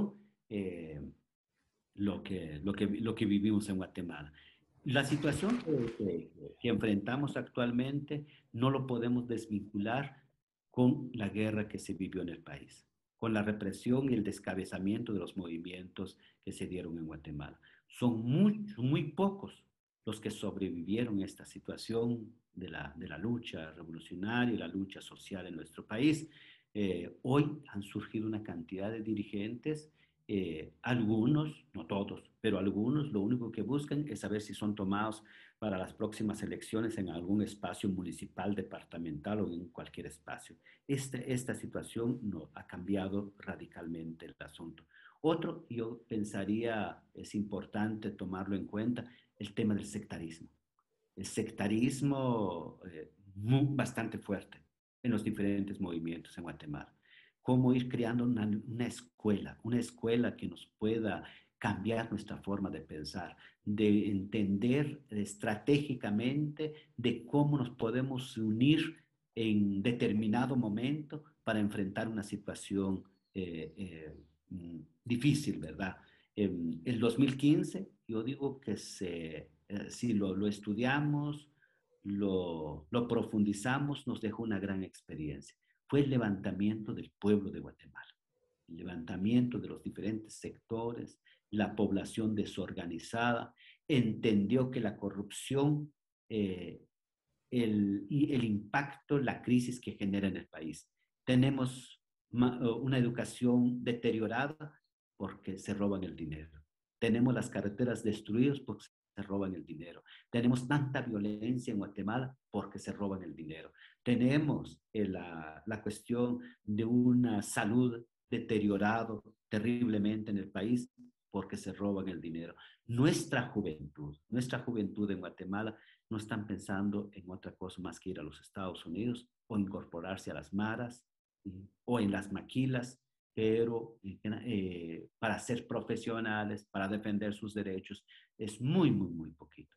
eh, lo, que, lo, que, lo que vivimos en Guatemala. La situación que, que, que enfrentamos actualmente no lo podemos desvincular con la guerra que se vivió en el país, con la represión y el descabezamiento de los movimientos que se dieron en Guatemala. Son muy, muy pocos los que sobrevivieron a esta situación de la, de la lucha revolucionaria y la lucha social en nuestro país. Eh, hoy han surgido una cantidad de dirigentes, eh, algunos, no todos, pero algunos lo único que buscan es saber si son tomados para las próximas elecciones en algún espacio municipal, departamental o en cualquier espacio. Este, esta situación no, ha cambiado radicalmente el asunto. Otro, yo pensaría, es importante tomarlo en cuenta, el tema del sectarismo. El sectarismo eh, muy, bastante fuerte en los diferentes movimientos en Guatemala. Cómo ir creando una, una escuela, una escuela que nos pueda cambiar nuestra forma de pensar, de entender estratégicamente de cómo nos podemos unir en determinado momento para enfrentar una situación eh, eh, difícil, ¿verdad? En el dos mil quince, yo digo que se, eh, si lo, lo estudiamos, lo, lo profundizamos, nos dejó una gran experiencia. Fue el levantamiento del pueblo de Guatemala, el levantamiento de los diferentes sectores, la población desorganizada, entendió que la corrupción, eh, el, y el impacto, la crisis que genera en el país. Tenemos una educación deteriorada porque se roban el dinero. Tenemos las carreteras destruidas porque se roban el dinero. Tenemos tanta violencia en Guatemala porque se roban el dinero. Tenemos eh, la, la cuestión de una salud deteriorada terriblemente en el país porque se roban el dinero. Nuestra juventud, nuestra juventud en Guatemala no están pensando en otra cosa más que ir a los Estados Unidos o incorporarse a las maras ¿sí? o en las maquilas, pero eh, para ser profesionales, para defender sus derechos, es muy, muy, muy poquito.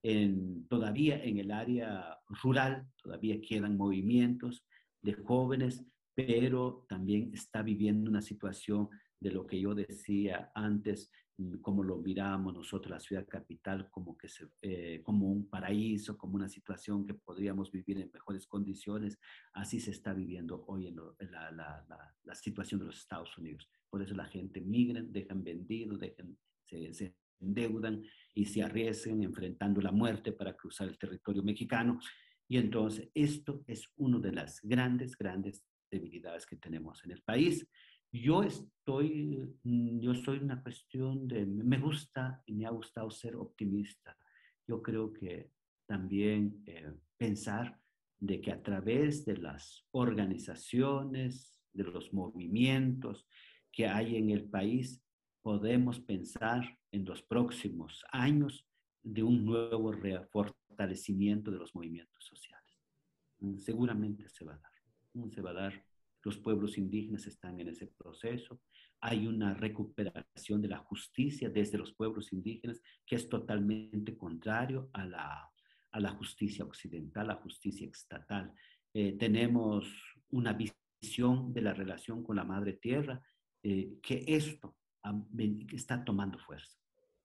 En, todavía en el área rural, todavía quedan movimientos de jóvenes, pero también está viviendo una situación de lo que yo decía antes, como lo miramos nosotros, la ciudad capital, como, que se, eh, como un paraíso, como una situación que podríamos vivir en mejores condiciones. Así se está viviendo hoy en, lo, en la, la, la, la situación de los Estados Unidos. Por eso la gente migra, dejan vendido, dejan, se, se endeudan y se arriesgan enfrentando la muerte para cruzar el territorio mexicano. Y entonces esto es una de las grandes, grandes debilidades que tenemos en el país. Yo estoy, yo soy una cuestión de, me gusta y me ha gustado ser optimista. Yo creo que también eh, pensar de que a través de las organizaciones, de los movimientos que hay en el país, podemos pensar en los próximos años de un nuevo fortalecimiento de los movimientos sociales. Seguramente se va a dar, se va a dar. Los pueblos indígenas están en ese proceso. Hay una recuperación de la justicia desde los pueblos indígenas que es totalmente contrario a la, a la justicia occidental, a la justicia estatal. Eh, tenemos una visión de la relación con la madre tierra eh, que esto a, está tomando fuerza.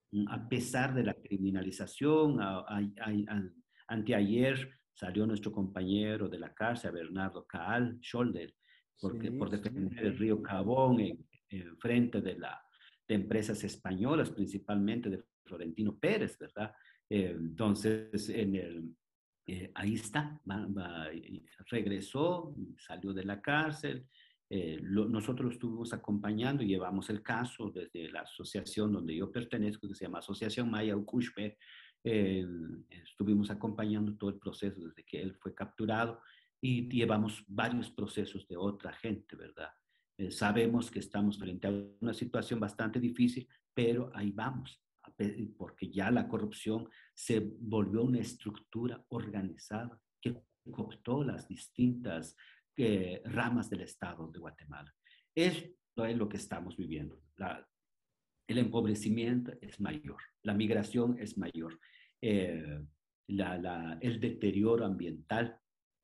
A pesar de la criminalización, a, a, a, anteayer salió nuestro compañero de la cárcel, Bernardo Caal Scholder, porque, sí, por defender sí. el río Cabón en, en frente de, la, de empresas españolas, principalmente de Florentino Pérez, ¿verdad? Eh, entonces, en el, eh, ahí está, va, va, regresó, salió de la cárcel, eh, lo, nosotros lo estuvimos acompañando y llevamos el caso desde la asociación donde yo pertenezco, que se llama Asociación Maya Ucushpe, eh, estuvimos acompañando todo el proceso desde que él fue capturado, y llevamos varios procesos de otra gente, ¿verdad? Eh, sabemos que estamos frente a una situación bastante difícil, pero ahí vamos, porque ya la corrupción se volvió una estructura organizada que cooptó las distintas eh, ramas del Estado de Guatemala. Esto es lo que estamos viviendo. La, el empobrecimiento es mayor, la migración es mayor, eh, la, la, el deterioro ambiental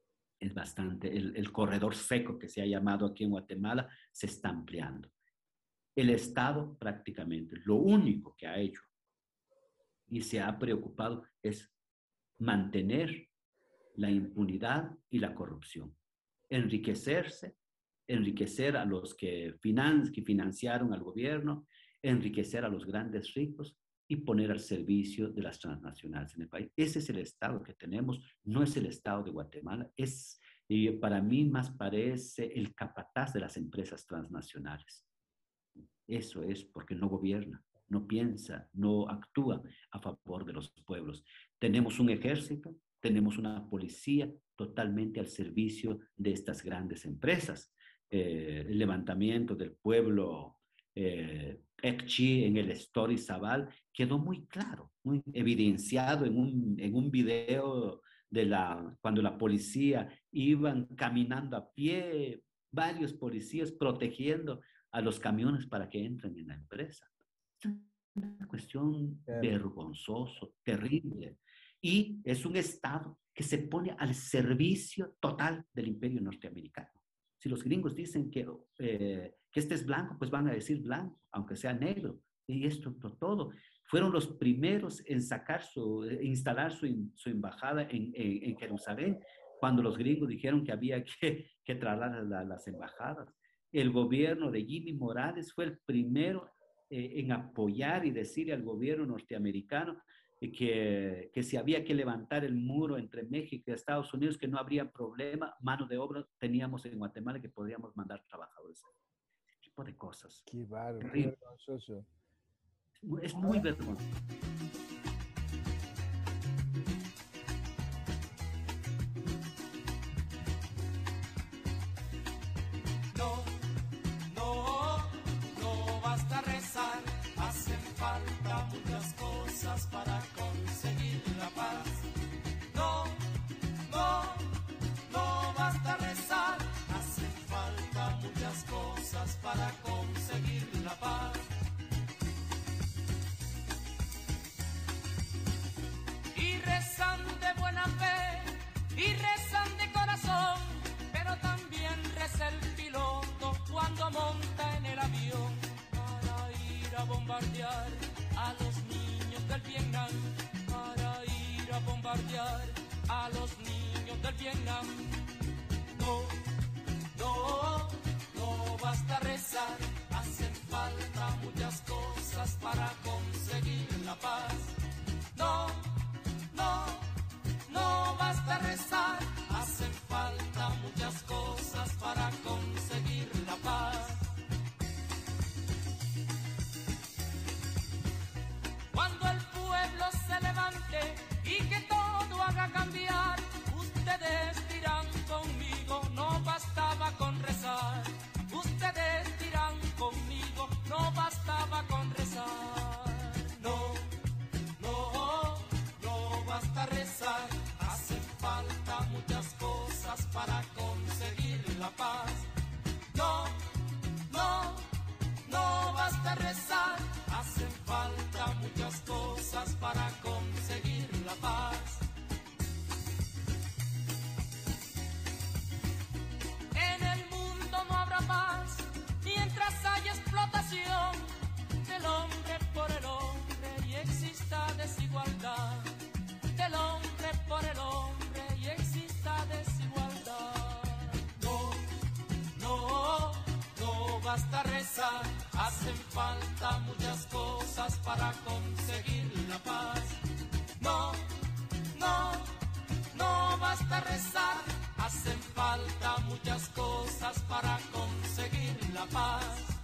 es bastante, el, el corredor seco que se ha llamado aquí en Guatemala se está ampliando. El Estado prácticamente lo único que ha hecho y se ha preocupado es mantener la impunidad y la corrupción, enriquecerse, enriquecer a los que, finan- que financiaron al gobierno, enriquecer a los grandes ricos y poner al servicio de las transnacionales en el país. Ese es el Estado que tenemos, no es el Estado de Guatemala, es, y para mí más parece el capataz de las empresas transnacionales. Eso es porque no gobierna, no piensa, no actúa a favor de los pueblos. Tenemos un ejército, tenemos una policía totalmente al servicio de estas grandes empresas. Eh, el levantamiento del pueblo eh, Ekchi en el Story Zabal quedó muy claro, muy evidenciado en un, en un video de la, cuando la policía iban caminando a pie, varios policías protegiendo a los camiones para que entren en la empresa. Es una cuestión Claro. vergonzoso, terrible. Y es un Estado que se pone al servicio total del imperio norteamericano. Si los gringos dicen que, eh, que este es blanco, pues van a decir blanco, aunque sea negro. Y esto todo. Fueron los primeros en sacar su, instalar su, su embajada en, en, en Jerusalén, cuando los gringos dijeron que había que, que trasladar la, las embajadas. El gobierno de Jimmy Morales fue el primero eh, en apoyar y decirle al gobierno norteamericano que, que si había que levantar el muro entre México y Estados Unidos, que no habría problema, mano de obra teníamos en Guatemala, que podríamos mandar trabajadores. Ese tipo de cosas. Qué bárbaro, qué Terrible. vergonzoso. Es muy vergonzoso. No, no, no basta rezar, hacen falta muchas cosas para conseguir la paz. No, no, no basta rezar, hacen falta muchas cosas para conseguir la paz. Y rezan de buena fe, y rezan de corazón, pero también reza el piloto cuando monta en el avión para ir a bombardear a los niños del Vietnam, para ir a bombardear a los niños del Vietnam. No, no, no basta rezar, hacen falta muchas cosas para conseguir la paz. No, no, no basta rezar, hacen falta muchas cosas para conseguir la paz. Cuando el pueblo se levante y que todo haga cambiar, ustedes dirán conmigo, no bastaba con rezar. Ustedes dirán conmigo, no bastaba con rezar. No, no, no basta rezar, hacen falta muchas cosas para conseguir la paz. No, no, no basta rezar, hacen falta muchas cosas para conseguir la paz. En el mundo no habrá paz mientras haya explotación del hombre por el hombre y exista desigualdad. Del hombre por el hombre y exista desigualdad. No, no, no basta rezar, hacen falta muchas cosas para conseguir la paz. No, no, no basta rezar, hacen falta muchas cosas para conseguir la paz.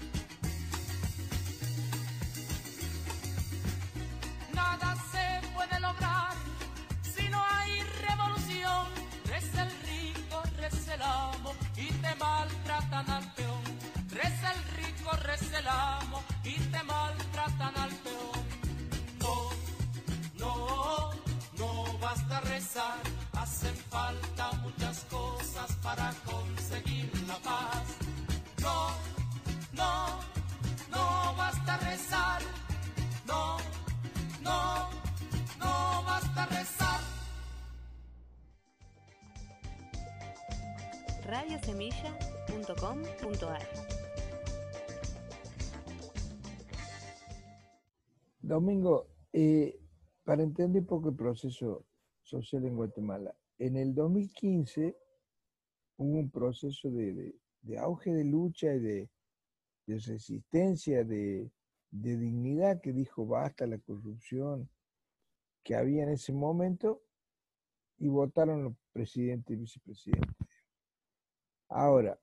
Nada se puede lograr si no hay revolución. Reza el rico, reza el amo y te maltratan al peón. Reza el rico, reza el amo y te maltratan al peón. No, no, no basta rezar, hacen falta muchas cosas para conseguir la paz. No, no, no basta rezar. No, no, no basta rezar. radio semilla punto com punto ar Domingo, eh, para entender un poco el proceso social en Guatemala, en el dos mil quince hubo un proceso de, de- de auge de lucha y de, de resistencia, de, de dignidad que dijo basta la corrupción que había en ese momento y votaron los presidentes y vicepresidentes. Ahora,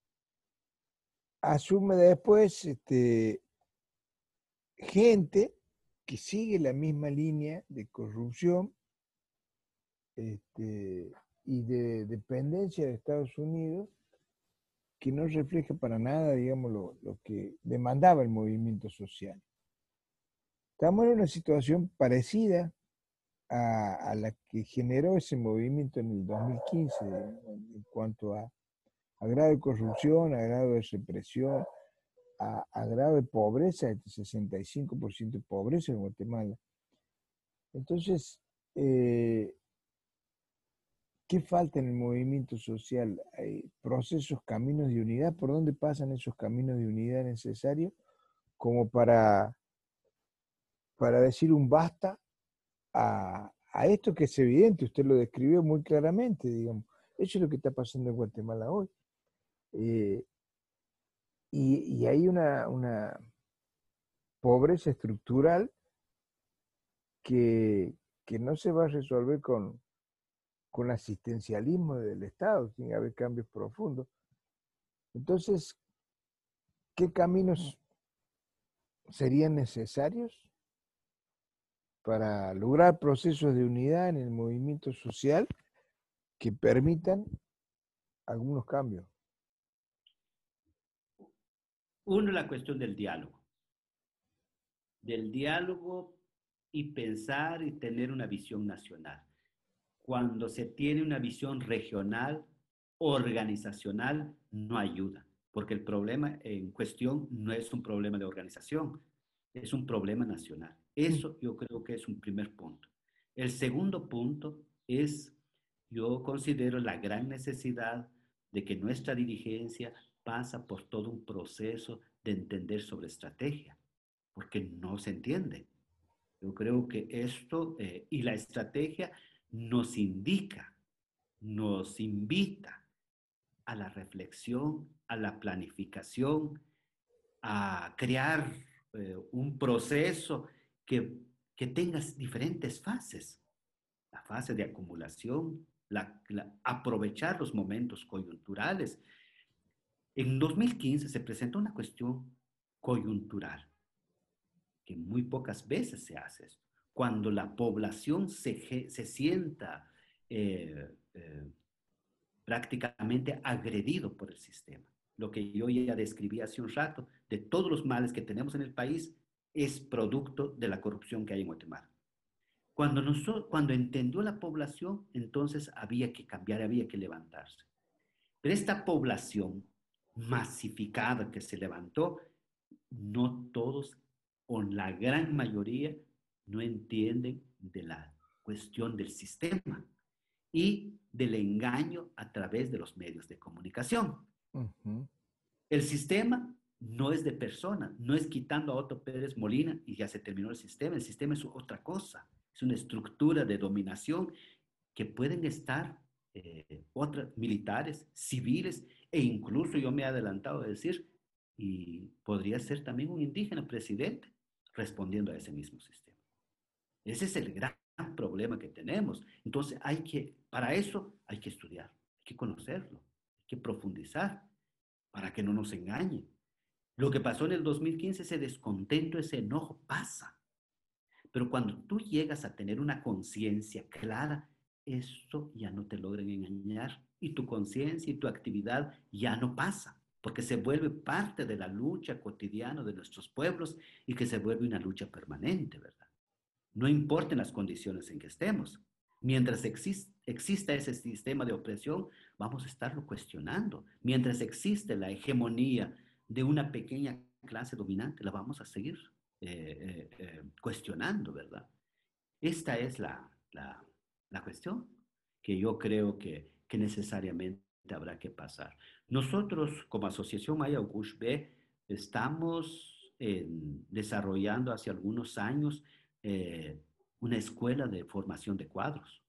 asume después este, gente que sigue la misma línea de corrupción este, y de dependencia de Estados Unidos que no refleja para nada, digamos, lo, lo que demandaba el movimiento social. Estamos en una situación parecida a, a la que generó ese movimiento en el dos mil quince, en, en cuanto a, a grado de corrupción, a grado de represión, a, a grado de pobreza, de sesenta y cinco por ciento de pobreza en Guatemala. Entonces, eh, ¿qué falta en el movimiento social? Hay procesos, caminos de unidad. ¿Por dónde pasan esos caminos de unidad necesarios como para, para decir un basta a, a esto que es evidente? Usted lo describió muy claramente, digamos. Eso es lo que está pasando en Guatemala hoy. Eh, y, y hay una, una pobreza estructural que, que no se va a resolver con, con asistencialismo del Estado, tiene que haber cambios profundos. Entonces, ¿qué caminos serían necesarios para lograr procesos de unidad en el movimiento social que permitan algunos cambios? Uno, la cuestión del diálogo. Del diálogo y pensar y tener una visión nacional. Cuando se tiene una visión regional, organizacional, no ayuda, porque el problema en cuestión no es un problema de organización, es un problema nacional. Eso yo creo que es un primer punto. El segundo punto es, yo considero la gran necesidad de que nuestra dirigencia pasa por todo un proceso de entender sobre estrategia, porque no se entiende. Yo creo que esto eh, y la estrategia nos indica, nos invita a la reflexión, a la planificación, a crear eh, un proceso que, que tenga diferentes fases. La fase de acumulación, la, la, aprovechar los momentos coyunturales. En dos mil quince se presentó una cuestión coyuntural, que muy pocas veces se hace esto. Cuando la población se, se sienta eh, eh, prácticamente agredido por el sistema. Lo que yo ya describí hace un rato, de todos los males que tenemos en el país, es producto de la corrupción que hay en Guatemala. Cuando, nosotros, cuando entendió la población, entonces había que cambiar, había que levantarse. Pero esta población masificada que se levantó, no todos, o la gran mayoría, no entienden de la cuestión del sistema y del engaño a través de los medios de comunicación. Uh-huh. El sistema no es de persona, no es quitando a Otto Pérez Molina y ya se terminó el sistema. El sistema es otra cosa, es una estructura de dominación que pueden estar eh, otras militares, civiles, e incluso yo me he adelantado a decir, y podría ser también un indígena presidente respondiendo a ese mismo sistema. Ese es el gran problema que tenemos. Entonces, hay que, para eso hay que estudiar, hay que conocerlo, hay que profundizar para que no nos engañen. Lo que pasó en el dos mil quince, ese descontento, ese enojo, pasa. Pero cuando tú llegas a tener una conciencia clara, esto ya no te logran engañar y tu conciencia y tu actividad ya no pasa, porque se vuelve parte de la lucha cotidiana de nuestros pueblos y que se vuelve una lucha permanente, ¿verdad? No importan las condiciones en que estemos. Mientras exist, exista ese sistema de opresión, vamos a estarlo cuestionando. Mientras existe la hegemonía de una pequeña clase dominante, la vamos a seguir eh, eh, eh, cuestionando, ¿verdad? Esta es la, la, la cuestión que yo creo que, que necesariamente habrá que pasar. Nosotros, como Asociación Maya Ocuxbe, estamos eh, desarrollando hace algunos años eh, una escuela de formación de cuadros,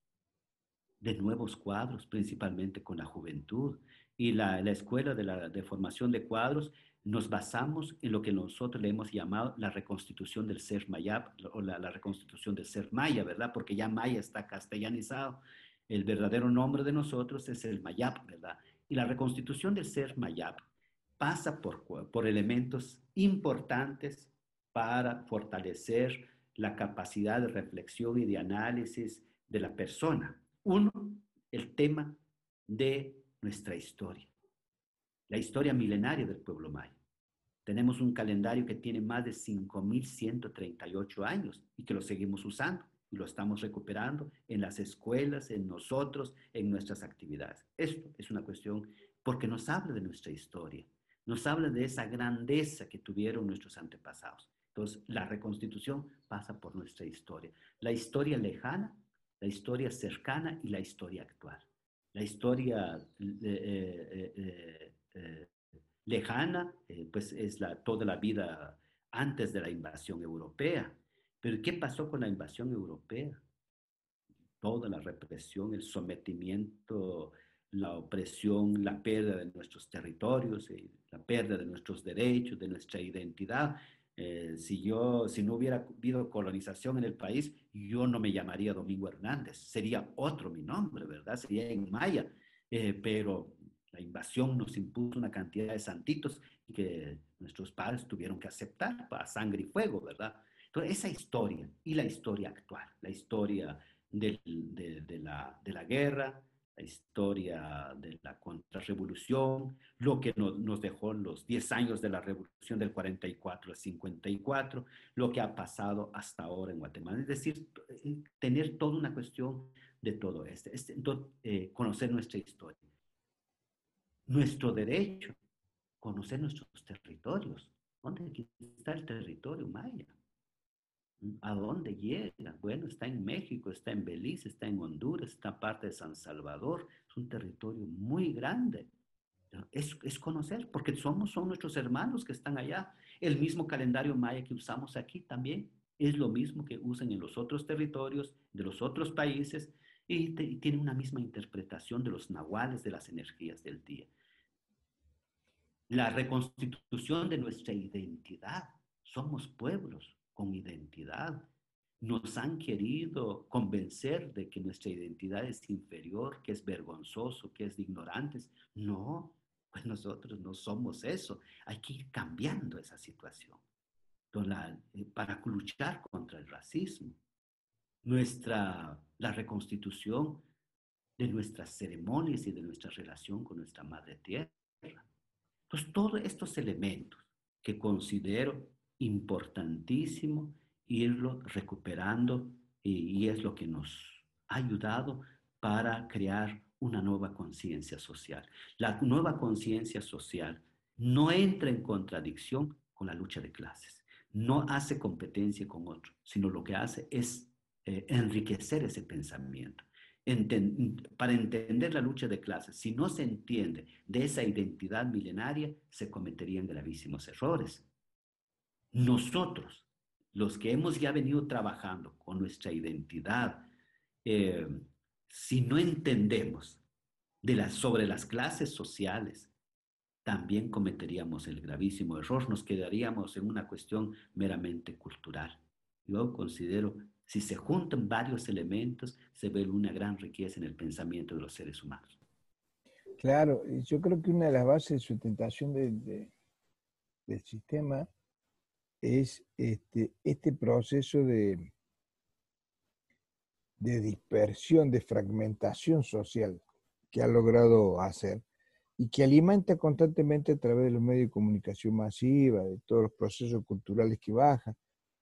de nuevos cuadros, principalmente con la juventud. Y la, la escuela de, la, de formación de cuadros nos basamos en lo que nosotros le hemos llamado la reconstitución del ser maya, o la, la reconstitución del ser maya, ¿verdad? Porque ya maya está castellanizado. El verdadero nombre de nosotros es el mayap, ¿verdad? Y la reconstitución del ser mayap pasa por, por elementos importantes para fortalecer la capacidad de reflexión y de análisis de la persona. Uno, el tema de nuestra historia, la historia milenaria del pueblo maya. Tenemos un calendario que tiene más de cinco mil ciento treinta y ocho años y que lo seguimos usando y lo estamos recuperando en las escuelas, en nosotros, en nuestras actividades. Esto es una cuestión porque nos habla de nuestra historia, nos habla de esa grandeza que tuvieron nuestros antepasados. Entonces, la reconstitución pasa por nuestra historia. La historia lejana, la historia cercana y la historia actual. La historia eh, eh, eh, eh, lejana, eh, pues es la, toda la vida antes de la invasión europea. Pero ¿qué pasó con la invasión europea? Toda la represión, el sometimiento, la opresión, la pérdida de nuestros territorios, eh, la pérdida de nuestros derechos, de nuestra identidad. Eh, si, yo, si no hubiera habido colonización en el país, yo no me llamaría Domingo Hernández, sería otro mi nombre, ¿verdad? Sería en maya, eh, pero la invasión nos impuso una cantidad de santitos que nuestros padres tuvieron que aceptar a sangre y fuego, ¿verdad? Entonces, esa historia y la historia actual, la historia de, de, de, la, de la guerra, la historia de la contrarrevolución, lo que nos, nos dejó los diez años de la revolución del cuarenta y cuatro al cincuenta y cuatro, lo que ha pasado hasta ahora en Guatemala. Es decir, tener toda una cuestión de todo esto, este, eh, conocer nuestra historia, nuestro derecho, conocer nuestros territorios. ¿Dónde está el territorio maya? ¿A dónde llega? Bueno, está en México, está en Belice, está en Honduras, está parte de San Salvador. Es un territorio muy grande. Es, es conocer, porque somos, son nuestros hermanos que están allá. El mismo calendario maya que usamos aquí también es lo mismo que usan en los otros territorios de los otros países y, te, y tiene una misma interpretación de los nahuales, de las energías del día. La reconstitución de nuestra identidad. Somos pueblos con identidad. Nos han querido convencer de que nuestra identidad es inferior, que es vergonzoso, que es de ignorantes. No, pues nosotros no somos eso. Hay que ir cambiando esa situación la, eh, para luchar contra el racismo. Nuestra, la reconstitución de nuestras ceremonias y de nuestra relación con nuestra madre tierra. Entonces, todos estos elementos que considero importantísimo irlo recuperando y, y es lo que nos ha ayudado para crear una nueva conciencia social. La nueva conciencia social no entra en contradicción con la lucha de clases, no hace competencia con otro, sino lo que hace es eh, enriquecer ese pensamiento. Enten- para entender la lucha de clases, si no se entiende de esa identidad milenaria, se cometerían gravísimos errores. Nosotros, los que hemos ya venido trabajando con nuestra identidad, eh, si no entendemos de las, sobre las clases sociales, también cometeríamos el gravísimo error, nos quedaríamos en una cuestión meramente cultural. Yo considero, si se juntan varios elementos, se ve una gran riqueza en el pensamiento de los seres humanos. Claro, yo creo que una de las bases de sustentación de, de, del sistema es este, este proceso de, de dispersión, de fragmentación social que ha logrado hacer y que alimenta constantemente a través de los medios de comunicación masiva, de todos los procesos culturales que bajan.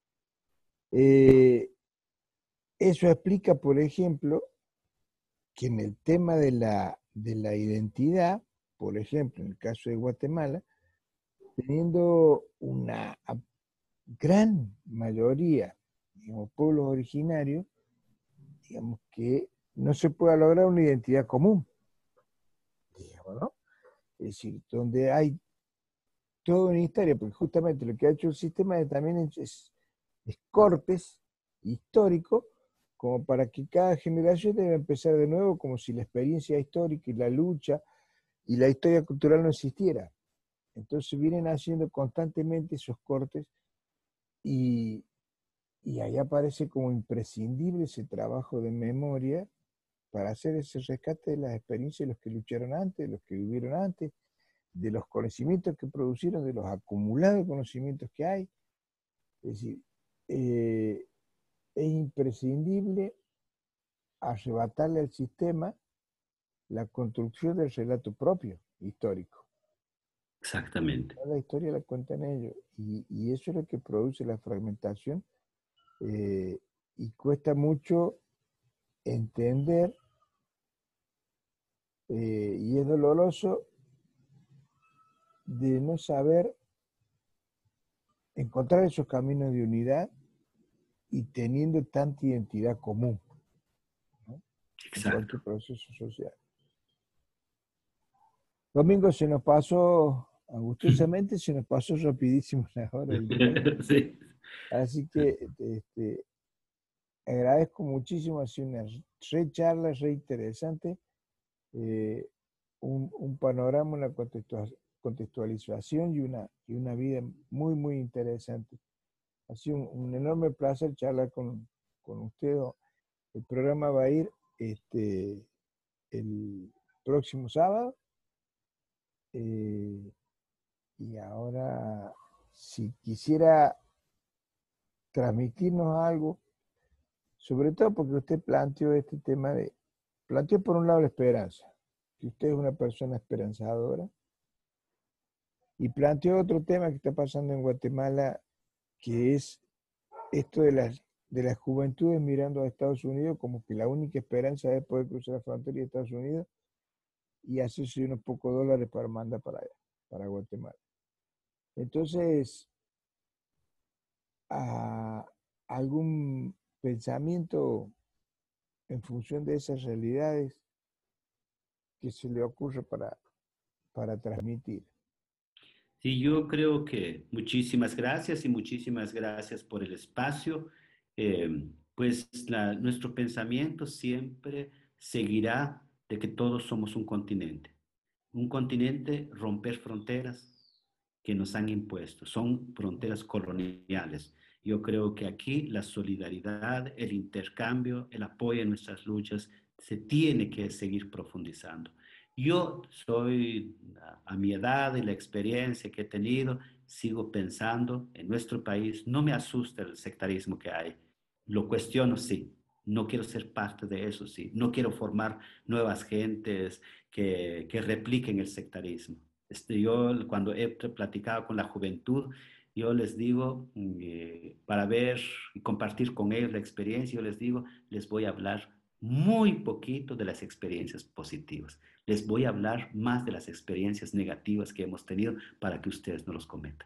Eh, eso explica, por ejemplo, que en el tema de la, de la identidad, por ejemplo, en el caso de Guatemala, teniendo una gran mayoría, digamos, pueblos originarios, digamos que no se pueda lograr una identidad común, digamos, ¿no? Es decir, donde hay toda una historia, porque justamente lo que ha hecho el sistema es, también es, es cortes históricos, como para que cada generación debe empezar de nuevo, como si la experiencia histórica y la lucha y la historia cultural no existiera. Entonces vienen haciendo constantemente esos cortes y, y ahí aparece como imprescindible ese trabajo de memoria para hacer ese rescate de las experiencias de los que lucharon antes, de los que vivieron antes, de los conocimientos que producieron, de los acumulados conocimientos que hay. Es decir, eh, es imprescindible arrebatarle al sistema la construcción del relato propio, histórico. Exactamente. La historia la cuentan ellos, y, y eso es lo que produce la fragmentación, eh, y cuesta mucho entender, eh, y es doloroso de no saber encontrar esos caminos de unidad y teniendo tanta identidad común, ¿no? En cualquier proceso social. Domingo, se nos pasó, angustiosamente, se nos pasó rapidísimo la hora del día. Sí. Así que este, agradezco muchísimo, ha sido una re charla, re interesante, eh, un, un panorama, una contextualización y una, y una vida muy, muy interesante. Ha sido un, un enorme placer charlar con, con usted. El programa va a ir este, el próximo sábado. Eh, y ahora, si quisiera transmitirnos algo, sobre todo porque usted planteó este tema de, planteó por un lado la esperanza, que usted es una persona esperanzadora, y planteó otro tema que está pasando en Guatemala, que es esto de las, de las juventudes mirando a Estados Unidos como que la única esperanza es poder cruzar la frontera de Estados Unidos y hacerse unos pocos dólares para mandar para allá, para Guatemala. Entonces, a algún pensamiento en función de esas realidades que se le ocurre para, para transmitir. Sí, yo creo que muchísimas gracias y muchísimas gracias por el espacio. Eh, pues la, nuestro pensamiento siempre seguirá de que todos somos un continente. Un continente, romper fronteras que nos han impuesto. Son fronteras coloniales. Yo creo que aquí la solidaridad, el intercambio, el apoyo en nuestras luchas se tiene que seguir profundizando. Yo soy, a, a mi edad y la experiencia que he tenido, sigo pensando en nuestro país, no me asusta el sectarismo que hay. Lo cuestiono, sí. No quiero ser parte de eso, sí. No quiero formar nuevas gentes que, que repliquen el sectarismo. Este, yo cuando he platicado con la juventud, yo les digo, eh, para ver y compartir con ellos la experiencia, yo les digo, les voy a hablar muy poquito de las experiencias positivas. Les voy a hablar más de las experiencias negativas que hemos tenido para que ustedes no los cometan.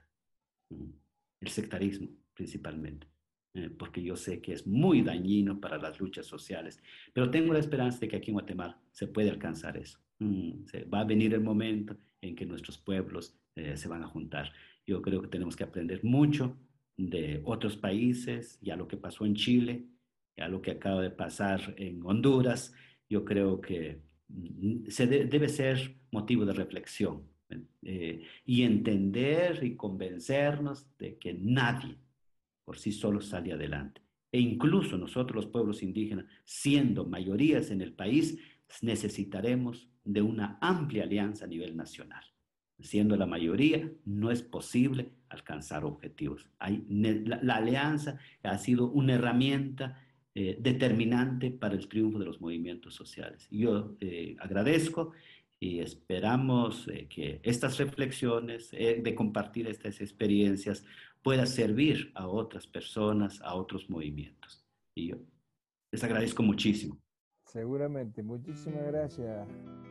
El sectarismo, principalmente. Eh, porque yo sé que es muy dañino para las luchas sociales. Pero tengo la esperanza de que aquí en Guatemala se puede alcanzar eso. Mm, se, va a venir el momento en que nuestros pueblos eh, se van a juntar. Yo creo que tenemos que aprender mucho de otros países, ya lo que pasó en Chile, ya lo que acaba de pasar en Honduras. Yo creo que mm, se de, debe ser motivo de reflexión eh, y entender y convencernos de que nadie por sí solo sale adelante. E incluso nosotros los pueblos indígenas, siendo mayorías en el país, necesitaremos de una amplia alianza a nivel nacional. Siendo la mayoría, no es posible alcanzar objetivos. Hay, la, la alianza ha sido una herramienta eh, determinante para el triunfo de los movimientos sociales. Yo eh, agradezco y esperamos eh, que estas reflexiones, eh, de compartir estas experiencias, pueda servir a otras personas, a otros movimientos. Y yo les agradezco muchísimo. Seguramente. Muchísimas gracias.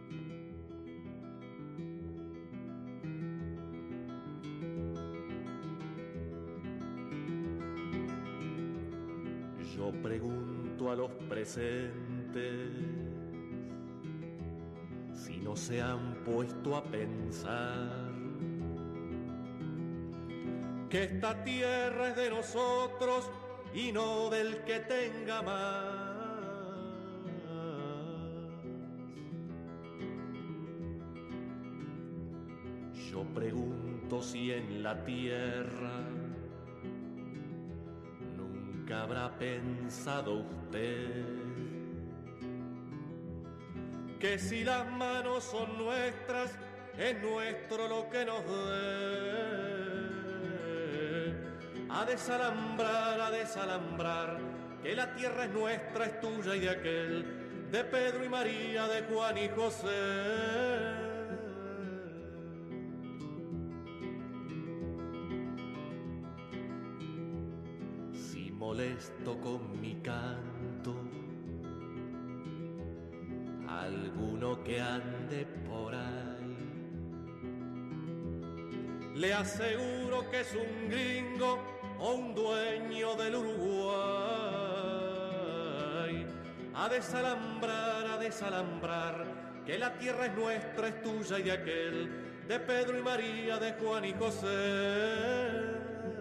Yo pregunto a los presentes si no se han puesto a pensar que esta tierra es de nosotros y no del que tenga más. Yo pregunto si en la tierra nunca habrá pensado usted que si las manos son nuestras, es nuestro lo que nos dé. A desalambrar, a desalambrar, que la tierra es nuestra, es tuya y de aquel, de Pedro y María, de Juan y José. Si molesto con mi canto alguno que ande por ahí, le aseguro que es un gringo o un dueño del Uruguay. A desalambrar, a desalambrar, que la tierra es nuestra, es tuya y de aquel, de Pedro y María, de Juan y José.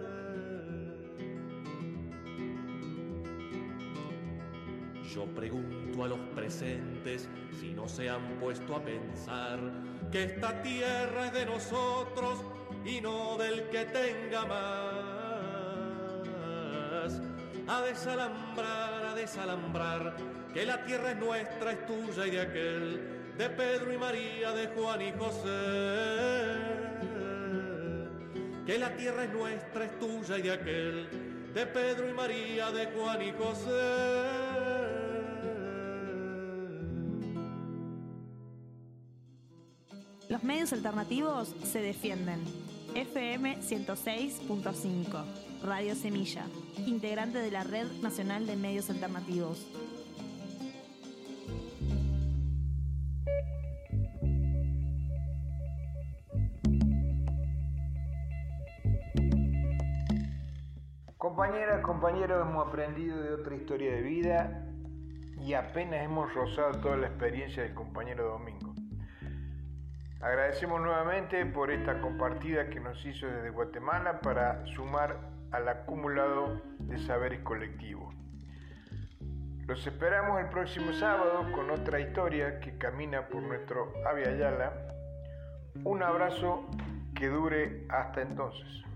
Yo pregunto a los presentes si no se han puesto a pensar que esta tierra es de nosotros y no del que tenga más. A desalambrar, a desalambrar, que la tierra es nuestra, es tuya y de aquel, de Pedro y María, de Juan y José. Que la tierra es nuestra, es tuya y de aquel, de Pedro y María, de Juan y José. Los medios alternativos se defienden. F M ciento seis punto cinco, Radio Semilla, integrante de la Red Nacional de Medios Alternativos. Compañeras, compañeros, hemos aprendido de otra historia de vida y apenas hemos rozado toda la experiencia del compañero Domingo. Agradecemos nuevamente por esta compartida que nos hizo desde Guatemala para sumar al acumulado de saberes colectivos. Los esperamos el próximo sábado con otra historia que camina por nuestro Avia Yala. Un abrazo que dure hasta entonces.